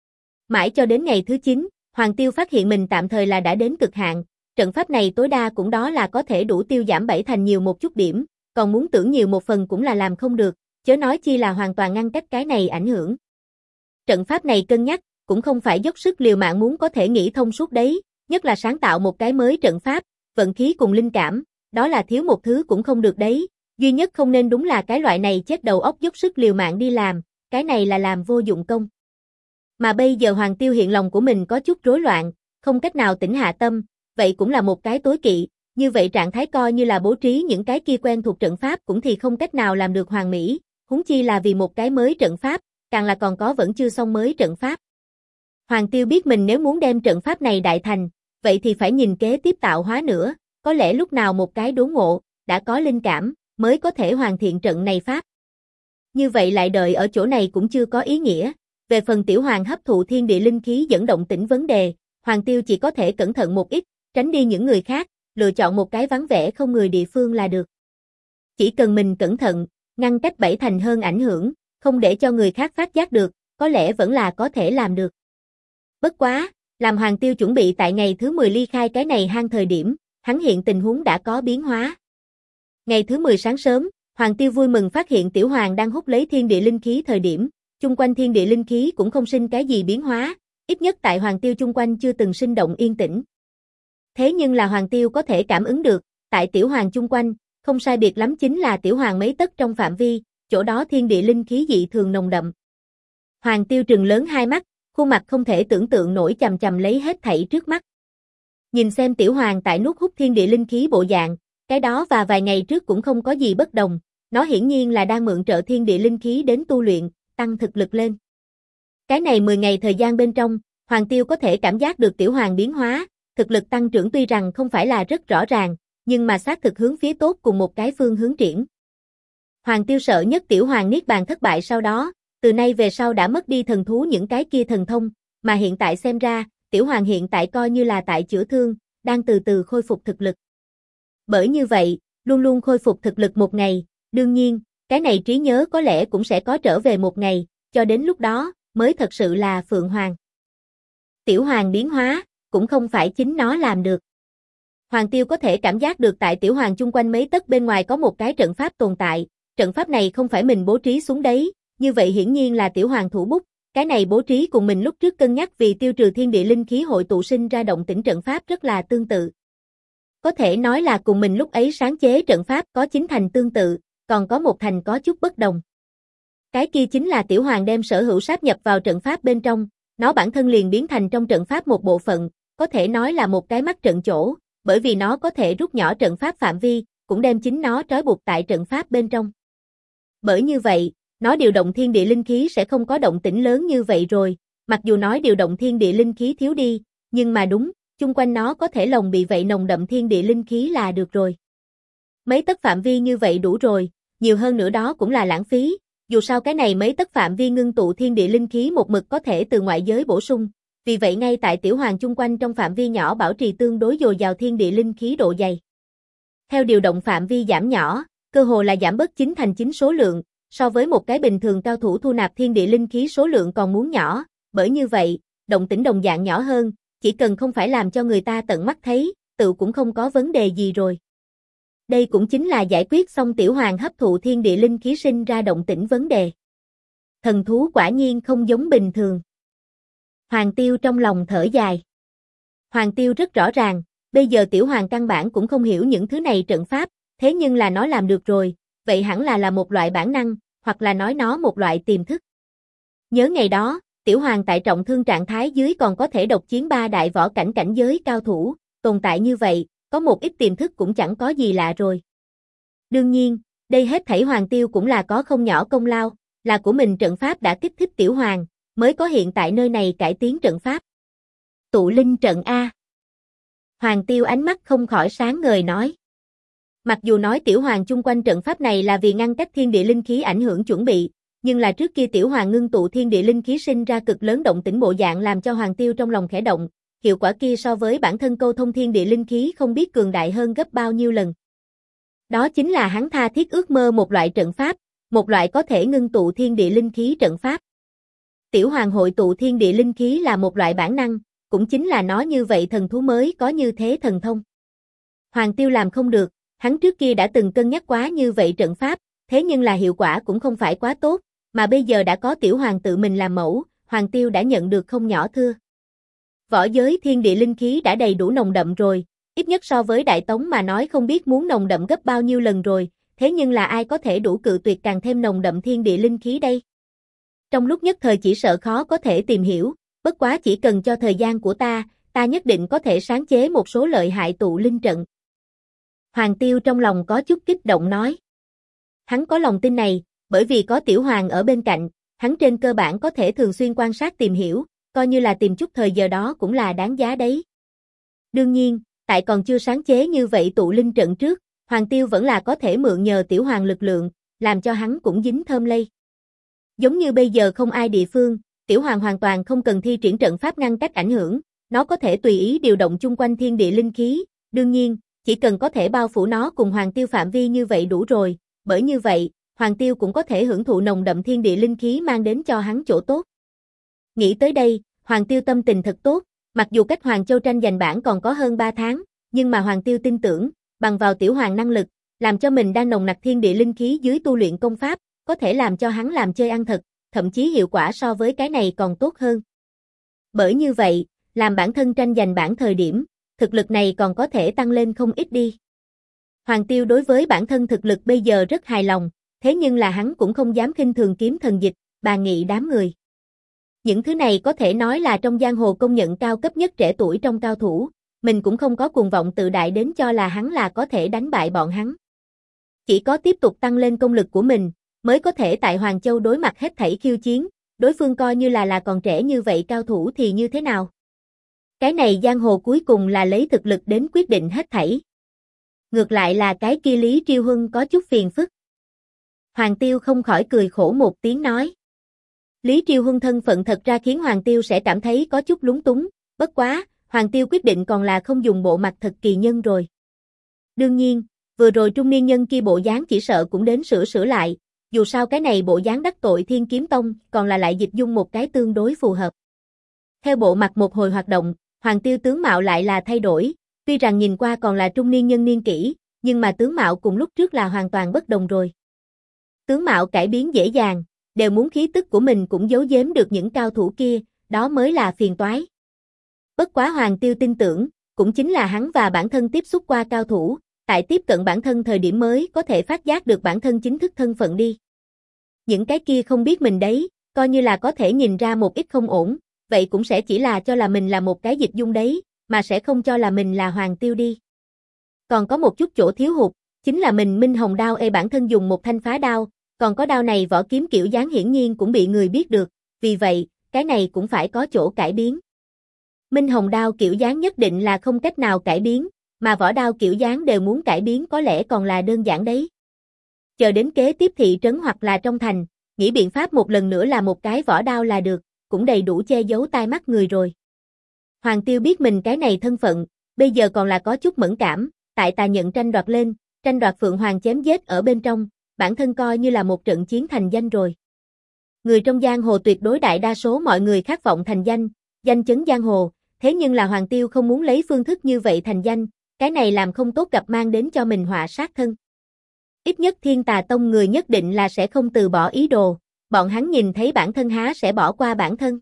Mãi cho đến ngày thứ 9, Hoàng Tiêu phát hiện mình tạm thời là đã đến cực hạn, trận pháp này tối đa cũng đó là có thể đủ tiêu giảm 7 thành nhiều một chút điểm, còn muốn tưởng nhiều một phần cũng là làm không được, chớ nói chi là hoàn toàn ngăn cách cái này ảnh hưởng. Trận pháp này cân nhắc, cũng không phải dốc sức liều mạng muốn có thể nghĩ thông suốt đấy, nhất là sáng tạo một cái mới trận pháp, vận khí cùng linh cảm, đó là thiếu một thứ cũng không được đấy, duy nhất không nên đúng là cái loại này chết đầu óc dốc sức liều mạng đi làm, cái này là làm vô dụng công. Mà bây giờ Hoàng Tiêu hiện lòng của mình có chút rối loạn, không cách nào tĩnh hạ tâm, vậy cũng là một cái tối kỵ, như vậy trạng thái coi như là bố trí những cái kia quen thuộc trận pháp cũng thì không cách nào làm được hoàn mỹ, huống chi là vì một cái mới trận pháp, càng là còn có vẫn chưa xong mới trận pháp. Hoàng Tiêu biết mình nếu muốn đem trận pháp này đại thành, vậy thì phải nhìn kế tiếp tạo hóa nữa, có lẽ lúc nào một cái đốn ngộ, đã có linh cảm, mới có thể hoàn thiện trận này pháp. Như vậy lại đợi ở chỗ này cũng chưa có ý nghĩa, về phần Tiểu Hoàng hấp thụ thiên địa linh khí dẫn động tĩnh vấn đề, Hoàng Tiêu chỉ có thể cẩn thận một ít, tránh đi những người khác, lựa chọn một cái vắng vẻ không người địa phương là được. Chỉ cần mình cẩn thận, ngăn cách 7 thành hơn ảnh hưởng, không để cho người khác phát giác được, có lẽ vẫn là có thể làm được. Bất quá, làm Hoàng Tiêu chuẩn bị tại ngày thứ 10 ly khai cái này hang thời điểm, hắn hiện tình huống đã có biến hóa. Ngày thứ 10 sáng sớm, Hoàng Tiêu vui mừng phát hiện Tiểu Hoàng đang hút lấy thiên địa linh khí thời điểm, chung quanh thiên địa linh khí cũng không sinh cái gì biến hóa, ít nhất tại Hoàng Tiêu chung quanh chưa từng sinh động yên tĩnh. Thế nhưng là Hoàng Tiêu có thể cảm ứng được, tại Tiểu Hoàng chung quanh, không sai biệt lắm chính là Tiểu Hoàng mấy tấc trong phạm vi, chỗ đó thiên địa linh khí dị thường nồng đậm. Hoàng Tiêu trừng lớn hai mắt, khuôn mặt không thể tưởng tượng nổi chằm chằm lấy hết thảy trước mắt. Nhìn xem Tiểu Hoàng tại nuốt hút thiên địa linh khí bộ dạng, cái đó và vài ngày trước cũng không có gì bất đồng, nó hiển nhiên là đang mượn trợ thiên địa linh khí đến tu luyện, tăng thực lực lên. Cái này 10 ngày thời gian bên trong, Hoàng Tiêu có thể cảm giác được Tiểu Hoàng biến hóa, thực lực tăng trưởng tuy rằng không phải là rất rõ ràng, nhưng mà xác thực hướng phía tốt cùng một cái phương hướng triển. Hoàng Tiêu sợ nhất Tiểu Hoàng niết bàn thất bại sau đó, từ nay về sau đã mất đi thần thú những cái kia thần thông, mà hiện tại xem ra, Tiểu Hoàng hiện tại coi như là tại chữa thương, đang từ từ khôi phục thực lực. Bởi như vậy, luôn luôn khôi phục thực lực một ngày, đương nhiên, cái này trí nhớ có lẽ cũng sẽ có trở về một ngày, cho đến lúc đó, mới thật sự là Phượng Hoàng. Tiểu Hoàng biến hóa, cũng không phải chính nó làm được. Hoàng Tiêu có thể cảm giác được tại Tiểu Hoàng chung quanh mấy tấc bên ngoài có một cái trận pháp tồn tại, trận pháp này không phải mình bố trí xuống đấy, như vậy hiển nhiên là Tiểu Hoàng thủ bút, cái này bố trí cùng mình lúc trước cân nhắc vì tiêu trừ thiên địa linh khí hội tụ sinh ra động tĩnh trận pháp rất là tương tự. Có thể nói là cùng mình lúc ấy sáng chế trận pháp có 9 thành tương tự, còn có một thành có chút bất đồng. Cái kia chính là Tiểu Hoàng đem sở hữu sáp nhập vào trận pháp bên trong, nó bản thân liền biến thành trong trận pháp một bộ phận, có thể nói là một cái mắt trận chỗ, bởi vì nó có thể rút nhỏ trận pháp phạm vi, cũng đem chính nó trói buộc tại trận pháp bên trong. Bởi như vậy, nó điều động thiên địa linh khí sẽ không có động tĩnh lớn như vậy rồi, mặc dù nói điều động thiên địa linh khí thiếu đi, nhưng mà đúng, chung quanh nó có thể lồng bị vậy nồng đậm thiên địa linh khí là được rồi. Mấy tấc phạm vi như vậy đủ rồi, nhiều hơn nữa đó cũng là lãng phí, dù sao cái này mấy tấc phạm vi ngưng tụ thiên địa linh khí một mực có thể từ ngoại giới bổ sung, vì vậy ngay tại Tiểu Hoàng chung quanh trong phạm vi nhỏ bảo trì tương đối dồi dào thiên địa linh khí độ dày. Theo điều động phạm vi giảm nhỏ, cơ hồ là giảm bớt 9 thành 9 số lượng, so với một cái bình thường cao thủ thu nạp thiên địa linh khí số lượng còn muốn nhỏ, bởi như vậy, động tĩnh đồng dạng nhỏ hơn, chỉ cần không phải làm cho người ta tận mắt thấy, tự cũng không có vấn đề gì rồi. Đây cũng chính là giải quyết xong Tiểu Hoàng hấp thụ thiên địa linh khí sinh ra động tĩnh vấn đề. Thần thú quả nhiên không giống bình thường. Hoàng Tiêu trong lòng thở dài. Hoàng Tiêu rất rõ ràng, bây giờ Tiểu Hoàng căn bản cũng không hiểu những thứ này trận pháp, thế nhưng là nó làm được rồi, vậy hẳn là một loại bản năng, hoặc là nói nó một loại tiềm thức. Nhớ ngày đó, Tiểu Hoàng tại trọng thương trạng thái dưới còn có thể độc chiến 3 đại võ cảnh cảnh giới cao thủ, tồn tại như vậy, có một ít tiềm thức cũng chẳng có gì lạ rồi. Đương nhiên, đây hết thảy Hoàng Tiêu cũng là có không nhỏ công lao, là của mình trận pháp đã kích thích Tiểu Hoàng, mới có hiện tại nơi này cải tiến trận pháp. Tụ linh trận A. Hoàng Tiêu ánh mắt không khỏi sáng ngời nói. Mặc dù nói Tiểu Hoàng chung quanh trận pháp này là vì ngăn cách thiên địa linh khí ảnh hưởng chuẩn bị, nhưng là trước kia Tiểu Hoàng ngưng tụ thiên địa linh khí sinh ra cực lớn động tĩnh bộ dạng làm cho Hoàng Tiêu trong lòng khẽ động, hiệu quả kia so với bản thân câu thông thiên địa linh khí không biết cường đại hơn gấp bao nhiêu lần. Đó chính là hắn tha thiết ước mơ một loại trận pháp, một loại có thể ngưng tụ thiên địa linh khí trận pháp. Tiểu Hoàng hội tụ thiên địa linh khí là một loại bản năng, cũng chính là nói như vậy thần thú mới có như thế thần thông. Hoàng Tiêu làm không được, hắn trước kia đã từng cân nhắc quá như vậy trận pháp, thế nhưng là hiệu quả cũng không phải quá tốt, mà bây giờ đã có Tiểu Hoàng tự mình làm mẫu, Hoàng Tiêu đã nhận được không nhỏ thưa. Võ giới thiên địa linh khí đã đầy đủ nồng đậm rồi, ít nhất so với Đại Tống mà nói không biết muốn nồng đậm gấp bao nhiêu lần rồi, thế nhưng là ai có thể đủ cự tuyệt càng thêm nồng đậm thiên địa linh khí đây? Trong lúc nhất thời chỉ sợ khó có thể tìm hiểu, bất quá chỉ cần cho thời gian của ta nhất định có thể sáng chế một số lợi hại tụ linh trận. Hoàng Tiêu trong lòng có chút kích động nói. Hắn có lòng tin này, bởi vì có Tiểu Hoàng ở bên cạnh, hắn trên cơ bản có thể thường xuyên quan sát tìm hiểu, coi như là tìm chút thời giờ đó cũng là đáng giá đấy. Đương nhiên, tại còn chưa sáng chế như vậy tụ linh trận trước, Hoàng Tiêu vẫn là có thể mượn nhờ Tiểu Hoàng lực lượng, làm cho hắn cũng dính thơm lây. Giống như bây giờ không ai địa phương, Tiểu Hoàng hoàn toàn không cần thi triển trận pháp ngăn cách ảnh hưởng, nó có thể tùy ý điều động chung quanh thiên địa linh khí, đương nhiên, chỉ cần có thể bao phủ nó cùng Hoàng Tiêu phạm vi như vậy đủ rồi, bởi như vậy, Hoàng Tiêu cũng có thể hưởng thụ nồng đậm thiên địa linh khí mang đến cho hắn chỗ tốt. Nghĩ tới đây, Hoàng Tiêu tâm tình thật tốt, mặc dù cách Hoàng Châu tranh giành bảng còn có hơn 3 tháng, nhưng mà Hoàng Tiêu tin tưởng, bằng vào Tiểu Hoàng năng lực, làm cho mình đang nồng nặc thiên địa linh khí dưới tu luyện công pháp, có thể làm cho hắn làm chơi ăn thật, thậm chí hiệu quả so với cái này còn tốt hơn. Bởi như vậy, làm bản thân tranh giành bảng thời điểm, thực lực này còn có thể tăng lên không ít đi. Hoàng Tiêu đối với bản thân thực lực bây giờ rất hài lòng, thế nhưng là hắn cũng không dám khinh thường kiếm thần dịch, bà nghị đám người. Những thứ này có thể nói là trong giang hồ công nhận cao cấp nhất trẻ tuổi trong cao thủ, mình cũng không có cuồng vọng tự đại đến cho là hắn là có thể đánh bại bọn hắn. Chỉ có tiếp tục tăng lên công lực của mình, mới có thể tại Hoàng Châu đối mặt hết thảy khiêu chiến, đối phương coi như là còn trẻ như vậy cao thủ thì như thế nào? Cái này giang hồ cuối cùng là lấy thực lực đến quyết định hết thảy. Ngược lại là cái kia Lý Triêu Huân có chút phiền phức. Hoàng Tiêu không khỏi cười khổ một tiếng nói. Lý Triêu Huân thân phận thật ra khiến Hoàng Tiêu sẽ cảm thấy có chút lúng túng, bất quá, Hoàng Tiêu quyết định còn là không dùng bộ mặt thật kỳ nhân rồi. Đương nhiên, vừa rồi trung niên nhân kia bộ dáng chỉ sợ cũng đến sửa lại, dù sao cái này bộ dáng đắc tội Thiên Kiếm Tông, còn là lại dịch dung một cái tương đối phù hợp. Theo bộ mặt một hồi hoạt động, Hoàng Tiêu tướng mạo lại là thay đổi, tuy rằng nhìn qua còn là trung niên nhân niên kỷ, nhưng mà tướng mạo cùng lúc trước là hoàn toàn bất đồng rồi. Tướng mạo cải biến dễ dàng, đều muốn khí tức của mình cũng giấu giếm được những cao thủ kia, đó mới là phiền toái. Bất quá Hoàng Tiêu tin tưởng, cũng chính là hắn và bản thân tiếp xúc qua cao thủ, tại tiếp cận bản thân thời điểm mới có thể phát giác được bản thân chính thức thân phận đi. Những cái kia không biết mình đấy, coi như là có thể nhìn ra một ít không ổn, vậy cũng sẽ chỉ là cho là mình là một cái dịch dung đấy, mà sẽ không cho là mình là Hoàng Tiêu đi. Còn có một chút chỗ thiếu hụt, chính là mình Minh Hồng đao bản thân dùng một thanh phá đao, còn có đao này vỏ kiếm kiểu dáng hiển nhiên cũng bị người biết được, vì vậy, cái này cũng phải có chỗ cải biến. Minh Hồng đao kiểu dáng nhất định là không cách nào cải biến, mà vỏ đao kiểu dáng đều muốn cải biến có lẽ còn là đơn giản đấy. Chờ đến kế tiếp thị trấn hoặc là trong thành, nghĩ biện pháp một lần nữa là một cái vỏ đao là được, cũng đầy đủ che giấu tai mắt người rồi. Hoàng Tiêu biết mình cái này thân phận, bây giờ còn là có chút mẫn cảm, tại tà nhận tranh đoạt lên, tranh đoạt Phượng Hoàng chém giết ở bên trong, bản thân coi như là một trận chiến thành danh rồi. Người trong giang hồ tuyệt đối đại đa số mọi người khát vọng thành danh, danh chấn giang hồ, thế nhưng là Hoàng Tiêu không muốn lấy phương thức như vậy thành danh, cái này làm không tốt gặp mang đến cho mình họa sát thân. Ít nhất Thiên Tà Tông người nhất định là sẽ không từ bỏ ý đồ, bọn hắn nhìn thấy bản thân há sẽ bỏ qua bản thân.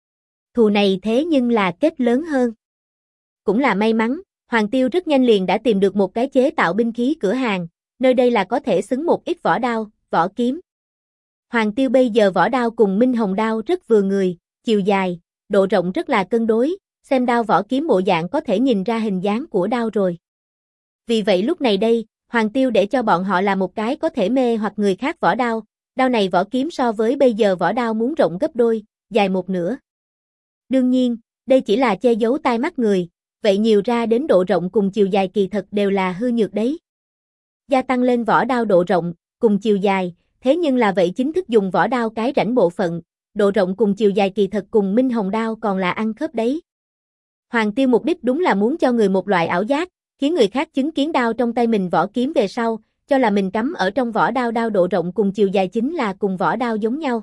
Thù này thế nhưng là kết lớn hơn. Cũng là may mắn, Hoàng Tiêu rất nhanh liền đã tìm được một cái chế tạo binh khí cửa hàng, nơi đây là có thể xứng một ít vỏ đao, vỏ kiếm. Hoàng Tiêu bây giờ vỏ đao cùng Minh Hồng đao rất vừa người, chiều dài, độ rộng rất là cân đối, xem đao vỏ kiếm bộ dạng có thể nhìn ra hình dáng của đao rồi. Vì vậy lúc này đây, Hoàng Tiêu để cho bọn họ là một cái có thể mê hoặc người khác vỏ đao, đao này vỏ kiếm so với bây giờ vỏ đao muốn rộng gấp đôi, dài một nửa. Đương nhiên, Đây chỉ là che giấu tai mắt người, vậy nhiều ra đến độ rộng cùng chiều dài kỳ thật đều là hư nhược đấy. Gia tăng lên vỏ đao độ rộng, cùng chiều dài, thế nhưng là vậy chính thức dùng vỏ đao cái rãnh bộ phận, độ rộng cùng chiều dài kỳ thật cùng Minh Hồng đao còn là ăn khớp đấy. Hoàng Tiêu mục đích đúng là muốn cho người một loại ảo giác, khiến người khác chứng kiến đao trong tay mình vỏ kiếm về sau, cho là mình cắm ở trong vỏ đao đao độ rộng cùng chiều dài chính là cùng vỏ đao giống nhau.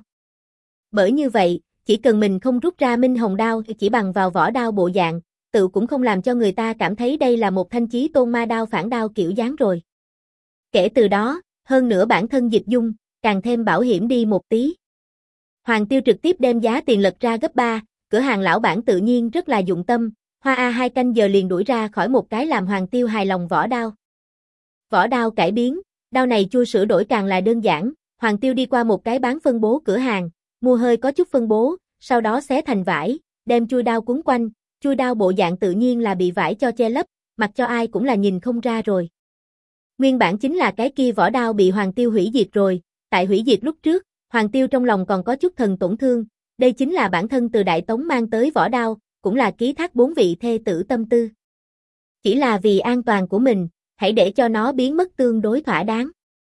Bởi như vậy, chỉ cần mình không rút ra Minh Hồng đao chỉ bằng vào vỏ đao bộ dạng, tự cũng không làm cho người ta cảm thấy đây là một thanh chí tôn ma đao phản đao kiểu dáng rồi. Kể từ đó, hơn nữa bản thân Dịch Dung, càng thêm bảo hiểm đi một tí. Hoàng Tiêu trực tiếp đem giá tiền lật ra gấp 3, cửa hàng lão bản tự nhiên rất là dụng tâm, hoa 2 canh giờ liền đuổi ra khỏi một cái làm Hoàng Tiêu hài lòng vỏ đao. Vỏ đao cải biến, đao này chui sửa đổi càng là đơn giản, Hoàng Tiêu đi qua một cái bán phân bố cửa hàng, mua hơi có chút phân bố, sau đó xé thành vải, đem chui đao cuốn quanh, chui đao bộ dạng tự nhiên là bị vải cho che lấp, mặc cho ai cũng là nhìn không ra rồi. Nguyên bản chính là cái kia vỏ đao bị Hoàng Tiêu hủy diệt rồi, tại hủy diệt lúc trước, Hoàng Tiêu trong lòng còn có chút thần tổn thương, đây chính là bản thân từ Đại Tống mang tới vỏ đao, cũng là ký thác 4 vị thê tử tâm tư. Chỉ là vì an toàn của mình, hãy để cho nó biến mất tương đối thỏa đáng.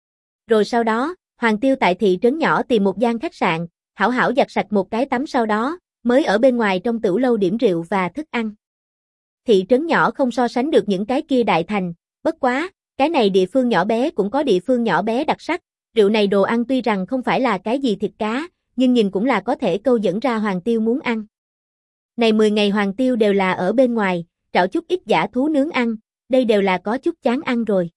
Rồi sau đó, Hoàng Tiêu tại thị trấn nhỏ tìm một gian khách sạn, hảo hảo giặt sạch một cái tắm sau đó, mới ở bên ngoài trong tửu lâu điểm rượu và thức ăn. Thị trấn nhỏ không so sánh được những cái kia đại thành, bất quá, cái này địa phương nhỏ bé cũng có địa phương nhỏ bé đặc sắc, rượu này đồ ăn tuy rằng không phải là cái gì thịt cá, nhưng nhìn cũng là có thể câu dẫn ra Hoàng Tiêu muốn ăn. Này 10 ngày Hoàng Tiêu đều là ở bên ngoài, trảo chút ít dã thú nướng ăn, đây đều là có chút chán ăn rồi.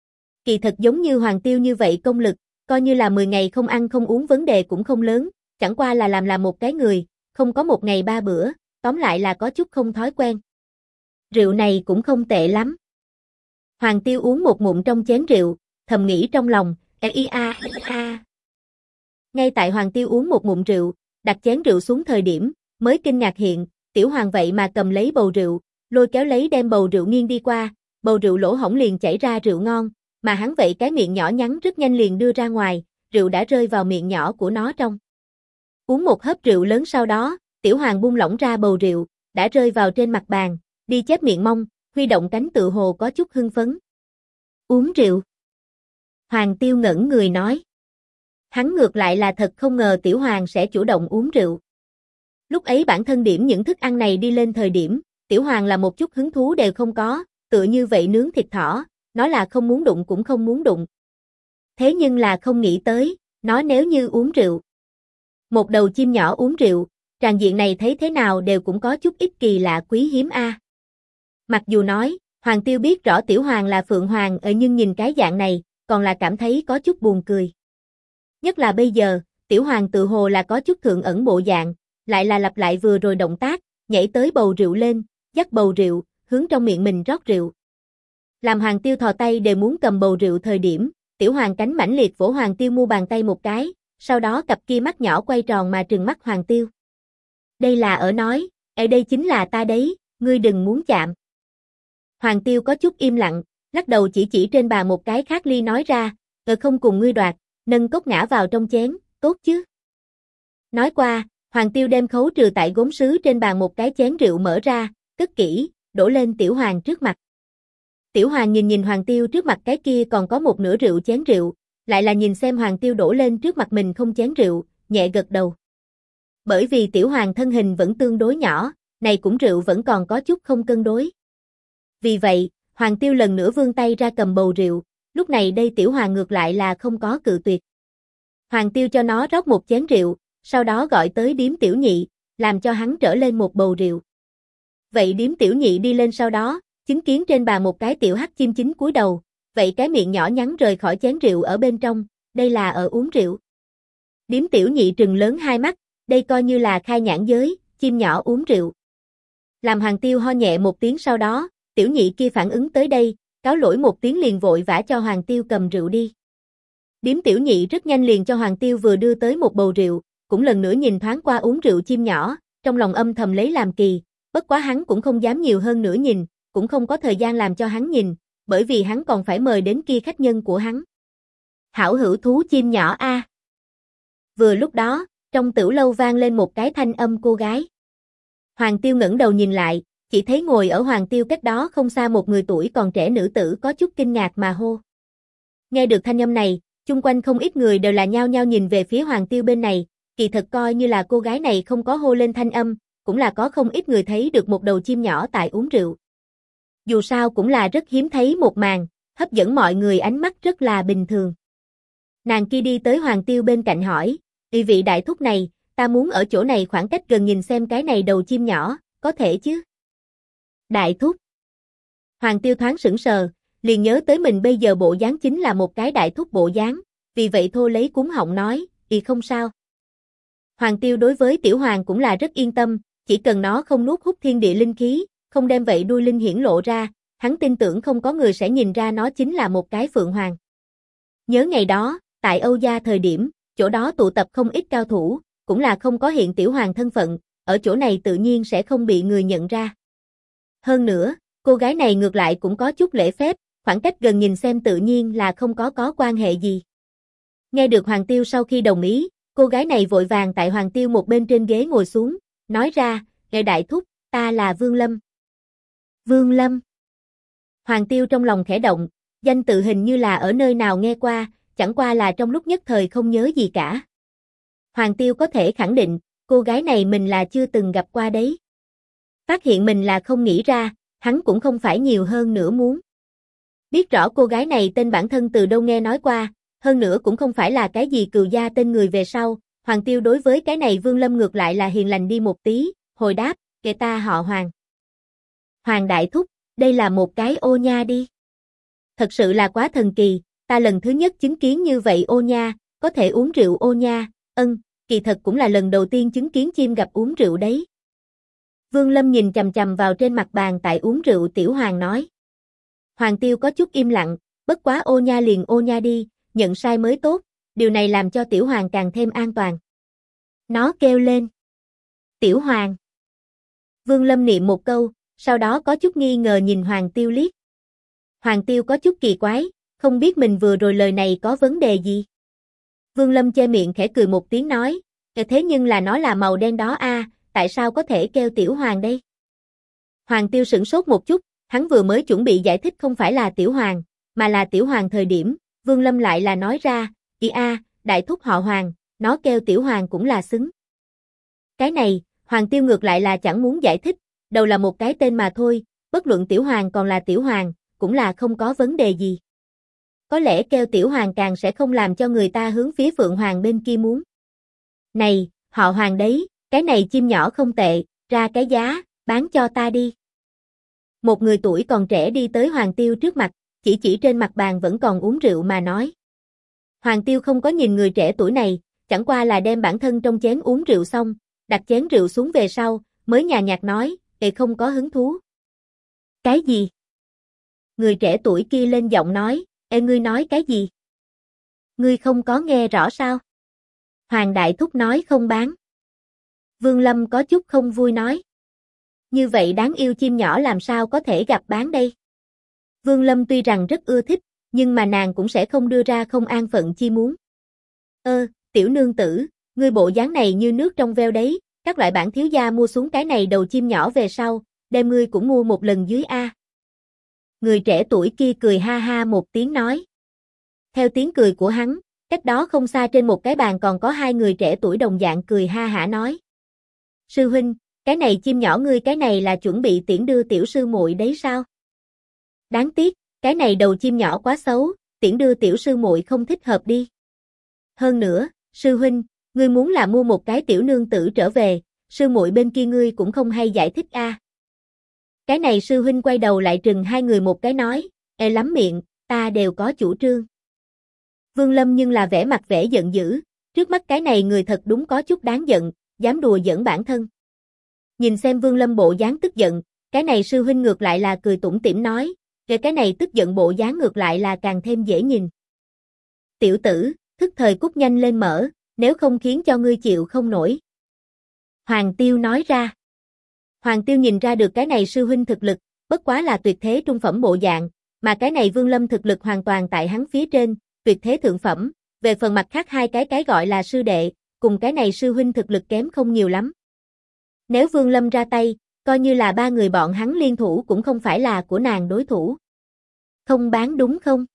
Kỳ thật giống như Hoàng Tiêu như vậy công lực, coi như là 10 ngày không ăn không uống vấn đề cũng không lớn, chẳng qua là làm một cái người, không có một ngày 3 bữa, tóm lại là có chút không thói quen. Rượu này cũng không tệ lắm. Hoàng Tiêu uống một ngụm trong chén rượu, thầm nghĩ trong lòng, Ngay tại Hoàng Tiêu uống một ngụm rượu, đặt chén rượu xuống thời điểm, mới kinh ngạc hiện, Tiểu Hoàng vậy mà cầm lấy bầu rượu, lôi kéo lấy đem bầu rượu nghiêng đi qua, bầu rượu lỗ hổng liền chảy ra rượu ngon, mà hắn vậy cái miệng nhỏ nhắn rất nhanh liền đưa ra ngoài, rượu đã rơi vào miệng nhỏ của nó trong. Uống một hớp rượu lớn sau đó, Tiểu Hoàng buông lỏng ra bầu rượu, đã rơi vào trên mặt bàn, đi chép miệng mông, huy động cánh tự hồ có chút hưng phấn. Uống rượu. Hoàng Tiêu ngẩn người nói. Hắn ngược lại là thật không ngờ Tiểu Hoàng sẽ chủ động uống rượu. Lúc ấy bản thân điểm những thức ăn này đi lên thời điểm, Tiểu Hoàng là một chút hứng thú đều không có, tựa như vậy nướng thịt thỏ, nó là không muốn đụng cũng không muốn đụng. Thế nhưng là không nghĩ tới, nó nếu như uống rượu. Một đầu chim nhỏ uống rượu, tràng diện này thấy thế nào đều cũng có chút ít kỳ lạ quý hiếm a. Mặc dù nói, Hoàng Tiêu biết rõ Tiểu Hoàng là Phượng Hoàng nhưng nhìn cái dạng này, còn là cảm thấy có chút buồn cười. Nhất là bây giờ, Tiểu Hoàng tự hồ là có chút thượng ẩn bộ dạng, lại là lặp lại vừa rồi động tác, nhảy tới bầu rượu lên, dắt bầu rượu, hướng trong miệng mình rót rượu. Làm Hoàng Tiêu thò tay đều muốn cầm bầu rượu thời điểm, Tiểu Hoàng cánh mãnh liệt vỗ Hoàng Tiêu mu bàn tay một cái, sau đó cặp kia mắt nhỏ quay tròn mà trừng mắt Hoàng Tiêu. Đây là ở nói, đây chính là ta đấy, ngươi đừng muốn chạm. Hoàng Tiêu có chút im lặng, lắc đầu chỉ trên bàn một cái khác ly nói ra, không cùng ngươi đoạt, nâng cốc ngã vào trong chén, tốt chứ. Nói qua, Hoàng Tiêu đem khấu trừ tại gốm sứ trên bàn một cái chén rượu mở ra, cất kỹ, đổ lên Tiểu Hoàng trước mặt. Tiểu Hoàng nhìn Hoàng Tiêu trước mặt cái kia còn có một nửa rượu chén rượu, lại là nhìn xem Hoàng Tiêu đổ lên trước mặt mình không chén rượu, nhẹ gật đầu. Bởi vì Tiểu Hoàng thân hình vẫn tương đối nhỏ, này cũng rượu vẫn còn có chút không cân đối. Vì vậy, Hoàng Tiêu lần nữa vươn tay ra cầm bầu rượu, lúc này đây Tiểu Hoàng ngược lại là không có cự tuyệt. Hoàng Tiêu cho nó rót một chén rượu, sau đó gọi tới Điếm Tiểu Nhị, làm cho hắn trở lên một bầu rượu. Vậy Điếm Tiểu Nhị đi lên sau đó, chứng kiến trên bàn một cái tiểu hắc chim chính cúi đầu, vậy cái miệng nhỏ nhắn rời khỏi chén rượu ở bên trong, đây là ở uống rượu. Điếm Tiểu Nhị trừng lớn hai mắt, đây coi như là khai nhãn giới, chim nhỏ uống rượu. Làm Hoàng Tiêu ho nhẹ một tiếng sau đó, Tiểu Nhị kia phản ứng tới đây, cáo lỗi một tiếng liền vội vã cho Hoàng Tiêu cầm rượu đi. Điếm Tiểu Nhị rất nhanh liền cho Hoàng Tiêu vừa đưa tới một bầu rượu, cũng lần nữa nhìn thoáng qua uống rượu chim nhỏ, trong lòng âm thầm lấy làm kỳ, bất quá hắn cũng không dám nhiều hơn nữa nhìn, cũng không có thời gian làm cho hắn nhìn, bởi vì hắn còn phải mời đến kia khách nhân của hắn. Hảo hữu thú chim nhỏ a. Vừa lúc đó, trong tửu lâu vang lên một cái thanh âm cô gái. Hoàng Tiêu ngẩng đầu nhìn lại, chỉ thấy ngồi ở Hoàng Tiêu cách đó không xa một người tuổi còn trẻ nữ tử có chút kinh ngạc mà hô. Nghe được thanh âm này, chung quanh không ít người đều là nhao nhao nhìn về phía Hoàng Tiêu bên này, kỳ thật coi như là cô gái này không có hô lên thanh âm, cũng là có không ít người thấy được một đầu chim nhỏ tại uống rượu. Dù sao cũng là rất hiếm thấy một màn, hấp dẫn mọi người ánh mắt rất là bình thường. Nàng kia đi tới Hoàng Tiêu bên cạnh hỏi, vị đại thúc này, ta muốn ở chỗ này khoảng cách gần nhìn xem cái này đầu chim nhỏ, có thể chứ? Đại thúc. Hoàng Tiêu thoáng sững sờ, liền nhớ tới mình bây giờ bộ dáng chính là một cái đại thúc bộ dáng, vì vậy thô lấy cúng họng nói, không sao. Hoàng Tiêu đối với Tiểu Hoàng cũng là rất yên tâm, chỉ cần nó không nuốt hút thiên địa linh khí, không đem vậy đuôi linh hiển lộ ra, hắn tin tưởng không có người sẽ nhìn ra nó chính là một cái phượng hoàng. Nhớ ngày đó, tại Âu Gia thời điểm, chỗ đó tụ tập không ít cao thủ, cũng là không có hiện Tiểu Hoàng thân phận, ở chỗ này tự nhiên sẽ không bị người nhận ra. Hơn nữa, cô gái này ngược lại cũng có chút lễ phép, khoảng cách gần nhìn xem tự nhiên là không có quan hệ gì. Nghe được Hoàng Tiêu sau khi đồng ý, cô gái này vội vàng tại Hoàng Tiêu một bên trên ghế ngồi xuống, nói ra, đại thúc, ta là Vương Lâm. Vương Lâm. Hoàng Tiêu trong lòng khẽ động, danh tự hình như là ở nơi nào nghe qua, chẳng qua là trong lúc nhất thời không nhớ gì cả. Hoàng Tiêu có thể khẳng định, cô gái này mình là chưa từng gặp qua đấy. Phát hiện mình là không nghĩ ra, hắn cũng không phải nhiều hơn nữa muốn. Biết rõ cô gái này tên bản thân từ đâu nghe nói qua, hơn nữa cũng không phải là cái gì cừu gia tên người về sau, Hoàng Tiêu đối với cái này Vương Lâm ngược lại là hiền lành đi một tí, hồi đáp, kệ ta họ Hoàng. Hoàng đại thúc, đây là một cái ô nha đi. Thật sự là quá thần kỳ, ta lần thứ nhất chứng kiến như vậy ô nha, có thể uống rượu ô nha, kỳ thật cũng là lần đầu tiên chứng kiến chim gặp uống rượu đấy. Vương Lâm nhìn chằm chằm vào trên mặt bàn tại uống rượu Tiểu Hoàng nói. Hoàng Tiêu có chút im lặng, bất quá ô nha liền ô nha đi, nhận sai mới tốt, điều này làm cho Tiểu Hoàng càng thêm an toàn. Nó kêu lên. Tiểu Hoàng. Vương Lâm niệm một câu, sau đó có chút nghi ngờ nhìn Hoàng Tiêu liếc. Hoàng Tiêu có chút kỳ quái, không biết mình vừa rồi lời này có vấn đề gì. Vương Lâm che miệng khẽ cười một tiếng nói, thế nhưng là nó là màu đen đó a, tại sao có thể kêu Tiểu Hoàng đây? Hoàng Tiêu sửng sốt một chút, hắn vừa mới chuẩn bị giải thích không phải là Tiểu Hoàng, mà là Tiểu Hoàng thời điểm, Vương Lâm lại là nói ra, đại thúc họ Hoàng, nó kêu Tiểu Hoàng cũng là xứng. Cái này, Hoàng Tiêu ngược lại là chẳng muốn giải thích, đầu là một cái tên mà thôi, bất luận Tiểu Hoàng còn là Tiểu Hoàng, cũng là không có vấn đề gì. Có lẽ kêu Tiểu Hoàng càng sẽ không làm cho người ta hướng phía Phượng Hoàng bên kia muốn. Này, họ Hoàng đấy, cái này chim nhỏ không tệ, ra cái giá, bán cho ta đi. Một người tuổi còn trẻ đi tới Hoàng Tiêu trước mặt, chỉ trên mặt bàn vẫn còn uống rượu mà nói. Hoàng Tiêu không có nhìn người trẻ tuổi này, chẳng qua là đem bản thân trong chén uống rượu xong, đặt chén rượu xuống về sau, mới nhàn nhạt nói, không có hứng thú. Cái gì? Người trẻ tuổi kia lên giọng nói, ngươi nói cái gì? Ngươi không có nghe rõ sao? Hoàng đại thúc nói không bán. Vương Lâm có chút không vui nói. Như vậy đáng yêu chim nhỏ làm sao có thể gặp bán đây? Vương Lâm tuy rằng rất ưa thích, nhưng mà nàng cũng sẽ không đưa ra không an phận chi muốn. Tiểu nương tử, ngươi bộ dáng này như nước trong veo đấy, các loại bản thiếu gia mua xuống cái này đầu chim nhỏ về sau, đem ngươi cũng mua một lần dưới a. Người trẻ tuổi kia cười ha ha một tiếng nói. Theo tiếng cười của hắn, cách đó không xa trên một cái bàn còn có hai người trẻ tuổi đồng dạng cười ha hả nói. Sư huynh, cái này chim nhỏ ngươi cái này là chuẩn bị tiễn đưa tiểu sư muội đấy sao? Đáng tiếc, cái này đầu chim nhỏ quá xấu, tiễn đưa tiểu sư muội không thích hợp đi. Hơn nữa, sư huynh, ngươi muốn là mua một cái tiểu nương tử trở về, sư muội bên kia ngươi cũng không hay giải thích a. Cái này sư huynh quay đầu lại trừng hai người một cái nói, lắm miệng, ta đều có chủ trương. Vương Lâm nhưng là vẻ mặt vẻ giận dữ, trước mắt cái này người thật đúng có chút đáng giận, dám đùa giỡn bản thân. Nhìn xem Vương Lâm bộ dáng tức giận, cái này sư huynh ngược lại là cười tủm tỉm nói, cái này tức giận bộ dáng ngược lại là càng thêm dễ nhìn. Tiểu tử, thức thời cút nhanh lên mở, nếu không khiến cho ngươi chịu không nổi. Hoàng Tiêu nói ra. Hoàng Tiêu nhìn ra được cái này sư huynh thực lực, bất quá là tuyệt thế trung phẩm bộ dạng, mà cái này Vương Lâm thực lực hoàn toàn tại hắn phía trên, tuyệt thế thượng phẩm, về phần mặt khác hai cái gọi là sư đệ, cùng cái này sư huynh thực lực kém không nhiều lắm. Nếu Vương Lâm ra tay, coi như là ba người bọn hắn liên thủ cũng không phải là của nàng đối thủ. Không bán đúng không?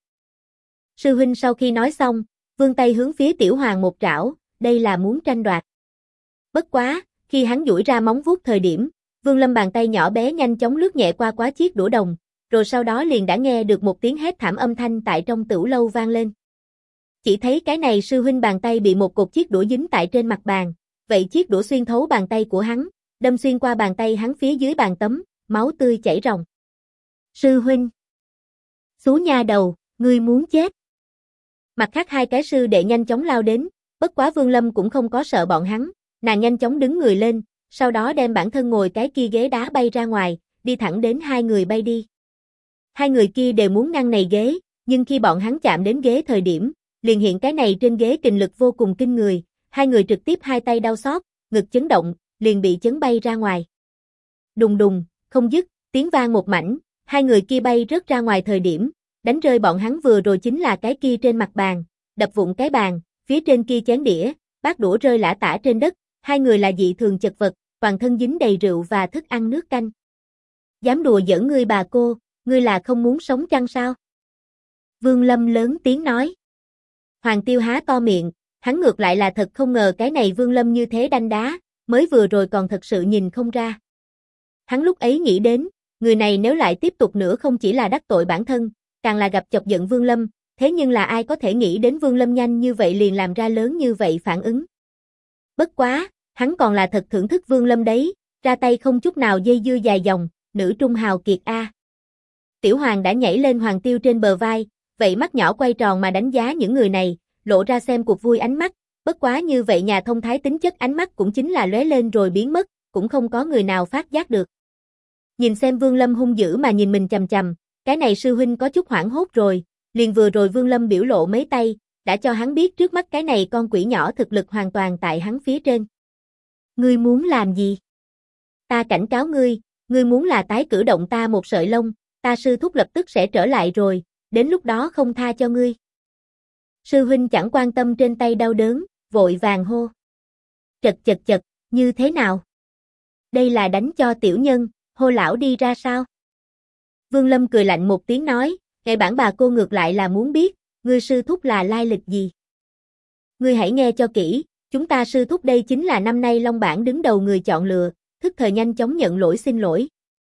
Sư huynh sau khi nói xong, vươn tay hướng phía Tiểu Hoàng một trảo, đây là muốn tranh đoạt. Bất quá, khi hắn duỗi ra móng vuốt thời điểm, Vương Lâm bàn tay nhỏ bé nhanh chóng lướt nhẹ qua chiếc đũa đồng, rồi sau đó liền đã nghe được một tiếng hét thảm âm thanh tại trong tửu lâu vang lên. Chỉ thấy cái này sư huynh bàn tay bị một cục chiếc đũa dính tại trên mặt bàn, vậy chiếc đũa xuyên thấu bàn tay của hắn, đâm xuyên qua bàn tay hắn phía dưới bàn tấm, máu tươi chảy ròng. Sư huynh! Xú nha đầu, ngươi muốn chết! Mặt khác hai cái sư đệ nhanh chóng lao đến, bất quá Vương Lâm cũng không có sợ bọn hắn, nàng nhanh chóng đứng người lên, sau đó đem bản thân ngồi cái kia ghế đá bay ra ngoài, đi thẳng đến hai người bay đi. Hai người kia đều muốn ngăn này ghế, nhưng khi bọn hắn chạm đến ghế thời điểm, liền hiện cái này trên ghế kình lực vô cùng kinh người, hai người trực tiếp hai tay đau xót, ngực chấn động, liền bị chấn bay ra ngoài. Đùng đùng, không dứt, tiếng vang một mảnh, hai người kia bay rớt ra ngoài thời điểm, đánh rơi bọn hắn vừa rồi chính là cái kia trên mặt bàn, đập vụn cái bàn, phía trên kia chén đĩa, bát đũa rơi lả tả trên đất, hai người là dị thường chật vật, toàn thân dính đầy rượu và thức ăn nước canh. Dám đùa giỡn ngươi bà cô, ngươi là không muốn sống chăng sao? Vương Lâm lớn tiếng nói. Hoàng Tiêu há to miệng, hắn ngược lại là thật không ngờ cái này Vương Lâm như thế đanh đá, mới vừa rồi còn thật sự nhìn không ra. Hắn lúc ấy nghĩ đến, người này nếu lại tiếp tục nữa không chỉ là đắc tội bản thân, càng là gặp chọc giận Vương Lâm, thế nhưng là ai có thể nghĩ đến Vương Lâm nhanh như vậy liền làm ra lớn như vậy phản ứng. Bất quá, hắn còn là thật thưởng thức Vương Lâm đấy, ra tay không chút nào dây dưa dài dòng, nữ trung hào kiệt a. Tiểu Hoàng đã nhảy lên Hoàng Tiêu trên bờ vai, vậy mắt nhỏ quay tròn mà đánh giá những người này, lộ ra xem cuộc vui ánh mắt, bất quá như vậy nhà thông thái tính chất ánh mắt cũng chính là lóe lên rồi biến mất, cũng không có người nào phát giác được. Nhìn xem Vương Lâm hung dữ mà nhìn mình chằm chằm, cái này sư huynh có chút hoảng hốt rồi, liền vừa rồi Vương Lâm biểu lộ mấy tay, đã cho hắn biết trước mắt cái này con quỷ nhỏ thực lực hoàn toàn tại hắn phía trên. Ngươi muốn làm gì? Ta cảnh cáo ngươi, ngươi muốn là tái cử động ta một sợi lông, ta sư thúc lập tức sẽ trở lại rồi, đến lúc đó không tha cho ngươi. Sư huynh chẳng quan tâm trên tay đau đớn, vội vàng hô. Chật, như thế nào? Đây là đánh cho tiểu nhân, hô lão đi ra sao? Vương Lâm cười lạnh một tiếng nói, ngày bản bà cô ngược lại là muốn biết, ngươi sư thúc là lai lịch gì? Ngươi hãy nghe cho kỹ, chúng ta sư thúc đây chính là năm nay Long bảng đứng đầu người chọn lựa, thức thời nhanh chóng nhận lỗi xin lỗi.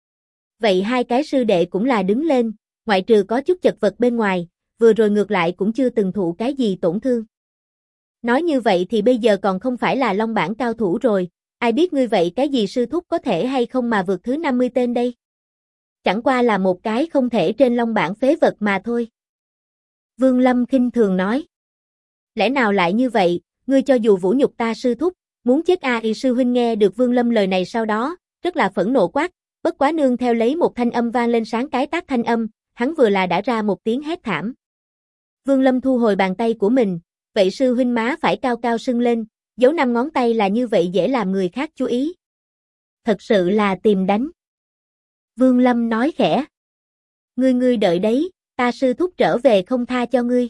Vậy hai cái sư đệ cũng là đứng lên, ngoại trừ có chút chật vật bên ngoài, vừa rồi ngược lại cũng chưa từng thụ cái gì tổn thương. Nói như vậy thì bây giờ còn không phải là Long bảng cao thủ rồi, ai biết ngươi vậy cái gì sư thúc có thể hay không mà vượt thứ 50 tên đây? Chẳng qua là một cái không thể trên Long bảng phế vật mà thôi. Vương Lâm khinh thường nói. Lẽ nào lại như vậy, ngươi cho dù vũ nhục ta sư thúc, muốn chết a y sư huynh nghe được Vương Lâm lời này sau đó, rất là phẫn nộ quát, bất quá nương theo lấy một thanh âm vang lên sáng cái tác thanh âm, hắn vừa là đã ra một tiếng hét thảm. Vương Lâm thu hồi bàn tay của mình, vậy sư huynh má phải cao cao sưng lên, dấu 5 ngón tay là như vậy dễ làm người khác chú ý. Thật sự là tìm đánh. Vương Lâm nói khẽ. Ngươi đợi đấy, ta sư thúc trở về không tha cho ngươi.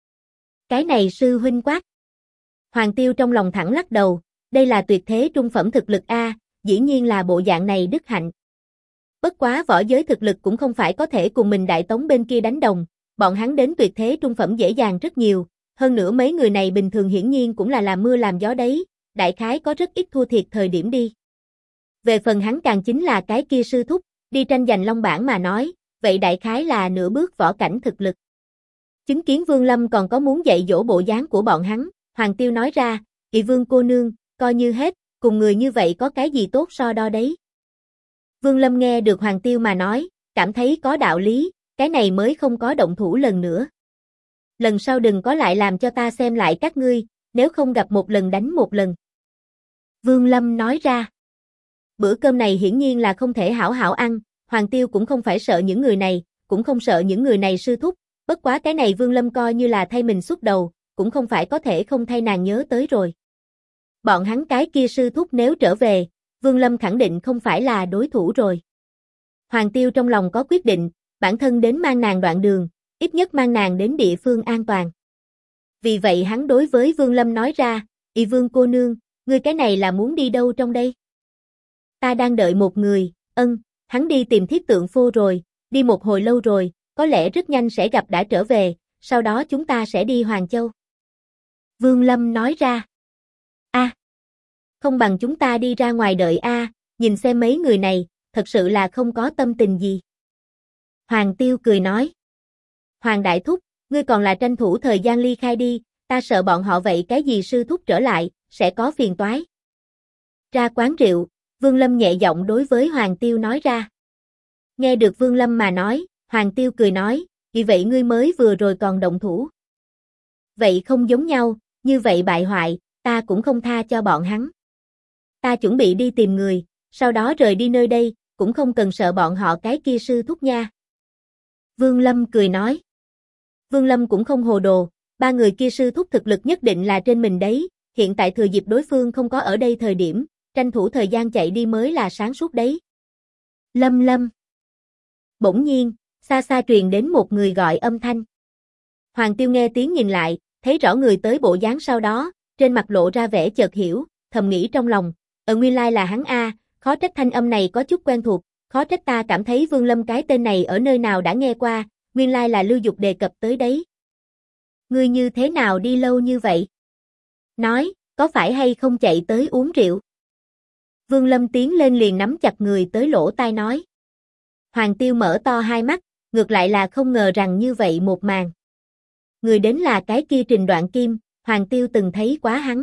Cái này sư huynh quát. Hoàng Tiêu trong lòng thẳng lắc đầu, đây là tuyệt thế trung phẩm thực lực a, dĩ nhiên là bộ dạng này đức hạnh. Bất quá võ giới thực lực cũng không phải có thể cùng mình Đại Tống bên kia đánh đồng, bọn hắn đến tuyệt thế trung phẩm dễ dàng rất nhiều, hơn nữa mấy người này bình thường hiển nhiên cũng là làm mưa làm gió đấy, đại khái có rất ít thua thiệt thời điểm đi. Về phần hắn càng chính là cái kia sư thúc, đi tranh giành Long bảng mà nói, vậy đại khái là nửa bước võ cảnh thực lực. Chứng kiến Vương Lâm còn có muốn dạy dỗ bộ dáng của bọn hắn, Hoàng Tiêu nói ra, Kỵ Vương cô nương, coi như hết, cùng người như vậy có cái gì tốt so đo đấy. Vương Lâm nghe được Hoàng Tiêu mà nói, cảm thấy có đạo lý, cái này mới không có động thủ lần nữa. Lần sau đừng có lại làm cho ta xem lại các ngươi, nếu không gặp một lần đánh một lần. Vương Lâm nói ra. Bữa cơm này hiển nhiên là không thể hảo hảo ăn, Hoàng Tiêu cũng không phải sợ những người này, cũng không sợ những người này sư thúc, bất quá cái này Vương Lâm coi như là thay mình xuất đầu, cũng không phải có thể không thay nàng nhớ tới rồi. Bọn hắn cái kia sư thúc nếu trở về, Vương Lâm khẳng định không phải là đối thủ rồi. Hoàng Tiêu trong lòng có quyết định, bản thân đến mang nàng đoạn đường, ít nhất mang nàng đến địa phương an toàn. Vì vậy hắn đối với Vương Lâm nói ra, Y Vương cô nương, ngươi cái này là muốn đi đâu trong đây? Ta đang đợi một người, hắn đi tìm Thiết Tượng Phô rồi, đi một hồi lâu rồi, có lẽ rất nhanh sẽ gặp đã trở về, sau đó chúng ta sẽ đi Hoàng Châu. Vương Lâm nói ra. Không bằng chúng ta đi ra ngoài đợi nhìn xem mấy người này, thật sự là không có tâm tình gì. Hoàng Tiêu cười nói. Hoàng Đại Thúc, ngươi còn là tranh thủ thời gian ly khai đi, ta sợ bọn họ vậy cái gì sư thúc trở lại, sẽ có phiền toái. Ra quán rượu, Vương Lâm nhẹ giọng đối với Hoàng Tiêu nói ra. Nghe được Vương Lâm mà nói, Hoàng Tiêu cười nói, vì vậy ngươi mới vừa rồi còn động thủ. Vậy không giống nhau, như vậy bại hoại, ta cũng không tha cho bọn hắn. Ta chuẩn bị đi tìm người, sau đó rời đi nơi đây, cũng không cần sợ bọn họ cái kia sư thúc nha. Vương Lâm cười nói. Vương Lâm cũng không hồ đồ, ba người kia sư thúc thực lực nhất định là trên mình đấy, hiện tại thừa dịp đối phương không có ở đây thời điểm, tranh thủ thời gian chạy đi mới là sáng suốt đấy. Lâm. Bỗng nhiên, xa xa truyền đến một người gọi âm thanh. Hoàng Tiêu nghe tiếng nhìn lại, thấy rõ người tới bộ dáng sau đó, trên mặt lộ ra vẻ chợt hiểu, thầm nghĩ trong lòng, nguyên lai là hắn khó trách thanh âm này có chút quen thuộc, khó trách ta cảm thấy Vương Lâm cái tên này ở nơi nào đã nghe qua, nguyên lai là Lưu Dục đề cập tới đấy. Ngươi như thế nào đi lâu như vậy? Nói, có phải hay không chạy tới uống rượu? Vương Lâm tiến lên liền nắm chặt người tới lỗ tai nói. Hoàng Tiêu mở to hai mắt, ngược lại là không ngờ rằng như vậy một màn. Người đến là cái kia Trình Đoạn Kim, Hoàng Tiêu từng thấy quá hắn.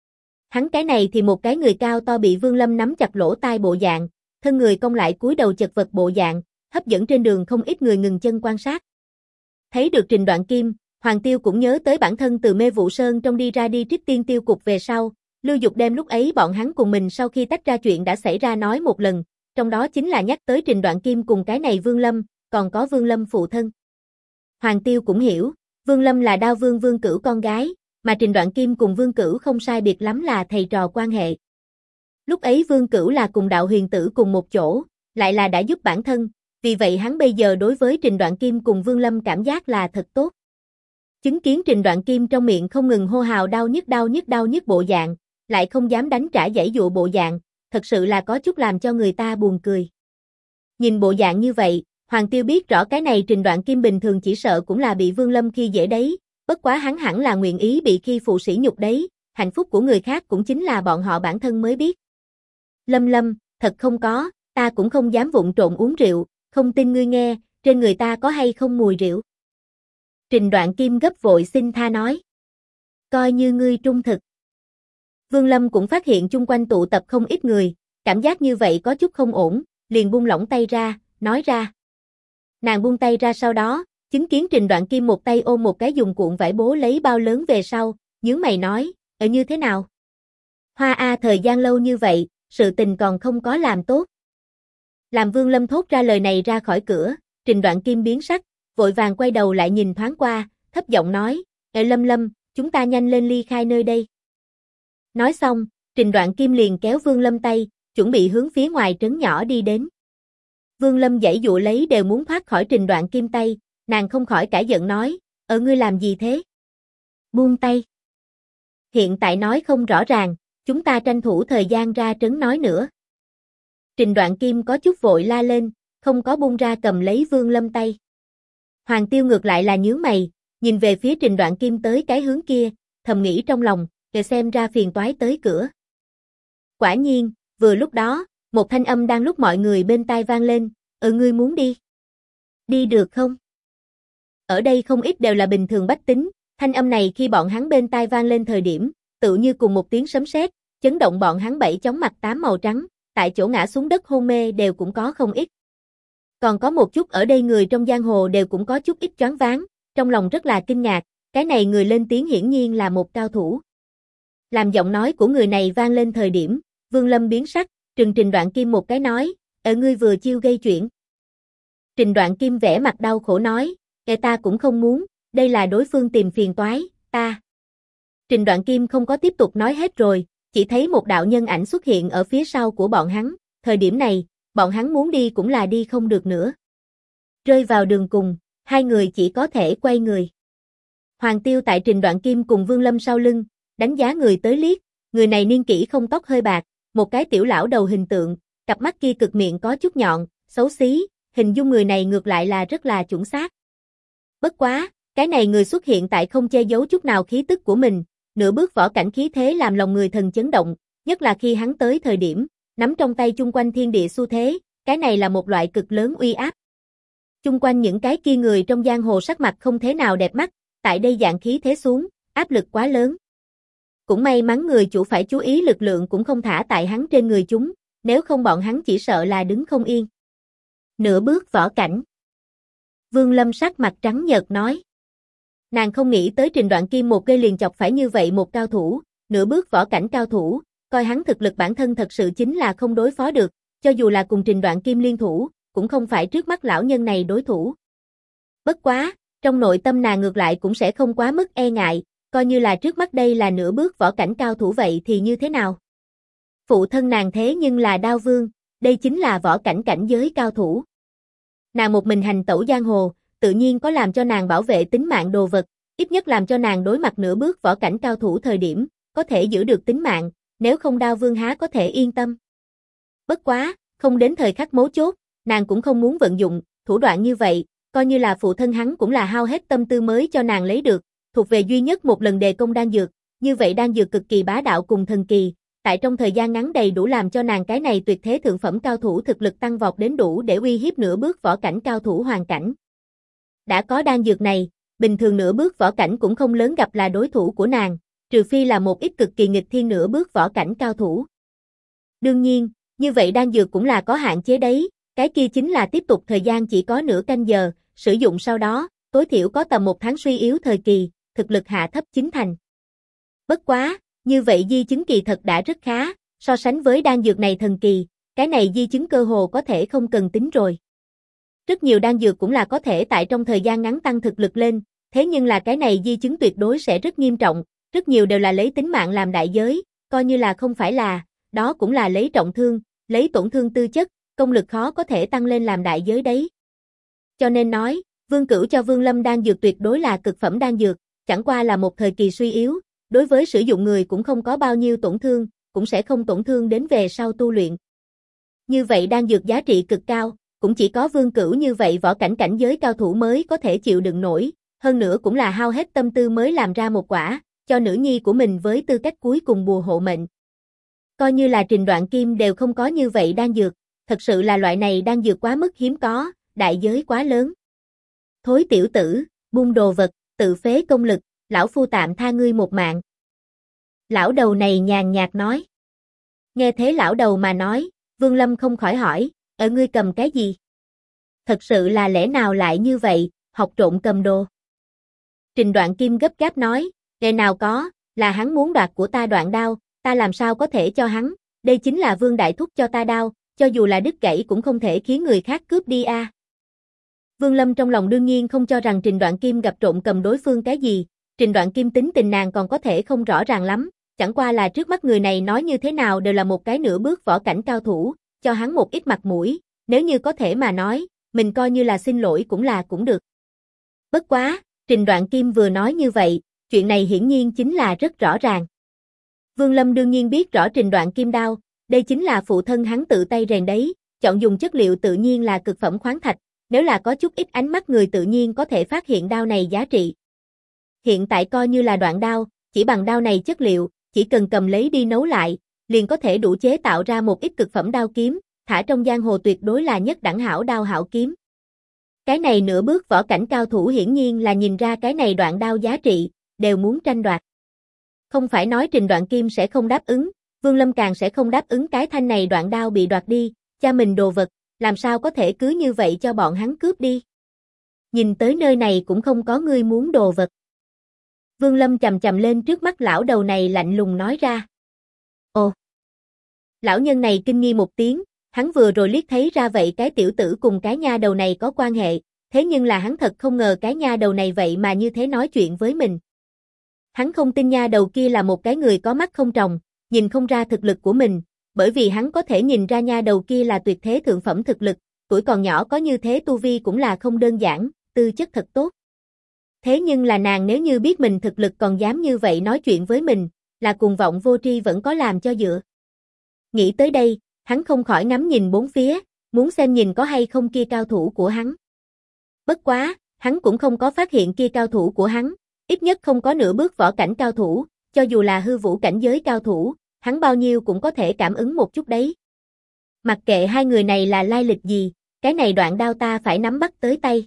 Hắn cái này thì một cái người cao to bị Vương Lâm nắm chặt lỗ tai bộ dạng, thân người cong lại cúi đầu chật vật bộ dạng, hấp dẫn trên đường không ít người ngừng chân quan sát. Thấy được Trình Đoạn Kim, Hoàng Tiêu cũng nhớ tới bản thân từ Mê Vụ Sơn trong đi ra đi Trích Tiên Tiêu Cục về sau, Lưu Dục đem lúc ấy bọn hắn cùng mình sau khi tách ra chuyện đã xảy ra nói một lần, trong đó chính là nhắc tới Trình Đoạn Kim cùng cái này Vương Lâm, còn có Vương Lâm phụ thân. Hoàng Tiêu cũng hiểu, Vương Lâm là Đao Vương Vương Cửu con gái, mà Trình Đoạn Kim cùng Vương Cửu không sai biệt lắm là thầy trò quan hệ. Lúc ấy Vương Cửu là cùng Đạo Huyền Tử cùng một chỗ, lại là đã giúp bản thân, vì vậy hắn bây giờ đối với Trình Đoạn Kim cùng Vương Lâm cảm giác là thật tốt. Chứng kiến Trình Đoạn Kim trong miệng không ngừng hô hào đau nhức bộ dạng, lại không dám đánh trả giãy dụa bộ dạng, thật sự là có chút làm cho người ta buồn cười. Nhìn bộ dạng như vậy, Hoàng Tiêu biết rõ cái này Trình Đoạn Kim bình thường chỉ sợ cũng là bị Vương Lâm khi dễ đấy, bất quá hắn hẳn là nguyện ý bị khi phụ sỉ nhục đấy, hạnh phúc của người khác cũng chính là bọn họ bản thân mới biết. Lâm, thật không có, ta cũng không dám vụng trộn uống rượu, không tin ngươi nghe, trên người ta có hay không mùi rượu. Trình Đoạn Kim gấp vội xin tha nói. Coi như ngươi trung thực. Vương Lâm cũng phát hiện chung quanh tụ tập không ít người, cảm giác như vậy có chút không ổn, liền buông lỏng tay ra, nói ra. Nàng buông tay ra sau đó, chứng kiến Trình Đoạn Kim một tay ôm một cái dùng cuộn vải bố lấy bao lớn về sau, nhướng mày nói, như thế nào? Hoa thời gian lâu như vậy, sự tình còn không có làm tốt. Làm Vương Lâm thốt ra lời này ra khỏi cửa, Trình Đoạn Kim biến sắc, vội vàng quay đầu lại nhìn thoáng qua, thấp giọng nói, Lâm, chúng ta nhanh lên ly khai nơi đây. Nói xong, Trình Đoạn Kim liền kéo Vương Lâm tay, chuẩn bị hướng phía ngoài trấn nhỏ đi đến. Vương Lâm giãy dụa lấy đều muốn thoát khỏi Trình Đoạn Kim tay, nàng không khỏi cả giận nói, ngươi làm gì thế? Buông tay. Hiện tại nói không rõ ràng, chúng ta tranh thủ thời gian ra trấn nói nữa. Trình Đoạn Kim có chút vội la lên, không có buông ra cầm lấy Vương Lâm tay. Hoàng Tiêu ngược lại là nhướng mày, nhìn về phía Trình Đoạn Kim tới cái hướng kia, thầm nghĩ trong lòng, để xem ra phiền toái tới cửa. Quả nhiên, vừa lúc đó, một thanh âm đang lúc mọi người bên tai vang lên, ngươi muốn đi? Đi được không? Ở đây không ít đều là bình thường bách tính, thanh âm này khi bọn hắn bên tai vang lên thời điểm, tự như cùng một tiếng sấm sét, chấn động bọn hắn bảy chóng mặt tám màu trắng, tại chỗ ngã xuống đất hôn mê đều cũng có không ít. Còn có một chút ở đây người trong giang hồ đều cũng có chút ít choáng váng, trong lòng rất là kinh ngạc, cái này người lên tiếng hiển nhiên là một cao thủ. Làm giọng nói của người này vang lên thời điểm, Vương Lâm biến sắc, trừng Trình Đoạn Kim một cái nói, ngươi vừa chiêu gây chuyện. Trình Đoạn Kim vẻ mặt đau khổ nói, ta cũng không muốn, đây là đối phương tìm phiền toái, ta. Trình Đoạn Kim không có tiếp tục nói hết rồi, chỉ thấy một đạo nhân ảnh xuất hiện ở phía sau của bọn hắn, thời điểm này, bọn hắn muốn đi cũng là đi không được nữa. Rơi vào đường cùng, hai người chỉ có thể quay người. Hoàng Tiêu tại Trình Đoạn Kim cùng Vương Lâm sau lưng, đánh giá người tới liếc, người này niên kỷ không tóc hơi bạc, một cái tiểu lão đầu hình tượng, cặp mắt kia cực miệng có chút nhọn, xấu xí, hình dung người này ngược lại là rất là chuẩn xác. Bất quá, cái này người xuất hiện tại không che giấu chút nào khí tức của mình, nửa bước võ cảnh khí thế làm lòng người thần chấn động, nhất là khi hắn tới thời điểm, nắm trong tay chung quanh thiên địa xu thế, cái này là một loại cực lớn uy áp. Chung quanh những cái kia người trong giang hồ sắc mặt không thế nào đẹp mắt, tại đây dạng khí thế xuống, áp lực quá lớn. Cũng may mắn người chủ phải chú ý lực lượng cũng không thả tại hắn trên người chúng, nếu không bọn hắn chỉ sợ là đứng không yên. Nửa bước võ cảnh. Vương Lâm sắc mặt trắng nhợt nói. Nàng không nghĩ tới Trình Đoạn Kim một cây liền chọc phải như vậy một cao thủ, nửa bước võ cảnh cao thủ, coi hắn thực lực bản thân thật sự chính là không đối phó được, cho dù là cùng Trình Đoạn Kim liên thủ, cũng không phải trước mắt lão nhân này đối thủ. Bất quá, trong nội tâm nàng ngược lại cũng sẽ không quá mức e ngại, coi như là trước mắt đây là nửa bước võ cảnh cao thủ vậy thì như thế nào? Phụ thân nàng thế nhưng là Đao Vương, đây chính là võ cảnh cảnh giới cao thủ. Nàng một mình hành tẩu giang hồ, tự nhiên có làm cho nàng bảo vệ tính mạng đồ vật, ít nhất làm cho nàng đối mặt nửa bước võ cảnh cao thủ thời điểm, có thể giữ được tính mạng, nếu không Đao Vương há có thể yên tâm. Bất quá, không đến thời khắc mấu chốt, nàng cũng không muốn vận dụng, thủ đoạn như vậy, coi như là phụ thân hắn cũng là hao hết tâm tư mới cho nàng lấy được, thuộc về duy nhất một lần đề công đan dược, như vậy đan dược cực kỳ bá đạo cùng thần kỳ, tại trong thời gian ngắn đầy đủ làm cho nàng cái này tuyệt thế thượng phẩm cao thủ thực lực tăng vọt đến đủ để uy hiếp nửa bước võ cảnh cao thủ hoàn cảnh. Đã có đan dược này, bình thường nửa bước võ cảnh cũng không lớn gặp là đối thủ của nàng, trừ phi là một ít cực kỳ nghịch thiên nửa bước võ cảnh cao thủ. Đương nhiên, như vậy đan dược cũng là có hạn chế đấy, cái kia chính là tiếp tục thời gian chỉ có nửa canh giờ, sử dụng sau đó, tối thiểu có tầm 1 tháng suy yếu thời kỳ, thực lực hạ thấp 9 thành. Bất quá, như vậy di chứng kỳ thật đã rất khá, so sánh với đan dược này thần kỳ, cái này di chứng cơ hồ có thể không cần tính rồi. Rất nhiều đan dược cũng là có thể tại trong thời gian ngắn tăng thực lực lên, thế nhưng là cái này di chứng tuyệt đối sẽ rất nghiêm trọng, rất nhiều đều là lấy tính mạng làm đại giới, coi như là không phải là, đó cũng là lấy trọng thương, lấy tổn thương tư chất, công lực khó có thể tăng lên làm đại giới đấy. Cho nên nói, Vương Cửu cho Vương Lâm đan dược tuyệt đối là cực phẩm đan dược, chẳng qua là một thời kỳ suy yếu, đối với sử dụng người cũng không có bao nhiêu tổn thương, cũng sẽ không tổn thương đến về sau tu luyện. Như vậy đan dược giá trị cực cao, cũng chỉ có Vương Cửu như vậy võ cảnh cảnh giới cao thủ mới có thể chịu đựng nổi, hơn nữa cũng là hao hết tâm tư mới làm ra một quả, cho nữ nhi của mình với tư cách cuối cùng bùa hộ mệnh. Coi như là Trình Đoạn Kim đều không có như vậy đan dược, thật sự là loại này đan dược quá mức hiếm có, đại giới quá lớn. Thối tiểu tử, buông đồ vật, tự phế công lực, lão phu tạm tha ngươi một mạng. Lão đầu này nhàn nhạt nói. Nghe thế lão đầu mà nói, Vương Lâm không khỏi hỏi, ở ngươi cầm cái gì? Thật sự là lẽ nào lại như vậy, học trộm cầm đồ? Trình Đoạn Kim gấp gáp nói, ngày nào có, là hắn muốn đoạt của ta đoạn đao, ta làm sao có thể cho hắn, đây chính là Vương Đại Thúc cho ta đao, cho dù là đứt gãy cũng không thể khiến người khác cướp đi a. Vương Lâm trong lòng đương nhiên không cho rằng Trình Đoạn Kim gặp trộm cầm đối phương cái gì, Trình Đoạn Kim tính tình nàng còn có thể không rõ ràng lắm, chẳng qua là trước mắt người này nói như thế nào đều là một cái nửa bước võ cảnh cao thủ, cho hắn một ít mặt mũi, nếu như có thể mà nói, mình coi như là xin lỗi cũng được. Bất quá, Trình Đoạn Kim vừa nói như vậy, chuyện này hiển nhiên chính là rất rõ ràng. Vương Lâm đương nhiên biết rõ Trình Đoạn Kim đao, đây chính là phụ thân hắn tự tay rèn đấy, chọn dùng chất liệu tự nhiên là cực phẩm khoáng thạch, nếu là có chút ít ánh mắt người tự nhiên có thể phát hiện đao này giá trị. Hiện tại coi như là đoạn đao, chỉ bằng đao này chất liệu, chỉ cần cầm lấy đi nấu lại, liền có thể đủ chế tạo ra một ít cực phẩm đao kiếm, thả trong giang hồ tuyệt đối là nhất đẳng hảo đao hảo kiếm. Cái này nửa bước võ cảnh cao thủ hiển nhiên là nhìn ra cái này đoạn đao giá trị, đều muốn tranh đoạt. Không phải nói Trình Đoạn Kim sẽ không đáp ứng, Vương Lâm càng sẽ không đáp ứng cái thanh này đoạn đao bị đoạt đi, cha mình đồ vật, làm sao có thể cứ như vậy cho bọn hắn cướp đi. Nhìn tới nơi này cũng không có người muốn đồ vật. Vương Lâm chầm chầm lên trước mắt lão đầu này lạnh lùng nói ra. Ồ! Lão nhân này kinh nghi một tiếng, hắn vừa rồi liếc thấy ra vậy cái tiểu tử cùng cái nha đầu này có quan hệ, thế nhưng là hắn thật không ngờ cái nha đầu này vậy mà như thế nói chuyện với mình. Hắn không tin nha đầu kia là một cái người có mắt không tròng, nhìn không ra thực lực của mình, bởi vì hắn có thể nhìn ra nha đầu kia là tuyệt thế thượng phẩm thực lực, tuổi còn nhỏ có như thế tu vi cũng là không đơn giản, tư chất thật tốt. Thế nhưng là nàng nếu như biết mình thực lực còn dám như vậy nói chuyện với mình, là cuồng vọng vô tri vẫn có làm cho dựa. Nghĩ tới đây, Hắn không khỏi ngắm nhìn bốn phía, muốn xem nhìn có hay không kia cao thủ của hắn. Bất quá, hắn cũng không có phát hiện kia cao thủ của hắn, ít nhất không có nửa bước võ cảnh cao thủ, cho dù là hư vũ cảnh giới cao thủ, hắn bao nhiêu cũng có thể cảm ứng một chút đấy. Mặc kệ hai người này là lai lịch gì, cái này đoạn đao ta phải nắm bắt tới tay.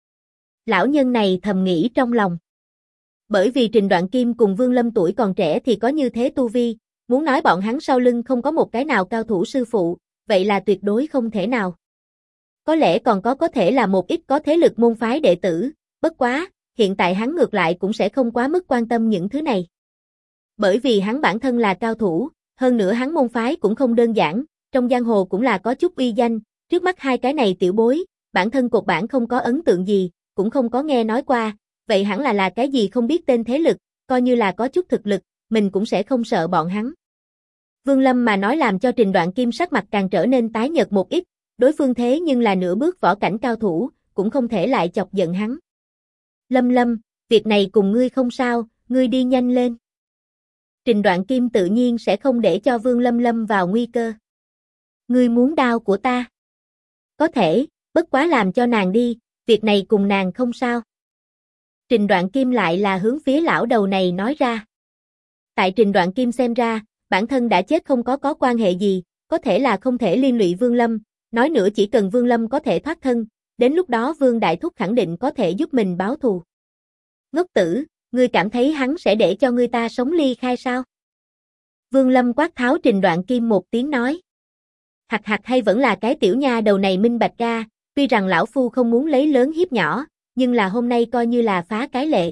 Lão nhân này thầm nghĩ trong lòng. Bởi vì Trình Đoạn Kim cùng Vương Lâm tuổi còn trẻ thì có như thế tu vi, muốn nói bọn hắn sau lưng không có một cái nào cao thủ sư phụ, vậy là tuyệt đối không thể nào. Có lẽ còn có thể là một ít có thế lực môn phái đệ tử, bất quá, hiện tại hắn ngược lại cũng sẽ không quá mức quan tâm những thứ này. Bởi vì hắn bản thân là cao thủ, hơn nữa hắn môn phái cũng không đơn giản, trong giang hồ cũng là có chút uy danh, trước mắt hai cái này tiểu bối, bản thân cột bản không có ấn tượng gì, cũng không có nghe nói qua, vậy hẳn là cái gì không biết tên thế lực, coi như là có chút thực lực, mình cũng sẽ không sợ bọn hắn. Vương Lâm mà nói làm cho Trình Đoạn Kim sắc mặt càng trở nên tái nhợt một ít, đối phương thế nhưng là nửa bước võ cảnh cao thủ, cũng không thể lại chọc giận hắn. Lâm, việc này cùng ngươi không sao, ngươi đi nhanh lên. Trình Đoạn Kim tự nhiên sẽ không để cho Vương Lâm lâm vào nguy cơ. Ngươi muốn đao của ta? Có thể, bất quá làm cho nàng đi, việc này cùng nàng không sao. Trình Đoạn Kim lại là hướng phía lão đầu này nói ra. Tại Trình Đoạn Kim xem ra, bản thân đã chết không có quan hệ gì, có thể là không thể liên lụy Vương Lâm, nói nữa chỉ cần Vương Lâm có thể thoát thân, đến lúc đó Vương Đại Thúc khẳng định có thể giúp mình báo thù. Ngốc tử, ngươi cảm thấy hắn sẽ để cho ngươi ta sống ly khai sao? Vương Lâm quát tháo Trình Đoạn Kim một tiếng nói. Hạt hay vẫn là cái tiểu nha đầu này minh bạch ra, tuy rằng lão phu không muốn lấy lớn hiếp nhỏ, nhưng là hôm nay coi như là phá cái lệ.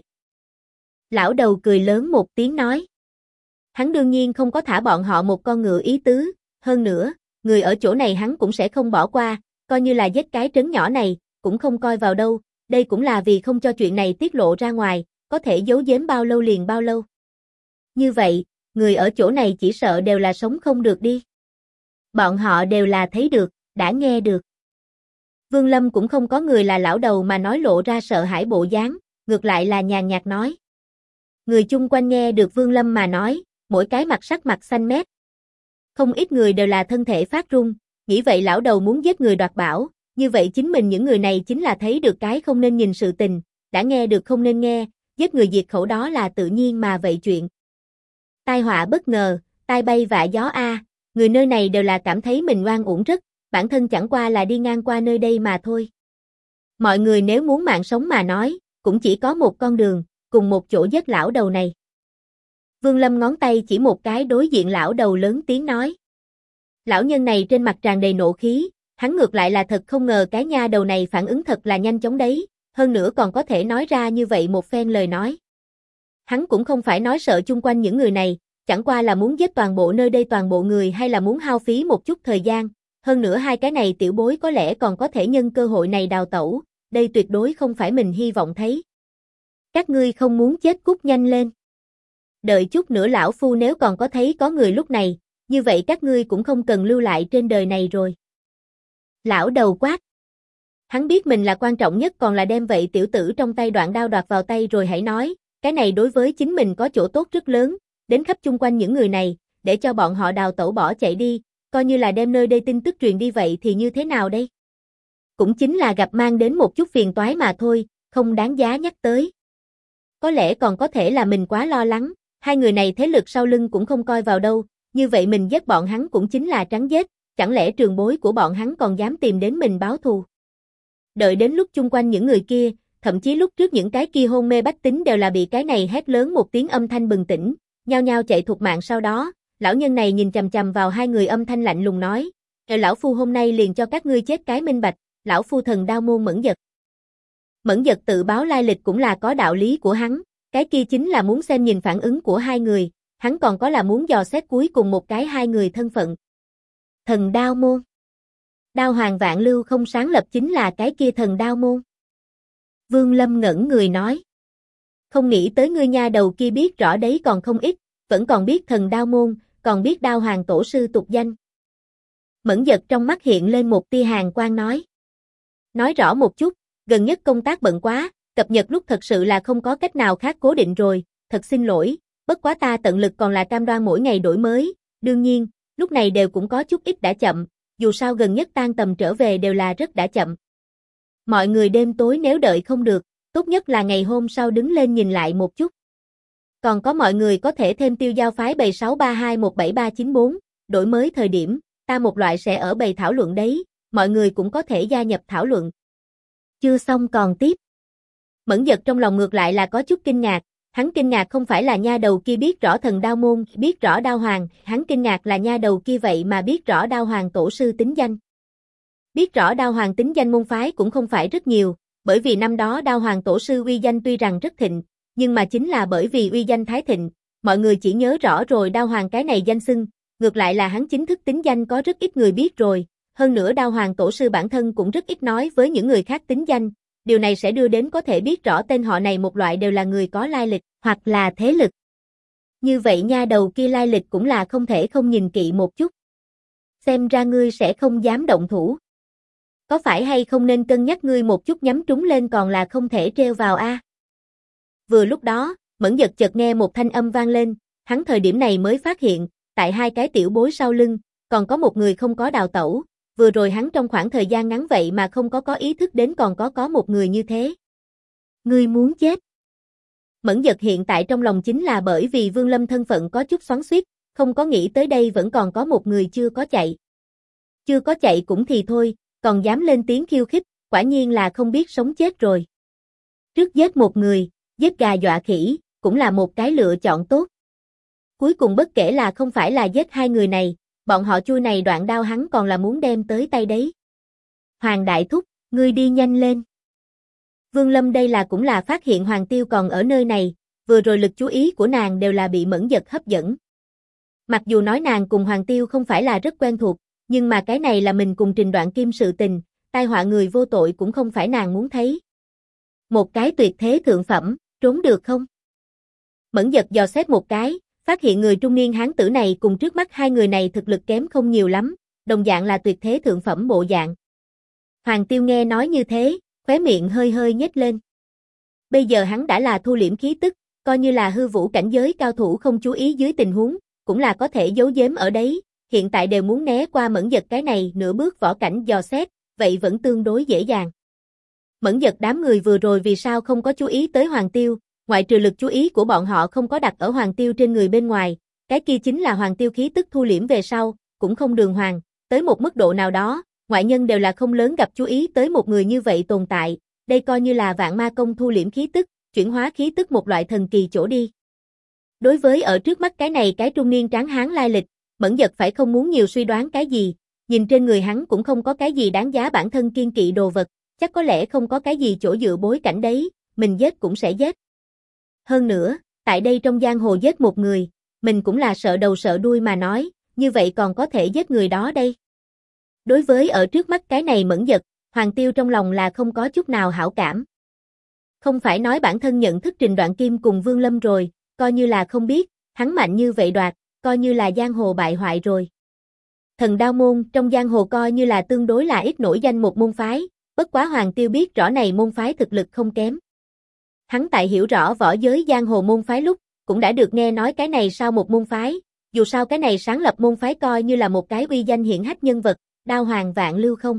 Lão đầu cười lớn một tiếng nói. Hắn đương nhiên không có thả bọn họ một con ngựa ý tứ, hơn nữa, người ở chỗ này hắn cũng sẽ không bỏ qua, coi như là giết cái trấn nhỏ này, cũng không coi vào đâu, đây cũng là vì không cho chuyện này tiết lộ ra ngoài, có thể giấu giếm bao lâu liền bao lâu. Như vậy, người ở chỗ này chỉ sợ đều là sống không được đi. Bọn họ đều là thấy được, đã nghe được. Vương Lâm cũng không có người là lão đầu mà nói lộ ra sợ hãi bộ dáng, ngược lại là nhàn nhạt nói. Người chung quanh nghe được Vương Lâm mà nói, mỗi cái sắc mặt xanh mét. Không ít người đều là thân thể phát run, nghĩ vậy lão đầu muốn giết người đoạt bảo, như vậy chính mình những người này chính là thấy được cái không nên nhìn sự tình, đã nghe được không nên nghe, giết người diệt khẩu đó là tự nhiên mà vậy chuyện. Tai họa bất ngờ, tai bay vạ gió a, người nơi này đều là cảm thấy mình oan uổng rất, bản thân chẳng qua là đi ngang qua nơi đây mà thôi. Mọi người nếu muốn mạng sống mà nói, cũng chỉ có một con đường, cùng một chỗ giết lão đầu này. Vương Lâm ngón tay chỉ một cái đối diện lão đầu lớn tiếng nói. Lão nhân này trên mặt tràn đầy nộ khí, hắn ngược lại là thật không ngờ cái nha đầu này phản ứng thật là nhanh chóng đấy, hơn nữa còn có thể nói ra như vậy một phen lời nói. Hắn cũng không phải nói sợ chung quanh những người này, chẳng qua là muốn giết toàn bộ nơi đây toàn bộ người hay là muốn hao phí một chút thời gian, hơn nữa hai cái này tiểu bối có lẽ còn có thể nhân cơ hội này đào tẩu, đây tuyệt đối không phải mình hy vọng thấy. Các ngươi không muốn chết cút nhanh lên. Đợi chút nữa lão phu nếu còn có thấy có người lúc này, như vậy các ngươi cũng không cần lưu lại trên đời này rồi. Lão đầu quát. Hắn biết mình là quan trọng nhất còn là đem vậy tiểu tử trong tay đoạn đao đoạt vào tay rồi hãy nói, cái này đối với chính mình có chỗ tốt rất lớn, đến khắp chung quanh những người này, để cho bọn họ đào tẩu bỏ chạy đi, coi như là đem nơi đây tin tức truyền đi vậy thì như thế nào đây? Cũng chính là gặp mang đến một chút phiền toái mà thôi, không đáng giá nhắc tới. Có lẽ còn có thể là mình quá lo lắng, hai người này thế lực sau lưng cũng không coi vào đâu, như vậy mình giết bọn hắn cũng chính là trắng giết, chẳng lẽ trường bối của bọn hắn còn dám tìm đến mình báo thù. Đợi đến lúc chung quanh những người kia, thậm chí lúc trước những cái kia hôn mê bách tính đều là bị cái này hét lớn một tiếng âm thanh bừng tỉnh, nhao nhao chạy thục mạng sau đó, lão nhân này nhìn chằm chằm vào hai người âm thanh lạnh lùng nói, lão phu hôm nay liền cho các ngươi chết cái minh bạch, lão phu thần đao môn Mẫn Dật. Mẫn Dật tự báo lai lịch cũng là có đạo lý của hắn, cái kia chính là muốn xem nhìn phản ứng của hai người, hắn còn có là muốn dò xét cuối cùng một cái hai người thân phận. Thần đao môn. Đao Hoàng Vạn Lưu không sáng lập chính là cái kia thần đao môn. Vương Lâm ngẩn người nói. Không nghĩ tới ngươi nha đầu kia biết rõ đấy còn không ít, vẫn còn biết thần đao môn, còn biết Đao Hoàng tổ sư tục danh. Mẫn Dật trong mắt hiện lên một tia hàn quang nói. Nói rõ một chút, gần nhất công tác bận quá, cập nhật lúc thật sự là không có cách nào khác cố định rồi, thật xin lỗi, bất quá ta tận lực còn là cam đoan mỗi ngày đổi mới, đương nhiên, lúc này đều cũng có chút ít đã chậm, dù sao gần nhất tan tầm trở về đều là rất đã chậm. Mọi người đêm tối nếu đợi không được, tốt nhất là ngày hôm sau đứng lên nhìn lại một chút. Còn có mọi người có thể thêm tiêu giao phái bầy 632179394, đổi mới thời điểm, ta một loại sẽ ở bầy thảo luận đấy, mọi người cũng có thể gia nhập thảo luận. Chưa xong còn tiếp. Mẫn Dật trong lòng ngược lại là có chút kinh ngạc, hắn kinh ngạc không phải là nha đầu kia biết rõ thần đao môn, biết rõ đao hoàng, hắn kinh ngạc là nha đầu kia vậy mà biết rõ đao hoàng tổ sư tính danh. Biết rõ đao hoàng tính danh môn phái cũng không phải rất nhiều, bởi vì năm đó đao hoàng tổ sư uy danh tuy rằng rất thịnh, nhưng mà chính là bởi vì uy danh thái thịnh, mọi người chỉ nhớ rõ rồi đao hoàng cái này danh xưng, ngược lại là hắn chính thức tính danh có rất ít người biết rồi, hơn nữa đao hoàng tổ sư bản thân cũng rất ít nói với những người khác tính danh, điều này sẽ đưa đến có thể biết rõ tên họ này một loại đều là người có lai lịch, hoặc là thế lực. Như vậy nha đầu kia lai lịch cũng là không thể không nhìn kỹ một chút. Xem ra ngươi sẽ không dám động thủ. Có phải hay không nên cân nhắc ngươi một chút nhắm trúng lên còn là không thể treo vào a? Vừa lúc đó, Mẫn Dật chợt nghe một thanh âm vang lên, hắn thời điểm này mới phát hiện, tại hai cái tiểu bối sau lưng, còn có một người không có đào tẩu, vừa rồi hắn trong khoảng thời gian ngắn vậy mà không có ý thức đến còn có một người như thế. Ngươi muốn chết. Mẫn Dật hiện tại trong lòng chính là bởi vì Vương Lâm thân phận có chút xoắn xuýt, không có nghĩ tới đây vẫn còn có một người chưa có chạy. Chưa có chạy cũng thì thôi, còn dám lên tiếng khiêu khích, quả nhiên là không biết sống chết rồi. Trước giết một người, giết gà dọa khỉ, cũng là một cái lựa chọn tốt. Cuối cùng bất kể là không phải là giết hai người này, bọn họ chui này đoạn đao hắn còn là muốn đem tới tay đấy. Hoàng đại thúc, ngươi đi nhanh lên. Vương Lâm đây là cũng là phát hiện Hoàng Tiêu còn ở nơi này, vừa rồi lực chú ý của nàng đều là bị Mẫn Dật hấp dẫn. Mặc dù nói nàng cùng Hoàng Tiêu không phải là rất quen thuộc, nhưng mà cái này là mình cùng Trình Đoạn Kim sự tình, tai họa người vô tội cũng không phải nàng muốn thấy. Một cái tuyệt thế thượng phẩm, trốn được không? Mẫn Dật dò xét một cái, phát hiện người trung niên hán tử này cùng trước mắt hai người này thực lực kém không nhiều lắm, đồng dạng là tuyệt thế thượng phẩm bộ dạng. Hoàng Tiêu nghe nói như thế, khóe miệng hơi hơi nhếch lên. Bây giờ hắn đã là thu liễm khí tức, coi như là hư vũ cảnh giới cao thủ không chú ý dưới tình huống, cũng là có thể giấu giếm ở đấy, hiện tại đều muốn né qua Mẫn Dật cái này nửa bước võ cảnh dò xét, vậy vẫn tương đối dễ dàng. Mẫn Dật đám người vừa rồi vì sao không có chú ý tới Hoàng Tiêu, ngoại trừ lực chú ý của bọn họ không có đặt ở Hoàng Tiêu trên người bên ngoài, cái kia chính là Hoàng Tiêu khí tức thu liễm về sau, cũng không đường hoàng, tới một mức độ nào đó, ngoại nhân đều là không lớn gặp chú ý tới một người như vậy tồn tại, đây coi như là vạn ma công thu liễm khí tức, chuyển hóa khí tức một loại thần kỳ chỗ đi. Đối với ở trước mắt cái này cái trung niên tráng hán lai lịch, Mẫn Dật phải không muốn nhiều suy đoán cái gì, nhìn trên người hắn cũng không có cái gì đáng giá bản thân kiên kỵ đồ vật, chắc có lẽ không có cái gì chỗ dựa bối cảnh đấy, mình giết cũng sẽ giết. Hơn nữa, tại đây trong giang hồ giết một người, mình cũng là sợ đầu sợ đuôi mà nói, như vậy còn có thể giết người đó đây. Đối với ở trước mắt cái này Mẫn Dật, Hoàng Tiêu trong lòng là không có chút nào hảo cảm. Không phải nói bản thân nhận thức Trình Đoạn Kim cùng Vương Lâm rồi, coi như là không biết, hắn mạnh như vậy đoạt, coi như là giang hồ bại hoại rồi. Thần đao môn trong giang hồ coi như là tương đối là ít nổi danh một môn phái, bất quá Hoàng Tiêu biết rõ này môn phái thực lực không kém. Hắn tại hiểu rõ võ giới giang hồ môn phái lúc, cũng đã được nghe nói cái này sao một môn phái, dù sao cái này sáng lập môn phái coi như là một cái uy danh hiển hách nhân vật, đao hoàng Vạn Lưu không.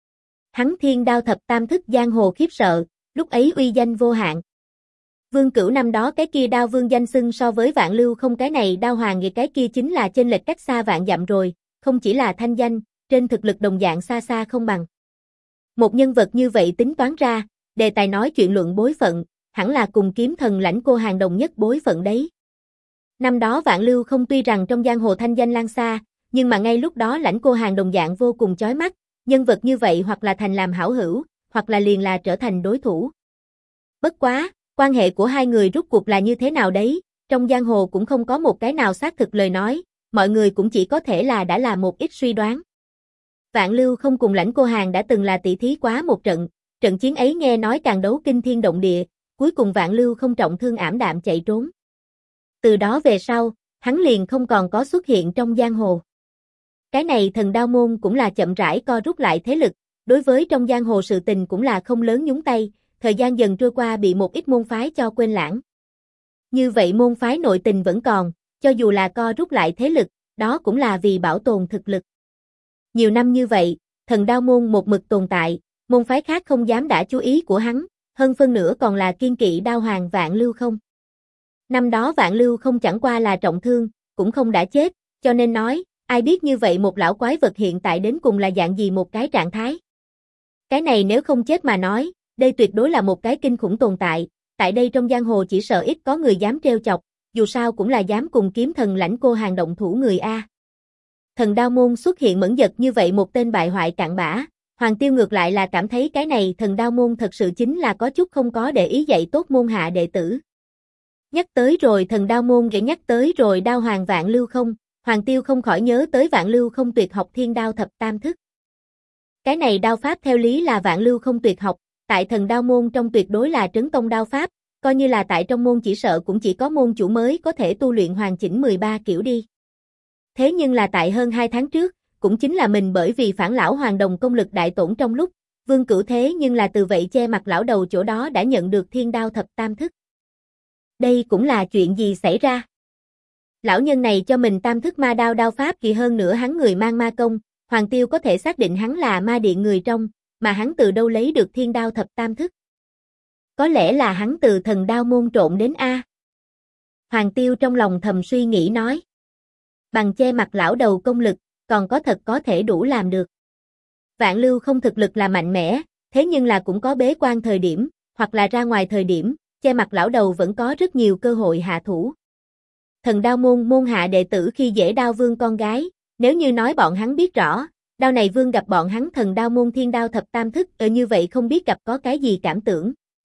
Hắn thiên đao thập tam thức giang hồ khiếp sợ, lúc ấy uy danh vô hạn. Vương Cửu năm đó cái kia đao vương danh xưng so với Vạn Lưu không cái này đao hoàng thì cái kia chính là chênh lệch cách xa vạn dặm rồi, không chỉ là thanh danh, trên thực lực đồng dạng xa xa không bằng. Một nhân vật như vậy tính toán ra, đề tài nói chuyện luận bối phận, hẳn là cùng kiếm thần Lãnh Cô Hàng đồng nhất bối phận đấy. Năm đó Vạn Lưu không tuy rằng trong giang hồ thanh danh lan xa, nhưng mà ngay lúc đó Lãnh Cô Hàng đồng dạng vô cùng chói mắt, nhân vật như vậy hoặc là thành làm hảo hữu, hoặc là liền là trở thành đối thủ. Bất quá, quan hệ của hai người rốt cuộc là như thế nào đấy, trong giang hồ cũng không có một cái nào xác thực lời nói, mọi người cũng chỉ có thể là đã là một ít suy đoán. Vạn Lưu không cùng Lãnh Cô Hàng đã từng là tỷ thí quá một trận, trận chiến ấy nghe nói càng đấu kinh thiên động địa, cuối cùng Vạn Lưu không trọng thương ảm đạm chạy trốn. Từ đó về sau, hắn liền không còn có xuất hiện trong giang hồ. Cái này thần đao môn cũng là chậm rãi co rút lại thế lực, đối với trong giang hồ sự tình cũng là không lớn nhúng tay, thời gian dần trôi qua bị một ít môn phái cho quên lãng. Như vậy môn phái nội tình vẫn còn, cho dù là co rút lại thế lực, đó cũng là vì bảo tồn thực lực. Nhiều năm như vậy, Thần Đao môn một mực tồn tại, môn phái khác không dám đả chú ý của hắn, hơn phân nửa còn là kiên kỵ Đao Hoàng Vạn Lưu Không. Năm đó Vạn Lưu Không chẳng qua là trọng thương, cũng không đã chết, cho nên nói, ai biết như vậy một lão quái vật hiện tại đến cùng là dạng gì một cái trạng thái. Cái này nếu không chết mà nói, đây tuyệt đối là một cái kinh khủng tồn tại, tại đây trong giang hồ chỉ sợ ít có người dám trêu chọc, dù sao cũng là dám cùng kiếm thần Lãnh Cô Hàng động thủ người A. Thần Đao môn xuất hiện Mẫn Dật như vậy một tên bại hoại cặn bã, Hoàng Tiêu ngược lại là cảm thấy cái này Thần Đao môn thật sự chính là có chút không có để ý dạy tốt môn hạ đệ tử. Nhắc tới rồi Thần Đao môn để nhắc tới rồi Đao Hoàng Vạn Lưu Không, Hoàng Tiêu không khỏi nhớ tới Vạn Lưu Không tuyệt học Thiên Đao Thập Tam Thức. Cái này đao pháp theo lý là Vạn Lưu Không tuyệt học, tại Thần Đao môn trong tuyệt đối là trấn tông đao pháp, coi như là tại trong môn chỉ sợ cũng chỉ có môn chủ mới có thể tu luyện hoàn chỉnh 13 kiểu đi. Thế nhưng là tại hơn 2 tháng trước, cũng chính là mình bởi vì phản lão Hoàng Đồng công lực đại tổn trong lúc, Vương Cửu thế nhưng là từ vậy che mặt lão đầu chỗ đó đã nhận được Thiên Đao Thập Tam Thức. Đây cũng là chuyện gì xảy ra? Lão nhân này cho mình tam thức ma đao đao pháp kỳ hơn nữa hắn người mang ma công, Hoàng Tiêu có thể xác định hắn là ma điện người trong, mà hắn từ đâu lấy được Thiên Đao Thập Tam Thức? Có lẽ là hắn từ Thần Đao môn trộn đến A. Hoàng Tiêu trong lòng thầm suy nghĩ nói. Bằng che mặt lão đầu công lực, còn có thật có thể đủ làm được. Vạn Lưu Không thực lực là mạnh mẽ, thế nhưng là cũng có bế quan thời điểm, hoặc là ra ngoài thời điểm, che mặt lão đầu vẫn có rất nhiều cơ hội hạ thủ. Thần Đao môn môn hạ đệ tử khi dễ Đao Vương con gái, nếu như nói bọn hắn biết rõ, Đao này Vương gặp bọn hắn Thần Đao môn Thiên Đao Thập Tam Thức, như vậy không biết gặp có cái gì cảm tưởng.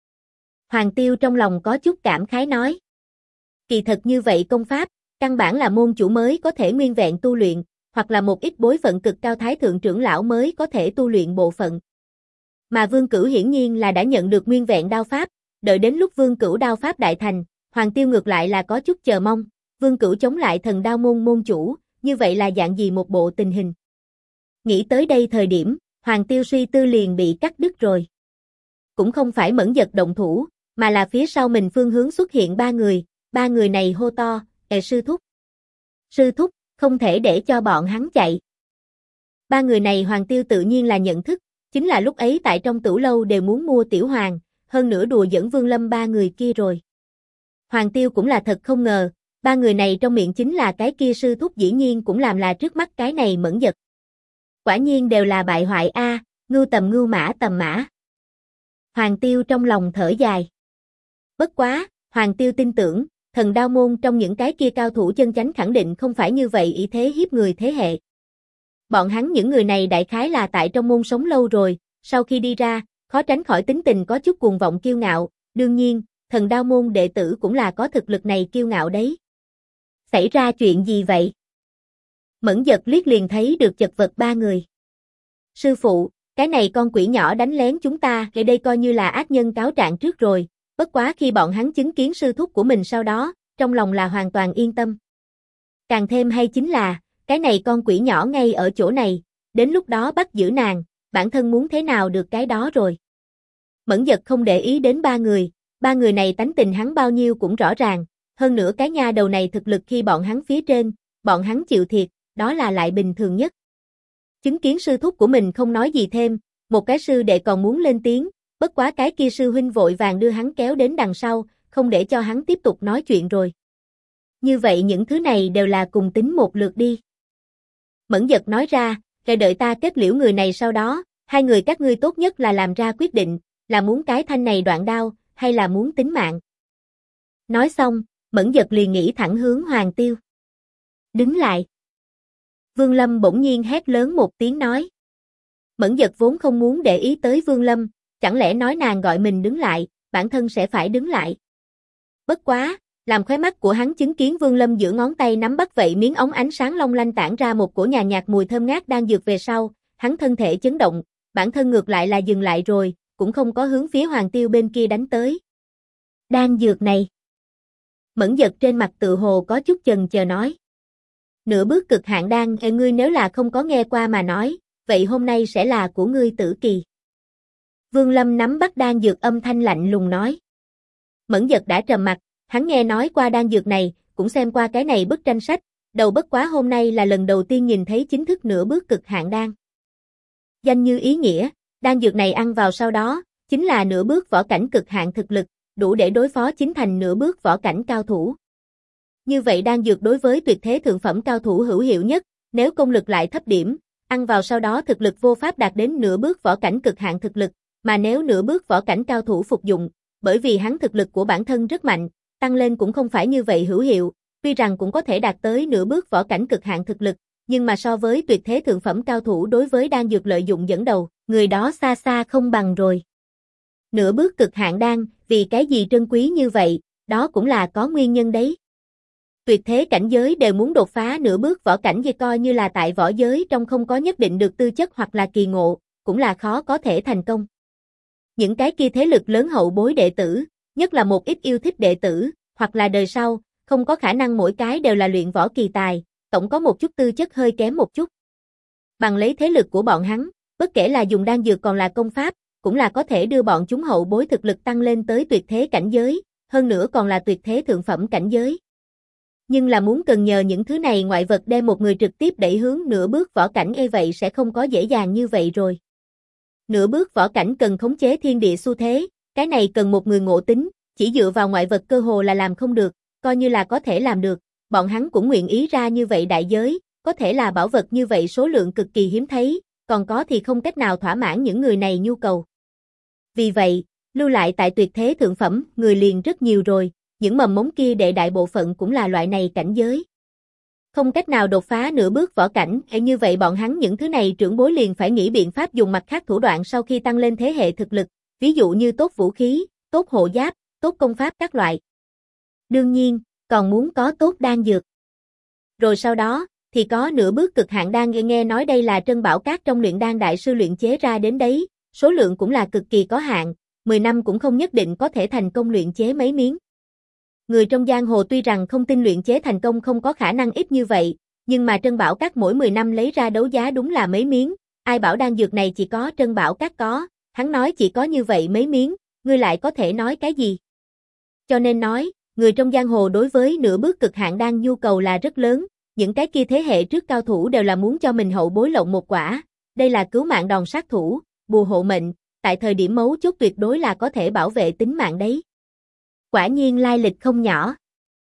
Hoàng Tiêu trong lòng có chút cảm khái nói. Kỳ thật như vậy công pháp, căn bản là môn chủ mới có thể nguyên vẹn tu luyện, hoặc là một ít bối phận cực cao thái thượng trưởng lão mới có thể tu luyện bộ phận. Mà Vương Cửu hiển nhiên là đã nhận được nguyên vẹn đao pháp, đợi đến lúc Vương Cửu đao pháp đại thành, Hoàng Tiêu ngược lại là có chút chờ mong, Vương Cửu chống lại Thần Đao môn môn chủ, như vậy là dạng gì một bộ tình hình. Nghĩ tới đây thời điểm, Hoàng Tiêu suy tư liền bị cắt đứt rồi. Cũng không phải Mẫn Dật động thủ, mà là phía sau mình phương hướng xuất hiện ba người này hô to, sư thúc. Sư thúc, không thể để cho bọn hắn chạy. Ba người này Hoàng Tiêu tự nhiên là nhận thức, chính là lúc ấy tại trong tửu lâu đều muốn mua Tiểu Hoàng, hơn nữa đùa dẫn Vương Lâm ba người kia rồi. Hoàng Tiêu cũng là thật không ngờ, ba người này trong miệng chính là cái kia sư thúc dĩ nhiên cũng làm là trước mắt cái này Mẫn Dật. Quả nhiên đều là bại hoại a, ngưu tầm ngưu mã tầm mã. Hoàng Tiêu trong lòng thở dài. Bất quá, Hoàng Tiêu tin tưởng, Thần Đao môn trong những cái kia cao thủ chân chánh khẳng định không phải như vậy ý thế hiếp người thế hệ. Bọn hắn những người này đại khái là tại trong môn sống lâu rồi, sau khi đi ra, khó tránh khỏi tính tình có chút cuồng vọng kiêu ngạo, đương nhiên, Thần Đao môn đệ tử cũng là có thực lực này kiêu ngạo đấy. Xảy ra chuyện gì vậy? Mẫn Dật liếc liền thấy được chật vật ba người. Sư phụ, cái này con quỷ nhỏ đánh lén chúng ta, cái đây coi như là ác nhân cáo trạng trước rồi, bất quá khi bọn hắn chứng kiến sư thúc của mình sau đó, trong lòng là hoàn toàn yên tâm. Càng thêm hay chính là, cái này con quỷ nhỏ ngay ở chỗ này, đến lúc đó bắt giữ nàng, bản thân muốn thế nào được cái đó rồi. Mẫn Dật không để ý đến ba người này tánh tình hắn bao nhiêu cũng rõ ràng, hơn nữa cái nha đầu này thực lực khi bọn hắn phía trên, bọn hắn chịu thiệt, đó là lại bình thường nhất. Chứng kiến sư thúc của mình không nói gì thêm, một cái sư đệ còn muốn lên tiếng, bất quá cái kia sư huynh vội vàng đưa hắn kéo đến đằng sau, không để cho hắn tiếp tục nói chuyện rồi. Như vậy những thứ này đều là cùng tính một lượt đi. Mẫn Dật nói ra, rồi đợi ta kết liễu người này sau đó, hai người các ngươi tốt nhất là làm ra quyết định, là muốn cái thanh này đoạn đao, hay là muốn tính mạng. Nói xong, Mẫn Dật liền nghĩ thẳng hướng Hoàng Tiêu. Đứng lại. Vương Lâm bỗng nhiên hét lớn một tiếng nói. Mẫn Dật vốn không muốn để ý tới Vương Lâm, chẳng lẽ nói nàng gọi mình đứng lại, bản thân sẽ phải đứng lại. Bất quá, làm khóe mắt của hắn chứng kiến Vương Lâm giữa ngón tay nắm bắt vậy miếng ống ánh sáng long lanh tản ra một cổ nhàn nhạt mùi thơm ngát đang dược về sau, hắn thân thể chấn động, bản thân ngược lại là dừng lại rồi, cũng không có hướng phía Hoàng Tiêu bên kia đánh tới. Đan dược này. Mẫn Dật trên mặt tự hồ có chút chần chờ nói. Nửa bước cực hạn đan, ngươi nếu là không có nghe qua mà nói, vậy hôm nay sẽ là của ngươi tử kỳ. Vương Lâm nắm bắt đan dược âm thanh lạnh lùng nói. Mẫn Dật đã trầm mặt, hắn nghe nói qua đan dược này, cũng xem qua cái này bức tranh sách, đầu bất quá hôm nay là lần đầu tiên nhìn thấy chính thức nửa bước cực hạn đan. Danh như ý nghĩa, đan dược này ăn vào sau đó, chính là nửa bước võ cảnh cực hạn thực lực, đủ để đối phó chính thành nửa bước võ cảnh cao thủ. Như vậy đan dược đối với tuyệt thế thượng phẩm cao thủ hữu hiệu nhất, nếu công lực lại thấp điểm, ăn vào sau đó thực lực vô pháp đạt đến nửa bước võ cảnh cực hạn thực lực, mà nếu nửa bước võ cảnh cao thủ phục dụng, bởi vì hắn thực lực của bản thân rất mạnh, tăng lên cũng không phải như vậy hữu hiệu, tuy rằng cũng có thể đạt tới nửa bước võ cảnh cực hạn thực lực, nhưng mà so với tuyệt thế thượng phẩm cao thủ đối với đan dược lợi dụng dẫn đầu, người đó xa xa không bằng rồi. Nửa bước cực hạn đan, vì cái gì trân quý như vậy, đó cũng là có nguyên nhân đấy. Tuyệt thế cảnh giới đều muốn đột phá nửa bước võ cảnh thì coi như là tại võ giới trong không có nhất định được tư chất hoặc là kỳ ngộ, cũng là khó có thể thành công. Những cái kia thế lực lớn hậu bối đệ tử, nhất là một ít yêu thích đệ tử, hoặc là đời sau, không có khả năng mỗi cái đều là luyện võ kỳ tài, tổng có một chút tư chất hơi kém một chút. Bằng lấy thế lực của bọn hắn, bất kể là dùng đan dược còn là công pháp, cũng là có thể đưa bọn chúng hậu bối thực lực tăng lên tới tuyệt thế cảnh giới, hơn nữa còn là tuyệt thế thượng phẩm cảnh giới. Nhưng là muốn cần nhờ những thứ này ngoại vật đem một người trực tiếp đẩy hướng nửa bước võ cảnh vậy sẽ không có dễ dàng như vậy rồi. Nửa bước võ cảnh cần khống chế thiên địa xu thế, cái này cần một người ngộ tính, chỉ dựa vào ngoại vật cơ hồ là làm không được, coi như là có thể làm được, bọn hắn cũng nguyện ý ra như vậy đại giới, có thể là bảo vật như vậy số lượng cực kỳ hiếm thấy, còn có thì không cách nào thỏa mãn những người này nhu cầu. Vì vậy, lưu lại tại tuyệt thế thượng phẩm, người liền rất nhiều rồi, những mầm mống kia đệ đại bộ phận cũng là loại này cảnh giới. Không cách nào đột phá nửa bước võ cảnh, như vậy bọn hắn những thứ này trưởng bối liền phải nghĩ biện pháp dùng mặt khác thủ đoạn sau khi tăng lên thế hệ thực lực, ví dụ như tốt vũ khí, tốt hộ giáp, tốt công pháp các loại. Đương nhiên, còn muốn có tốt đan dược. Rồi sau đó, thì có nửa bước cực hạn đan, nghe nói đây là Trân Bảo Các trong luyện đan đại sư luyện chế ra đến đấy, số lượng cũng là cực kỳ có hạn, 10 năm cũng không nhất định có thể thành công luyện chế mấy miếng. Người trong giang hồ tuy rằng không tin luyện chế thành công không có khả năng ít như vậy, nhưng mà Trân Bảo Các mỗi 10 năm lấy ra đấu giá đúng là mấy miếng, ai bảo đan dược này chỉ có Trân Bảo Các có, hắn nói chỉ có như vậy mấy miếng, ngươi lại có thể nói cái gì? Cho nên nói, người trong giang hồ đối với nửa bước cực hạn đan nhu cầu là rất lớn, những cái kia thế hệ trước cao thủ đều là muốn cho mình hậu bối lộng một quả, đây là cứu mạng đòn sát thủ, bùa hộ mệnh, tại thời điểm mấu chốt tuyệt đối là có thể bảo vệ tính mạng đấy. Quả nhiên lai lịch không nhỏ.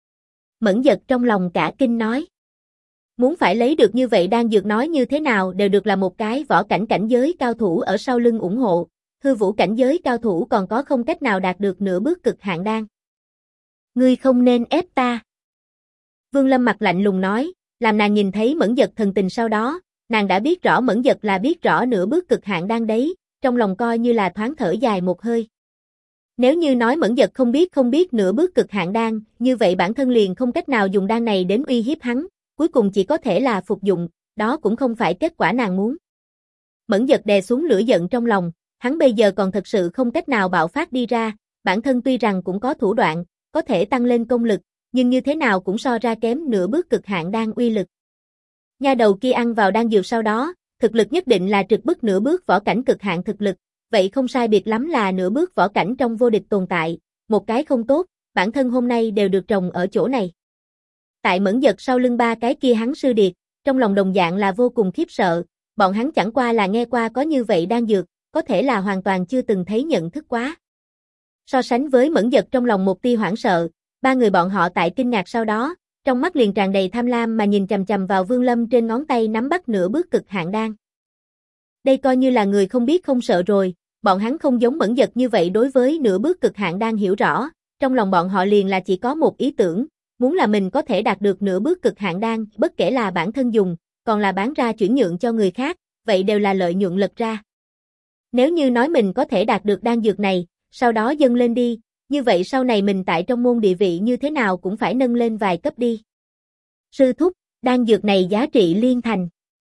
Mẫn Dật trong lòng cả kinh nói. Muốn phải lấy được như vậy đan dược nói như thế nào đều được là một cái võ cảnh cảnh giới cao thủ ở sau lưng ủng hộ, hư vũ cảnh giới cao thủ còn có không cách nào đạt được nửa bước cực hạn đan. Ngươi không nên ép ta. Vương Lâm mặt lạnh lùng nói, làm nàng nhìn thấy Mẫn Dật thần tình sau đó, nàng đã biết rõ Mẫn Dật là biết rõ nửa bước cực hạn đan đấy, trong lòng coi như là thoáng thở dài một hơi. Nếu như nói Mẫn Dật không biết nửa bước cực hạn đan, như vậy bản thân liền không cách nào dùng đan này đến uy hiếp hắn, cuối cùng chỉ có thể là phục dụng, đó cũng không phải kết quả nàng muốn. Mẫn Dật đè xuống lửa giận trong lòng, hắn bây giờ còn thật sự không cách nào bạo phát đi ra, bản thân tuy rằng cũng có thủ đoạn, có thể tăng lên công lực, nhưng như thế nào cũng so ra kém nửa bước cực hạn đan uy lực. Nha đầu kia ăn vào đan dược sau đó, thực lực nhất định là trực bức nửa bước võ cảnh cực hạn thực lực, vậy không sai biệt lắm là nửa bước võ cảnh trong vô địch tồn tại, một cái không tốt, bản thân hôm nay đều được trồng ở chỗ này. Tại Mẫn Dật sau lưng ba cái kia hắn sư điệt, trong lòng đồng dạng là vô cùng khiếp sợ, bọn hắn chẳng qua là nghe qua có như vậy đan dược, có thể là hoàn toàn chưa từng thấy nhận thức quá. So sánh với Mẫn Dật trong lòng một tia hoảng sợ, ba người bọn họ tại kinh ngạc sau đó, trong mắt liền tràn đầy tham lam mà nhìn chằm chằm vào Vương Lâm trên ngón tay nắm bắt nửa bước cực hạn đan. Đây coi như là người không biết không sợ rồi, bọn hắn không giống Mẫn Dật như vậy đối với nửa bước cực hạn đan hiểu rõ, trong lòng bọn họ liền là chỉ có một ý tưởng, muốn là mình có thể đạt được nửa bước cực hạn đan, bất kể là bản thân dùng, còn là bán ra chuyển nhượng cho người khác, vậy đều là lợi nhuận lật ra. Nếu như nói mình có thể đạt được đan dược này, sau đó dâng lên đi, như vậy sau này mình tại trong môn địa vị như thế nào cũng phải nâng lên vài cấp đi. Sư thúc, đan dược này giá trị liên thành.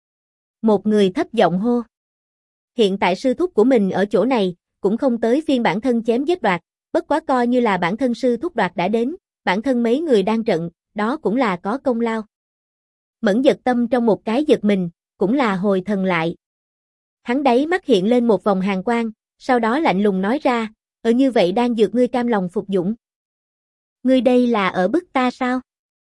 Một người thấp giọng hô. Hiện tại sư thúc của mình ở chỗ này, cũng không tới phiên bản thân chém giết đoạt, bất quá coi như là bản thân sư thúc đoạt đã đến, bản thân mấy người đang trận, đó cũng là có công lao. Mẫn Dật tâm trong một cái giật mình, cũng là hồi thần lại. Hắn đáy mắt hiện lên một vòng hàn quang, sau đó lạnh lùng nói ra, như vậy đan dược ngươi cam lòng phục dụng. Ngươi đây là ở bức ta sao?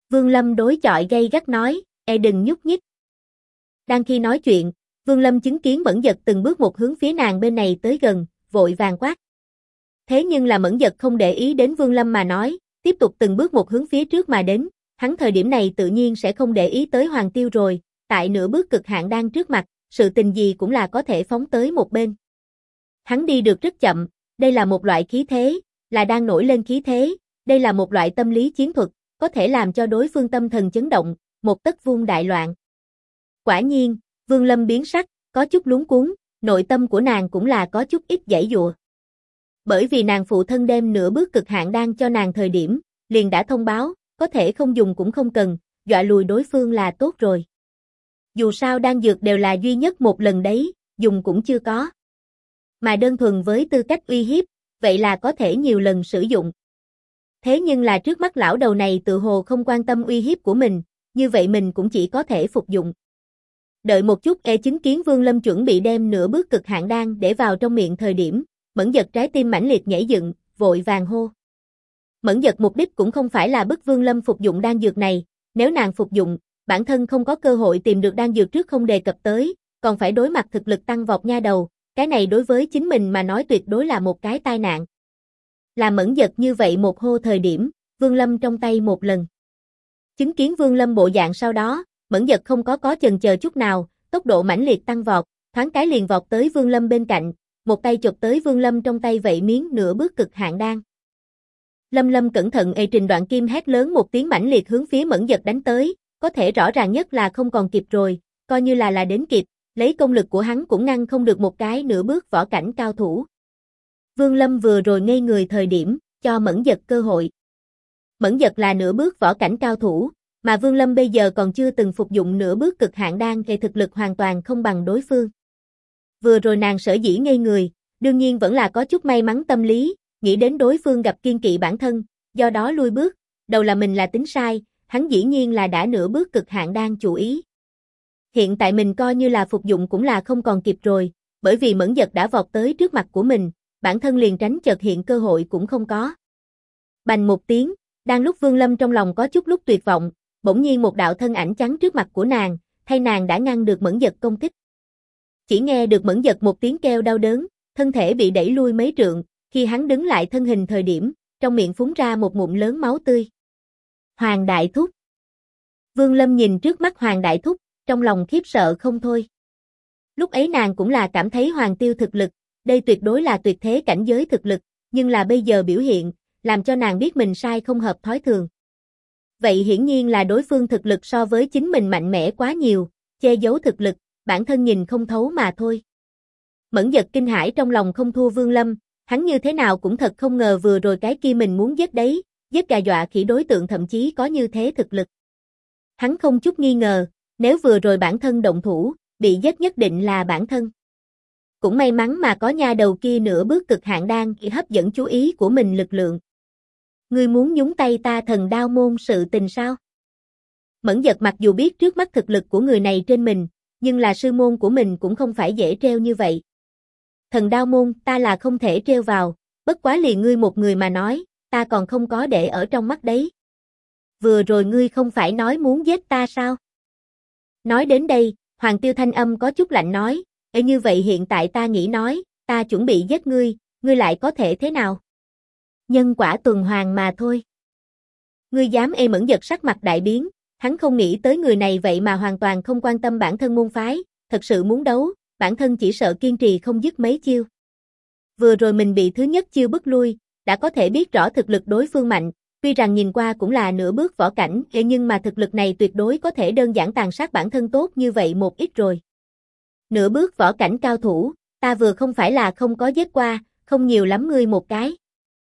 Vương Lâm đối chọi gay gắt nói, đừng nhúc nhích. Đang khi nói chuyện, Vương Lâm chứng kiến Mẫn Dật từng bước một hướng phía nàng bên này tới gần, vội vàng quát. Thế nhưng là Mẫn Dật không để ý đến Vương Lâm mà nói, tiếp tục từng bước một hướng phía trước mà đến, hắn thời điểm này tự nhiên sẽ không để ý tới Hoàng Tiêu rồi, tại nửa bước cực hạn đang trước mặt, sự tình gì cũng là có thể phóng tới một bên. Hắn đi được rất chậm, đây là một loại khí thế, là đang nổi lên khí thế, đây là một loại tâm lý chiến thuật, có thể làm cho đối phương tâm thần chấn động, một tấc vung đại loạn. Quả nhiên, Vương Lâm biến sắc, có chút luống cuống, nội tâm của nàng cũng là có chút ít giãy giụa. Bởi vì nàng phụ thân đem nửa bước cực hạn đang cho nàng thời điểm, liền đã thông báo, có thể không dùng cũng không cần, dọa lùi đối phương là tốt rồi. Dù sao đan dược đều là duy nhất một lần đấy, dùng cũng chưa có. Mà đơn thuần với tư cách uy hiếp, vậy là có thể nhiều lần sử dụng. Thế nhưng là trước mắt lão đầu này tự hồ không quan tâm uy hiếp của mình, như vậy mình cũng chỉ có thể phục dụng. Đợi một chút chứng kiến Vương Lâm chuẩn bị đem nửa bước cực hạn đan để vào trong miệng thời điểm, Mẫn Dật trái tim mãnh liệt nhảy dựng, vội vàng hô. Mẫn Dật mục đích cũng không phải là bức Vương Lâm phục dụng đan dược này, nếu nàng phục dụng, bản thân không có cơ hội tìm được đan dược trước không đề cập tới, còn phải đối mặt thực lực tăng vọt nha đầu, cái này đối với chính mình mà nói tuyệt đối là một cái tai nạn. Là Mẫn Dật như vậy một hô thời điểm, Vương Lâm trong tay một lần. Chứng kiến Vương Lâm bộ dạng sau đó, Mẫn Dật không có chần chờ chút nào, tốc độ mãnh liệt tăng vọt, thoáng cái liền vọt tới Vương Lâm bên cạnh, một tay chụp tới Vương Lâm trong tay vậy miếng nửa bước cực hạn đan. Lâm cẩn thận Trình Đoạn Kim hét lớn một tiếng mãnh liệt hướng phía Mẫn Dật đánh tới, có thể rõ ràng nhất là không còn kịp rồi, coi như là đến kịp, lấy công lực của hắn cũng ngăn không được một cái nửa bước võ cảnh cao thủ. Vương Lâm vừa rồi ngây người thời điểm, cho Mẫn Dật cơ hội. Mẫn Dật là nửa bước võ cảnh cao thủ, mà Vương Lâm bây giờ còn chưa từng phục dụng nửa bước cực hạn đan thì thực lực hoàn toàn không bằng đối phương. Vừa rồi nàng sở dĩ ngây người, đương nhiên vẫn là có chút may mắn tâm lý, nghĩ đến đối phương gặp kiên kỵ bản thân, do đó lui bước, đầu là mình là tính sai, hắn dĩ nhiên là đã nửa bước cực hạn đan chủ ý. Hiện tại mình coi như là phục dụng cũng là không còn kịp rồi, bởi vì Mẫn Dật đã vọt tới trước mặt của mình, bản thân liền tránh chợt hiện cơ hội cũng không có. Bành một tiếng, đang lúc Vương Lâm trong lòng có chút lúc tuyệt vọng, bỗng nhiên một đạo thân ảnh trắng trước mặt của nàng, thay nàng đã ngăn được Mẫn Dật công kích. Chỉ nghe được Mẫn Dật một tiếng kêu đau đớn, thân thể bị đẩy lui mấy trượng, khi hắn đứng lại thân hình thời điểm, trong miệng phúng ra một ngụm lớn máu tươi. Hoàng Đại Thúc. Vương Lâm nhìn trước mắt Hoàng Đại Thúc, trong lòng khiếp sợ không thôi. Lúc ấy nàng cũng là cảm thấy Hoàng Tiêu thực lực, đây tuyệt đối là tuyệt thế cảnh giới thực lực, nhưng là bây giờ biểu hiện, làm cho nàng biết mình sai không hợp thói thường. Vậy hiển nhiên là đối phương thực lực so với chính mình mạnh mẽ quá nhiều, che giấu thực lực, bản thân nhìn không thấu mà thôi. Mẫn Dật kinh hãi trong lòng không thua Vương Lâm, hắn như thế nào cũng thật không ngờ vừa rồi cái kia mình muốn giết đấy, giết gà dọa khỉ đối tượng thậm chí có như thế thực lực. Hắn không chút nghi ngờ, nếu vừa rồi bản thân động thủ, bị giết nhất định là bản thân. Cũng may mắn mà có nha đầu kia nửa bước cực hạn đan hấp dẫn chú ý của mình lực lượng. Ngươi muốn nhúng tay ta Thần Đao môn sự tình sao? Mẫn Dật mặc dù biết trước mắt thực lực của người này trên mình, nhưng là sư môn của mình cũng không phải dễ treo như vậy. Thần Đao môn ta là không thể treo vào, bất quá liền ngươi một người mà nói, ta còn không có để ở trong mắt đấy. Vừa rồi ngươi không phải nói muốn giết ta sao? Nói đến đây, Hoàng Tiêu thanh âm có chút lạnh nói, như vậy hiện tại ta nghĩ nói, ta chuẩn bị giết ngươi, ngươi lại có thể thế nào? Nhân quả tuần hoàn mà thôi. Ngươi dám Mẫn Dật sắc mặt đại biến, hắn không nghĩ tới người này vậy mà hoàn toàn không quan tâm bản thân môn phái, thật sự muốn đấu, bản thân chỉ sợ kiên trì không dứt mấy chiêu. Vừa rồi mình bị thứ nhất chiêu bức lui, đã có thể biết rõ thực lực đối phương mạnh, tuy rằng nhìn qua cũng là nửa bước võ cảnh, nhưng mà thực lực này tuyệt đối có thể đơn giản tàn sát bản thân tốt như vậy một ít rồi. Nửa bước võ cảnh cao thủ, ta vừa không phải là không có giết qua, không nhiều lắm ngươi một cái.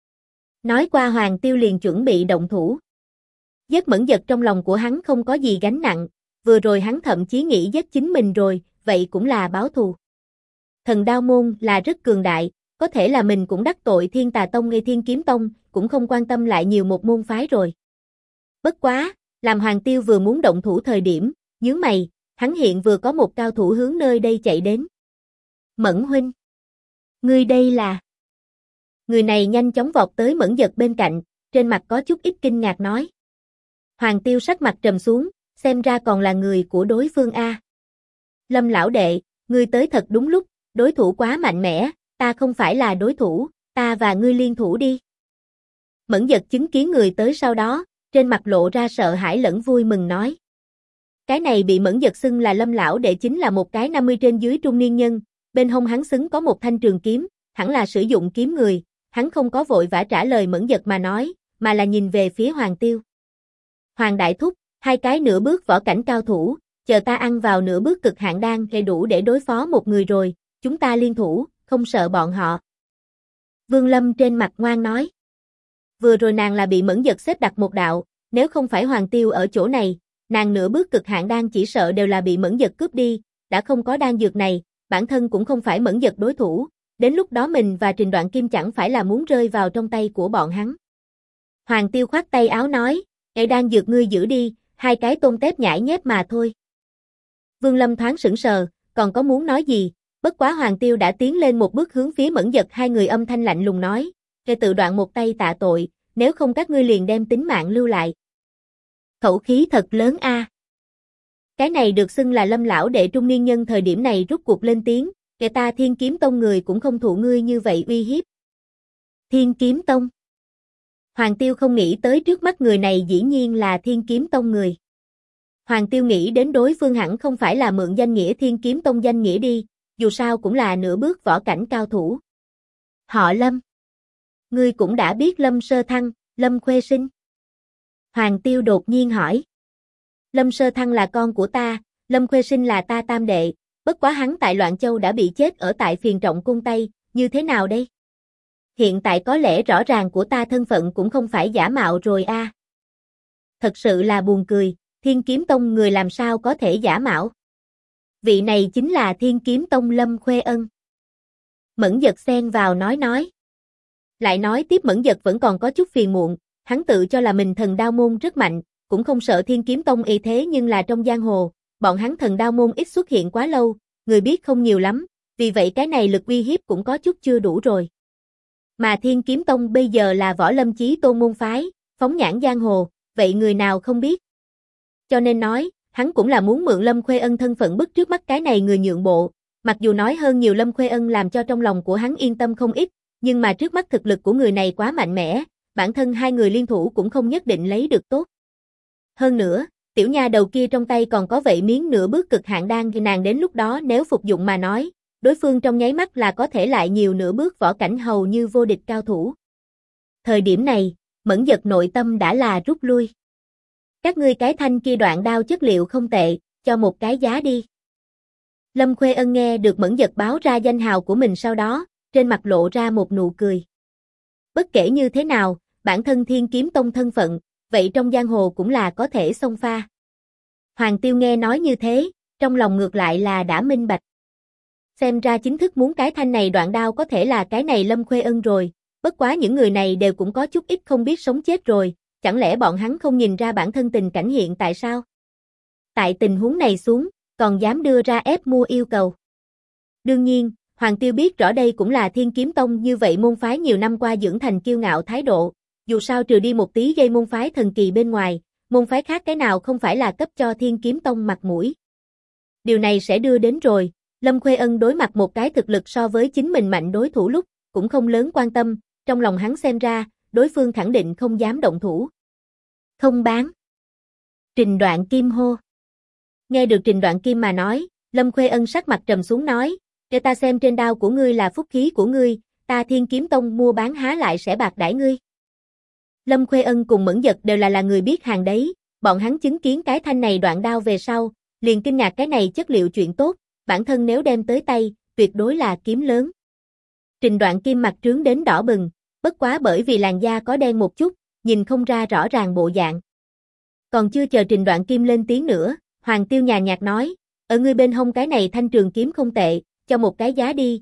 Nói qua Hoàng Tiêu liền chuẩn bị động thủ. Giết Mẫn Dật trong lòng của hắn không có gì gánh nặng, vừa rồi hắn thậm chí nghĩ giết chính mình rồi, vậy cũng là báo thù. Thần Đao môn là rất cường đại, có thể là mình cũng đắc tội Thiên Tà Tông hay Thiên Kiếm Tông, cũng không quan tâm lại nhiều một môn phái rồi. Bất quá, làm Hoàng Tiêu vừa muốn động thủ thời điểm, nhướng mày, hắn hiện vừa có một cao thủ hướng nơi đây chạy đến. Mẫn huynh, ngươi đây là... Người này nhanh chóng vọt tới Mẫn Dật bên cạnh, trên mặt có chút ít kinh ngạc nói. Hoàng Tiêu sắc mặt trầm xuống, xem ra còn là người của đối phương a. Lâm lão đệ, ngươi tới thật đúng lúc, đối thủ quá mạnh mẽ, ta không phải là đối thủ, ta và ngươi liên thủ đi. Mẫn Dật chứng kiến người tới sau đó, trên mặt lộ ra sợ hãi lẫn vui mừng nói. Cái này bị Mẫn Dật xưng là Lâm lão đệ chính là một cái 50 trên dưới trung niên nhân, bên hông hắn xứng có một thanh trường kiếm, hẳn là sử dụng kiếm người, hắn không có vội vã trả lời Mẫn Dật mà nói, mà là nhìn về phía Hoàng Tiêu. Hoàng đại thúc, hai cái nửa bước võ cảnh cao thủ, chờ ta ăn vào nửa bước cực hạn đan thì đủ để đối phó một người rồi, chúng ta liên thủ, không sợ bọn họ. Vương Lâm trên mặt ngoan nói. Vừa rồi nàng là bị Mẫn Dật xếp đặt một đạo, nếu không phải Hoàng Tiêu ở chỗ này, nàng nửa bước cực hạn đan chỉ sợ đều là bị Mẫn Dật cướp đi, đã không có đan dược này, bản thân cũng không phải Mẫn Dật đối thủ, đến lúc đó mình và Trình Đoạn Kim chẳng phải là muốn rơi vào trong tay của bọn hắn. Hoàng Tiêu khoát tay áo nói, đan dược ngươi giữ đi, hai cái tôm tép nhãi nhép mà thôi. Vương Lâm thoáng sững sờ, còn có muốn nói gì, bất quá Hoàng Tiêu đã tiến lên một bước hướng phía Mẫn Dật hai người âm thanh lạnh lùng nói, tự đoạn một tay tạ tội, nếu không các ngươi liền đem tính mạng lưu lại. Khẩu khí thật lớn a. Cái này được xưng là Lâm lão đệ trung niên nhân thời điểm này rút cuộc lên tiếng, ta Thiên Kiếm Tông người cũng không thụ ngươi như vậy uy hiếp. Thiên Kiếm Tông. Hoàng Tiêu không nghĩ tới trước mắt người này dĩ nhiên là Thiên Kiếm Tông người. Hoàng Tiêu nghĩ đến đối phương hẳn không phải là mượn danh nghĩa Thiên Kiếm Tông danh nghĩa đi, dù sao cũng là nửa bước võ cảnh cao thủ. Họ Lâm. Ngươi cũng đã biết Lâm Sơ Thăng, Lâm Khuê Sinh. Hoàng Tiêu đột nhiên hỏi. Lâm Sơ Thăng là con của ta, Lâm Khuê Sinh là ta tam đệ, bất quá hắn tại Loạn Châu đã bị chết ở tại Phiền Trọng Cung Tây, như thế nào đây? Hiện tại có lẽ rõ ràng của ta thân phận cũng không phải giả mạo rồi a. Thật sự là buồn cười, Thiên Kiếm Tông người làm sao có thể giả mạo? Vị này chính là Thiên Kiếm Tông Lâm Khuê Ân. Mẫn Dật xen vào nói. Lại nói tiếp Mẫn Dật vẫn còn có chút phiền muộn, hắn tự cho là mình thần đao môn rất mạnh, cũng không sợ Thiên Kiếm Tông y thế nhưng là trong giang hồ, bọn hắn thần đao môn ít xuất hiện quá lâu, người biết không nhiều lắm, vì vậy cái này lực uy hiếp cũng có chút chưa đủ rồi. Mà Thiên Kiếm Tông bây giờ là Võ Lâm Chí Tôn môn phái, phóng nhãn giang hồ, vậy người nào không biết. Cho nên nói, hắn cũng là muốn mượn Lâm Khuê Ân thân phận bức trước mắt cái này người nhượng bộ, mặc dù nói hơn nhiều Lâm Khuê Ân làm cho trong lòng của hắn yên tâm không ít, nhưng mà trước mắt thực lực của người này quá mạnh mẽ, bản thân hai người liên thủ cũng không nhất định lấy được tốt. Hơn nữa, tiểu nha đầu kia trong tay còn có vậy miếng nửa bước cực hạn đan thì nàng đến lúc đó nếu phục dụng mà nói, đối phương trong nháy mắt là có thể lại nhiều nửa bước võ cảnh hầu như vô địch cao thủ. Thời điểm này, Mẫn Dật nội tâm đã là rút lui. Các ngươi cái thanh kia đoạn đao chất liệu không tệ, cho một cái giá đi. Lâm Khuê Ân nghe được Mẫn Dật báo ra danh hào của mình sau đó, trên mặt lộ ra một nụ cười. Bất kể như thế nào, bản thân Thiên Kiếm Tông thân phận, vậy trong giang hồ cũng là có thể xông pha. Hoàng Tiêu nghe nói như thế, trong lòng ngược lại là đã minh bạch. Xem ra chính thức muốn cái thanh này đoạn đao có thể là cái này Lâm Khuê Ân rồi, bất quá những người này đều cũng có chút ít không biết sống chết rồi, chẳng lẽ bọn hắn không nhìn ra bản thân tình cảnh hiện tại sao? Tại tình huống này xuống, còn dám đưa ra ép mua yêu cầu. Đương nhiên, Hoàng Tiêu biết rõ đây cũng là Thiên Kiếm Tông như vậy môn phái nhiều năm qua dưỡng thành kiêu ngạo thái độ, dù sao trừ đi một tí gây môn phái thần kỳ bên ngoài, môn phái khác cái nào không phải là cấp cho Thiên Kiếm Tông mặt mũi. Điều này sẽ đưa đến rồi, Lâm Khuê Ân đối mặt một cái thực lực so với chính mình mạnh đối thủ lúc, cũng không lớn quan tâm, trong lòng hắn xem ra, đối phương khẳng định không dám động thủ. Không bán. Trình Đoạn Kim hô. Nghe được Trình Đoạn Kim mà nói, Lâm Khuê Ân sắc mặt trầm xuống nói, để ta xem trên đao của ngươi là phúc khí của ngươi, ta Thiên Kiếm Tông mua bán há lại sẽ bạc đãi ngươi. Lâm Khuê Ân cùng Mẫn Dật đều là người biết hàng đấy, bọn hắn chứng kiến cái thanh này đoạn đao về sau, liền kinh ngạc cái này chất liệu chuyện tốt, bản thân nếu đem tới tay, tuyệt đối là kiếm lớn. Trình Đoạn Kim mặt trướng đến đỏ bừng, bất quá bởi vì làn da có đen một chút, nhìn không ra rõ ràng bộ dạng. Còn chưa chờ Trình Đoạn Kim lên tiếng nữa, Hoàng Tiêu nhàn nhạt nói, ở ngươi bên hông cái này thanh trường kiếm không tệ, cho một cái giá đi,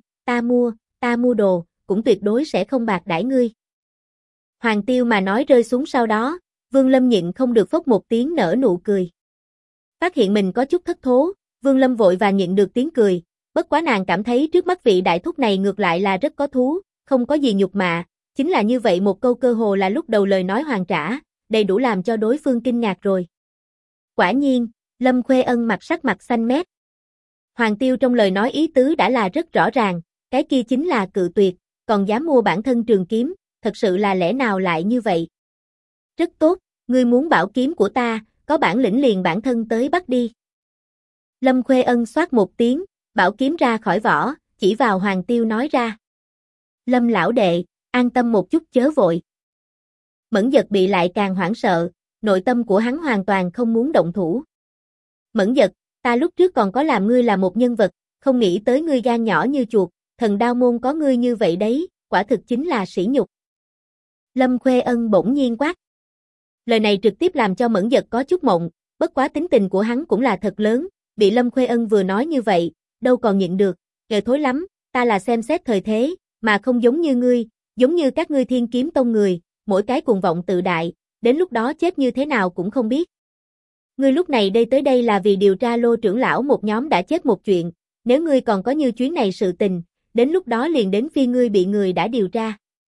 ta mua đồ, cũng tuyệt đối sẽ không bạc đãi ngươi. Hoàng Tiêu mà nói rơi xuống sau đó, Vương Lâm nhịn không được phốc một tiếng nở nụ cười. Phát hiện mình có chút thất thố, Vương Lâm vội và nhịn được tiếng cười, bất quá nàng cảm thấy trước mắt vị đại thúc này ngược lại là rất có thú, không có gì nhục mạ, chính là như vậy một câu cơ hồ là lúc đầu lời nói hoàn trả, đầy đủ làm cho đối phương kinh ngạc rồi. Quả nhiên, Lâm Khuê Ân sắc mặt xanh mét. Hoàng Tiêu trong lời nói ý tứ đã là rất rõ ràng, cái kia chính là cự tuyệt, còn dám mua bản thân trường kiếm, thật sự là lẽ nào lại như vậy? Rất tốt, ngươi muốn bảo kiếm của ta, có bản lĩnh liền bản thân tới bắt đi. Lâm Khuê Ân xoát một tiếng, bảo kiếm ra khỏi vỏ, chỉ vào Hoàng Tiêu nói ra. Lâm lão đệ, an tâm một chút chớ vội. Mẫn Dật bị lại càng hoảng sợ, nội tâm của hắn hoàn toàn không muốn động thủ. Mẫn Dật, ta lúc trước còn có làm ngươi là một nhân vật, không nghĩ tới ngươi gan nhỏ như chuột, thần đao môn có ngươi như vậy đấy, quả thực chính là sỉ nhục. Lâm Khuê Ân bỗng nhiên quát. Lời này trực tiếp làm cho Mẫn Dật có chút mộng, bất quá tính tình của hắn cũng là thật lớn, bị Lâm Khuê Ân vừa nói như vậy, đâu còn nhịn được, kệ thối lắm, ta là xem xét thời thế, mà không giống như ngươi, giống như các ngươi Thiên Kiếm Tông người, mỗi cái cuồng vọng tự đại, đến lúc đó chết như thế nào cũng không biết. Ngươi lúc này tới đây là vì điều tra Lô trưởng lão một nhóm đã chết một chuyện, nếu ngươi còn có như chuyến này sự tình, đến lúc đó liền đến phi ngươi bị người đã điều tra.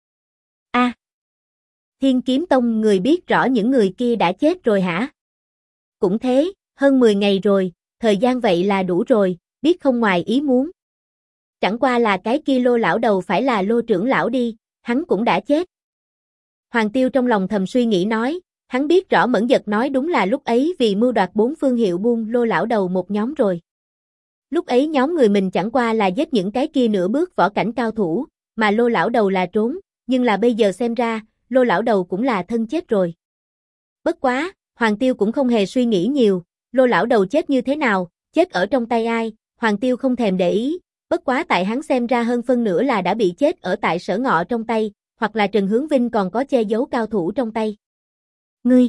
Thiên Kiếm Tông người biết rõ những người kia đã chết rồi hả? Cũng thế, hơn 10 ngày rồi, thời gian vậy là đủ rồi, biết không ngoài ý muốn. Chẳng qua là cái kia Lô lão đầu phải là Lô trưởng lão đi, hắn cũng đã chết. Hoàng Tiêu trong lòng thầm suy nghĩ nói, hắn biết rõ Mẫn Dật nói đúng là lúc ấy vì mưu đoạt 4 phương hiệu buông Lô lão đầu một nhóm rồi. Lúc ấy nhóm người mình chẳng qua là giết những cái kia nửa bước võ cảnh cao thủ, mà Lô lão đầu là trốn, nhưng là bây giờ xem ra, Lô lão đầu cũng là thân chết rồi. Bất quá, Hoàng Tiêu cũng không hề suy nghĩ nhiều, Lô lão đầu chết như thế nào, chết ở trong tay ai, Hoàng Tiêu không thèm để ý, bất quá tại hắn xem ra hơn phân nửa là đã bị chết ở tại Sở Ngọ trong tay, hoặc là Trần Hướng Vinh còn có che giấu cao thủ trong tay. Ngươi!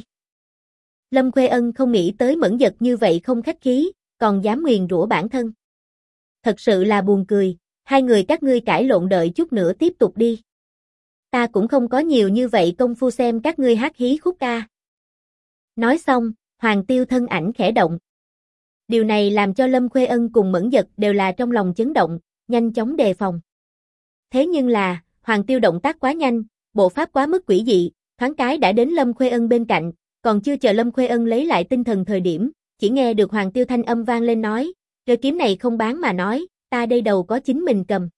Lâm Khuê Ân không nghĩ tới Mẫn Dật như vậy không khách khí, còn dám nguyền rủa bản thân. Thật sự là buồn cười, hai người các ngươi cãi lộn đợi chút nữa tiếp tục đi. Ta cũng không có nhiều như vậy công phu xem các ngươi hát hí khúc ca. Nói xong, Hoàng Tiêu thân ảnh khẽ động. Điều này làm cho Lâm Khuê Ân cùng Mẫn Dật đều là trong lòng chấn động, nhanh chóng đề phòng. Thế nhưng là, Hoàng Tiêu động tác quá nhanh, bộ pháp quá mức quỷ dị, thoáng cái đã đến Lâm Khuê Ân bên cạnh, còn chưa chờ Lâm Khuê Ân lấy lại tinh thần thời điểm, chỉ nghe được Hoàng Tiêu thanh âm vang lên nói, "Cây kiếm này không bán mà nói, ta đây đầu có chính mình cầm."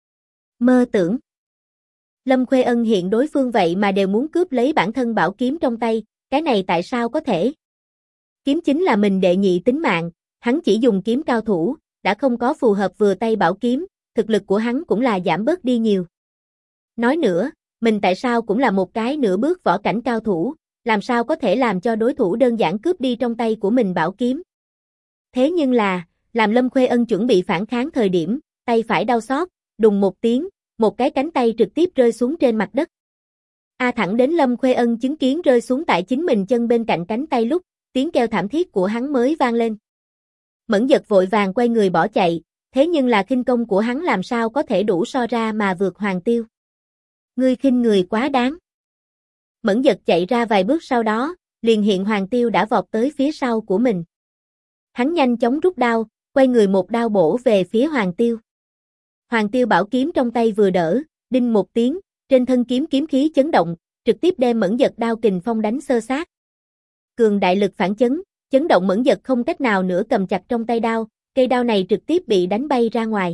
Mơ tưởng. Lâm Khuê Ân hiện đối phương vậy mà đều muốn cướp lấy bản thân bảo kiếm trong tay, cái này tại sao có thể? Kiếm chính là mình đệ nhị tính mạng, hắn chỉ dùng kiếm cao thủ, đã không có phù hợp vừa tay bảo kiếm, thực lực của hắn cũng là giảm bớt đi nhiều. Nói nữa, mình tại sao cũng là một cái nửa bước võ cảnh cao thủ, làm sao có thể làm cho đối thủ đơn giản cướp đi trong tay của mình bảo kiếm? Thế nhưng là, làm Lâm Khuê Ân chuẩn bị phản kháng thời điểm, tay phải đau xót, đùng một tiếng, một cái cánh tay trực tiếp rơi xuống trên mặt đất. Thẳng đến Lâm Khuê Ân chứng kiến rơi xuống tại chính mình chân bên cạnh cánh tay lúc, tiếng kêu thảm thiết của hắn mới vang lên. Mẫn Dật vội vàng quay người bỏ chạy, thế nhưng là khinh công của hắn làm sao có thể đủ so ra mà vượt Hoàng Tiêu. Ngươi khinh người quá đáng. Mẫn Dật chạy ra vài bước sau đó, liền hiện Hoàng Tiêu đã vọt tới phía sau của mình. Hắn nhanh chóng rút đao, quay người một đao bổ về phía Hoàng Tiêu. Hoàng Tiêu bảo kiếm trong tay vừa đỡ, đinh một tiếng, trên thân kiếm kiếm khí chấn động, trực tiếp đem Mẫn Dật đao kình phong đánh xơ xác. Cường đại lực phản chấn, chấn động Mẫn Dật không cách nào nữa cầm chặt trong tay đao, cây đao này trực tiếp bị đánh bay ra ngoài.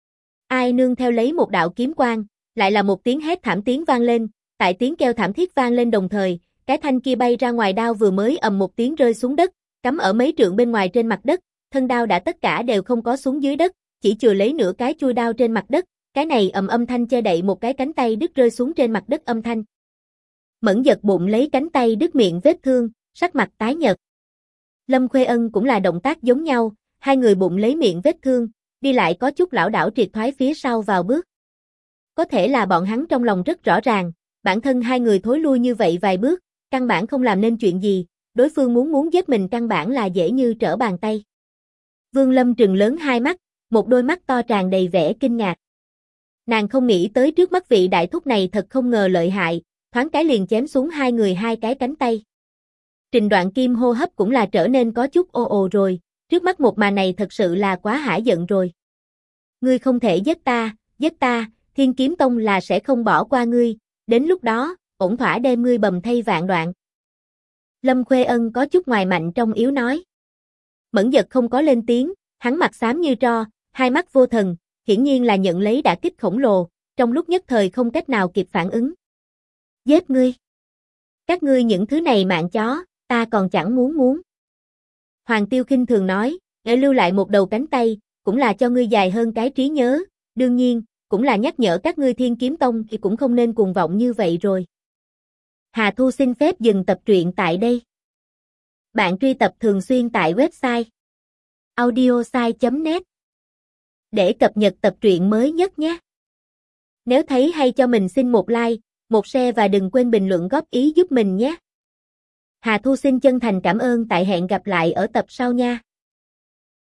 Ai nương theo lấy một đạo kiếm quang, lại là một tiếng hét thảm tiếng vang lên, tại tiếng kêu thảm thiết vang lên đồng thời, cái thanh kia bay ra ngoài đao vừa mới ầm một tiếng rơi xuống đất, cắm ở mấy trượng bên ngoài trên mặt đất, thân đao đã tất cả đều không có xuống dưới đất, chỉ chừa lấy nửa cái chui đao trên mặt đất, cái này âm thanh che đậy một cái cánh tay đứt rơi xuống trên mặt đất âm thanh. Mẫn Dật bụng lấy cánh tay đứt miệng vết thương, sắc mặt tái nhợt. Lâm Khuê Ân cũng là động tác giống nhau, hai người bụng lấy miệng vết thương, đi lại có chút lảo đảo triệt thoái phía sau vào bước. Có thể là bọn hắn trong lòng rất rõ ràng, bản thân hai người thối lui như vậy vài bước, căn bản không làm nên chuyện gì, đối phương muốn giết mình căn bản là dễ như trở bàn tay. Vương Lâm trừng lớn hai mắt, một đôi mắt to tràn đầy vẻ kinh ngạc. Nàng không nghĩ tới trước mắt vị đại thúc này thật không ngờ lợi hại, thoáng cái liền chém xuống hai người hai cái cánh tay. Trình Đoạn Kim hô hấp cũng là trở nên có chút ồ ồ rồi, trước mắt một màn này thật sự là quá hả giận rồi. Ngươi không thể giết ta, Thiên Kiếm Tông là sẽ không bỏ qua ngươi, đến lúc đó, ổn thỏa đem ngươi bầm thây vạn đoạn. Lâm Khuê Ân có chút ngoài mạnh trong yếu nói. Mẫn Dật không có lên tiếng, hắn mặt xám như tro, hai mắt vô thần, hiển nhiên là nhận lấy đả kích khổng lồ, trong lúc nhất thời không cách nào kịp phản ứng. Giết ngươi! Các ngươi những thứ này mạng chó, ta còn chẳng muốn. Hoàng Tiêu khinh thường nói, để lưu lại một đầu cánh tay, cũng là cho ngươi dài hơn cái trí nhớ, đương nhiên, cũng là nhắc nhở các ngươi Thiên Kiếm Tông thì cũng không nên cuồng vọng như vậy rồi. Hà Thu xin phép dừng tập truyện tại đây. Bạn truy tập thường xuyên tại website audiosai.net để cập nhật tập truyện mới nhất nhé. Nếu thấy hay cho mình xin một like, một share và đừng quên bình luận góp ý giúp mình nhé. Hà Thu xin chân thành cảm ơn, tại hẹn gặp lại ở tập sau nha.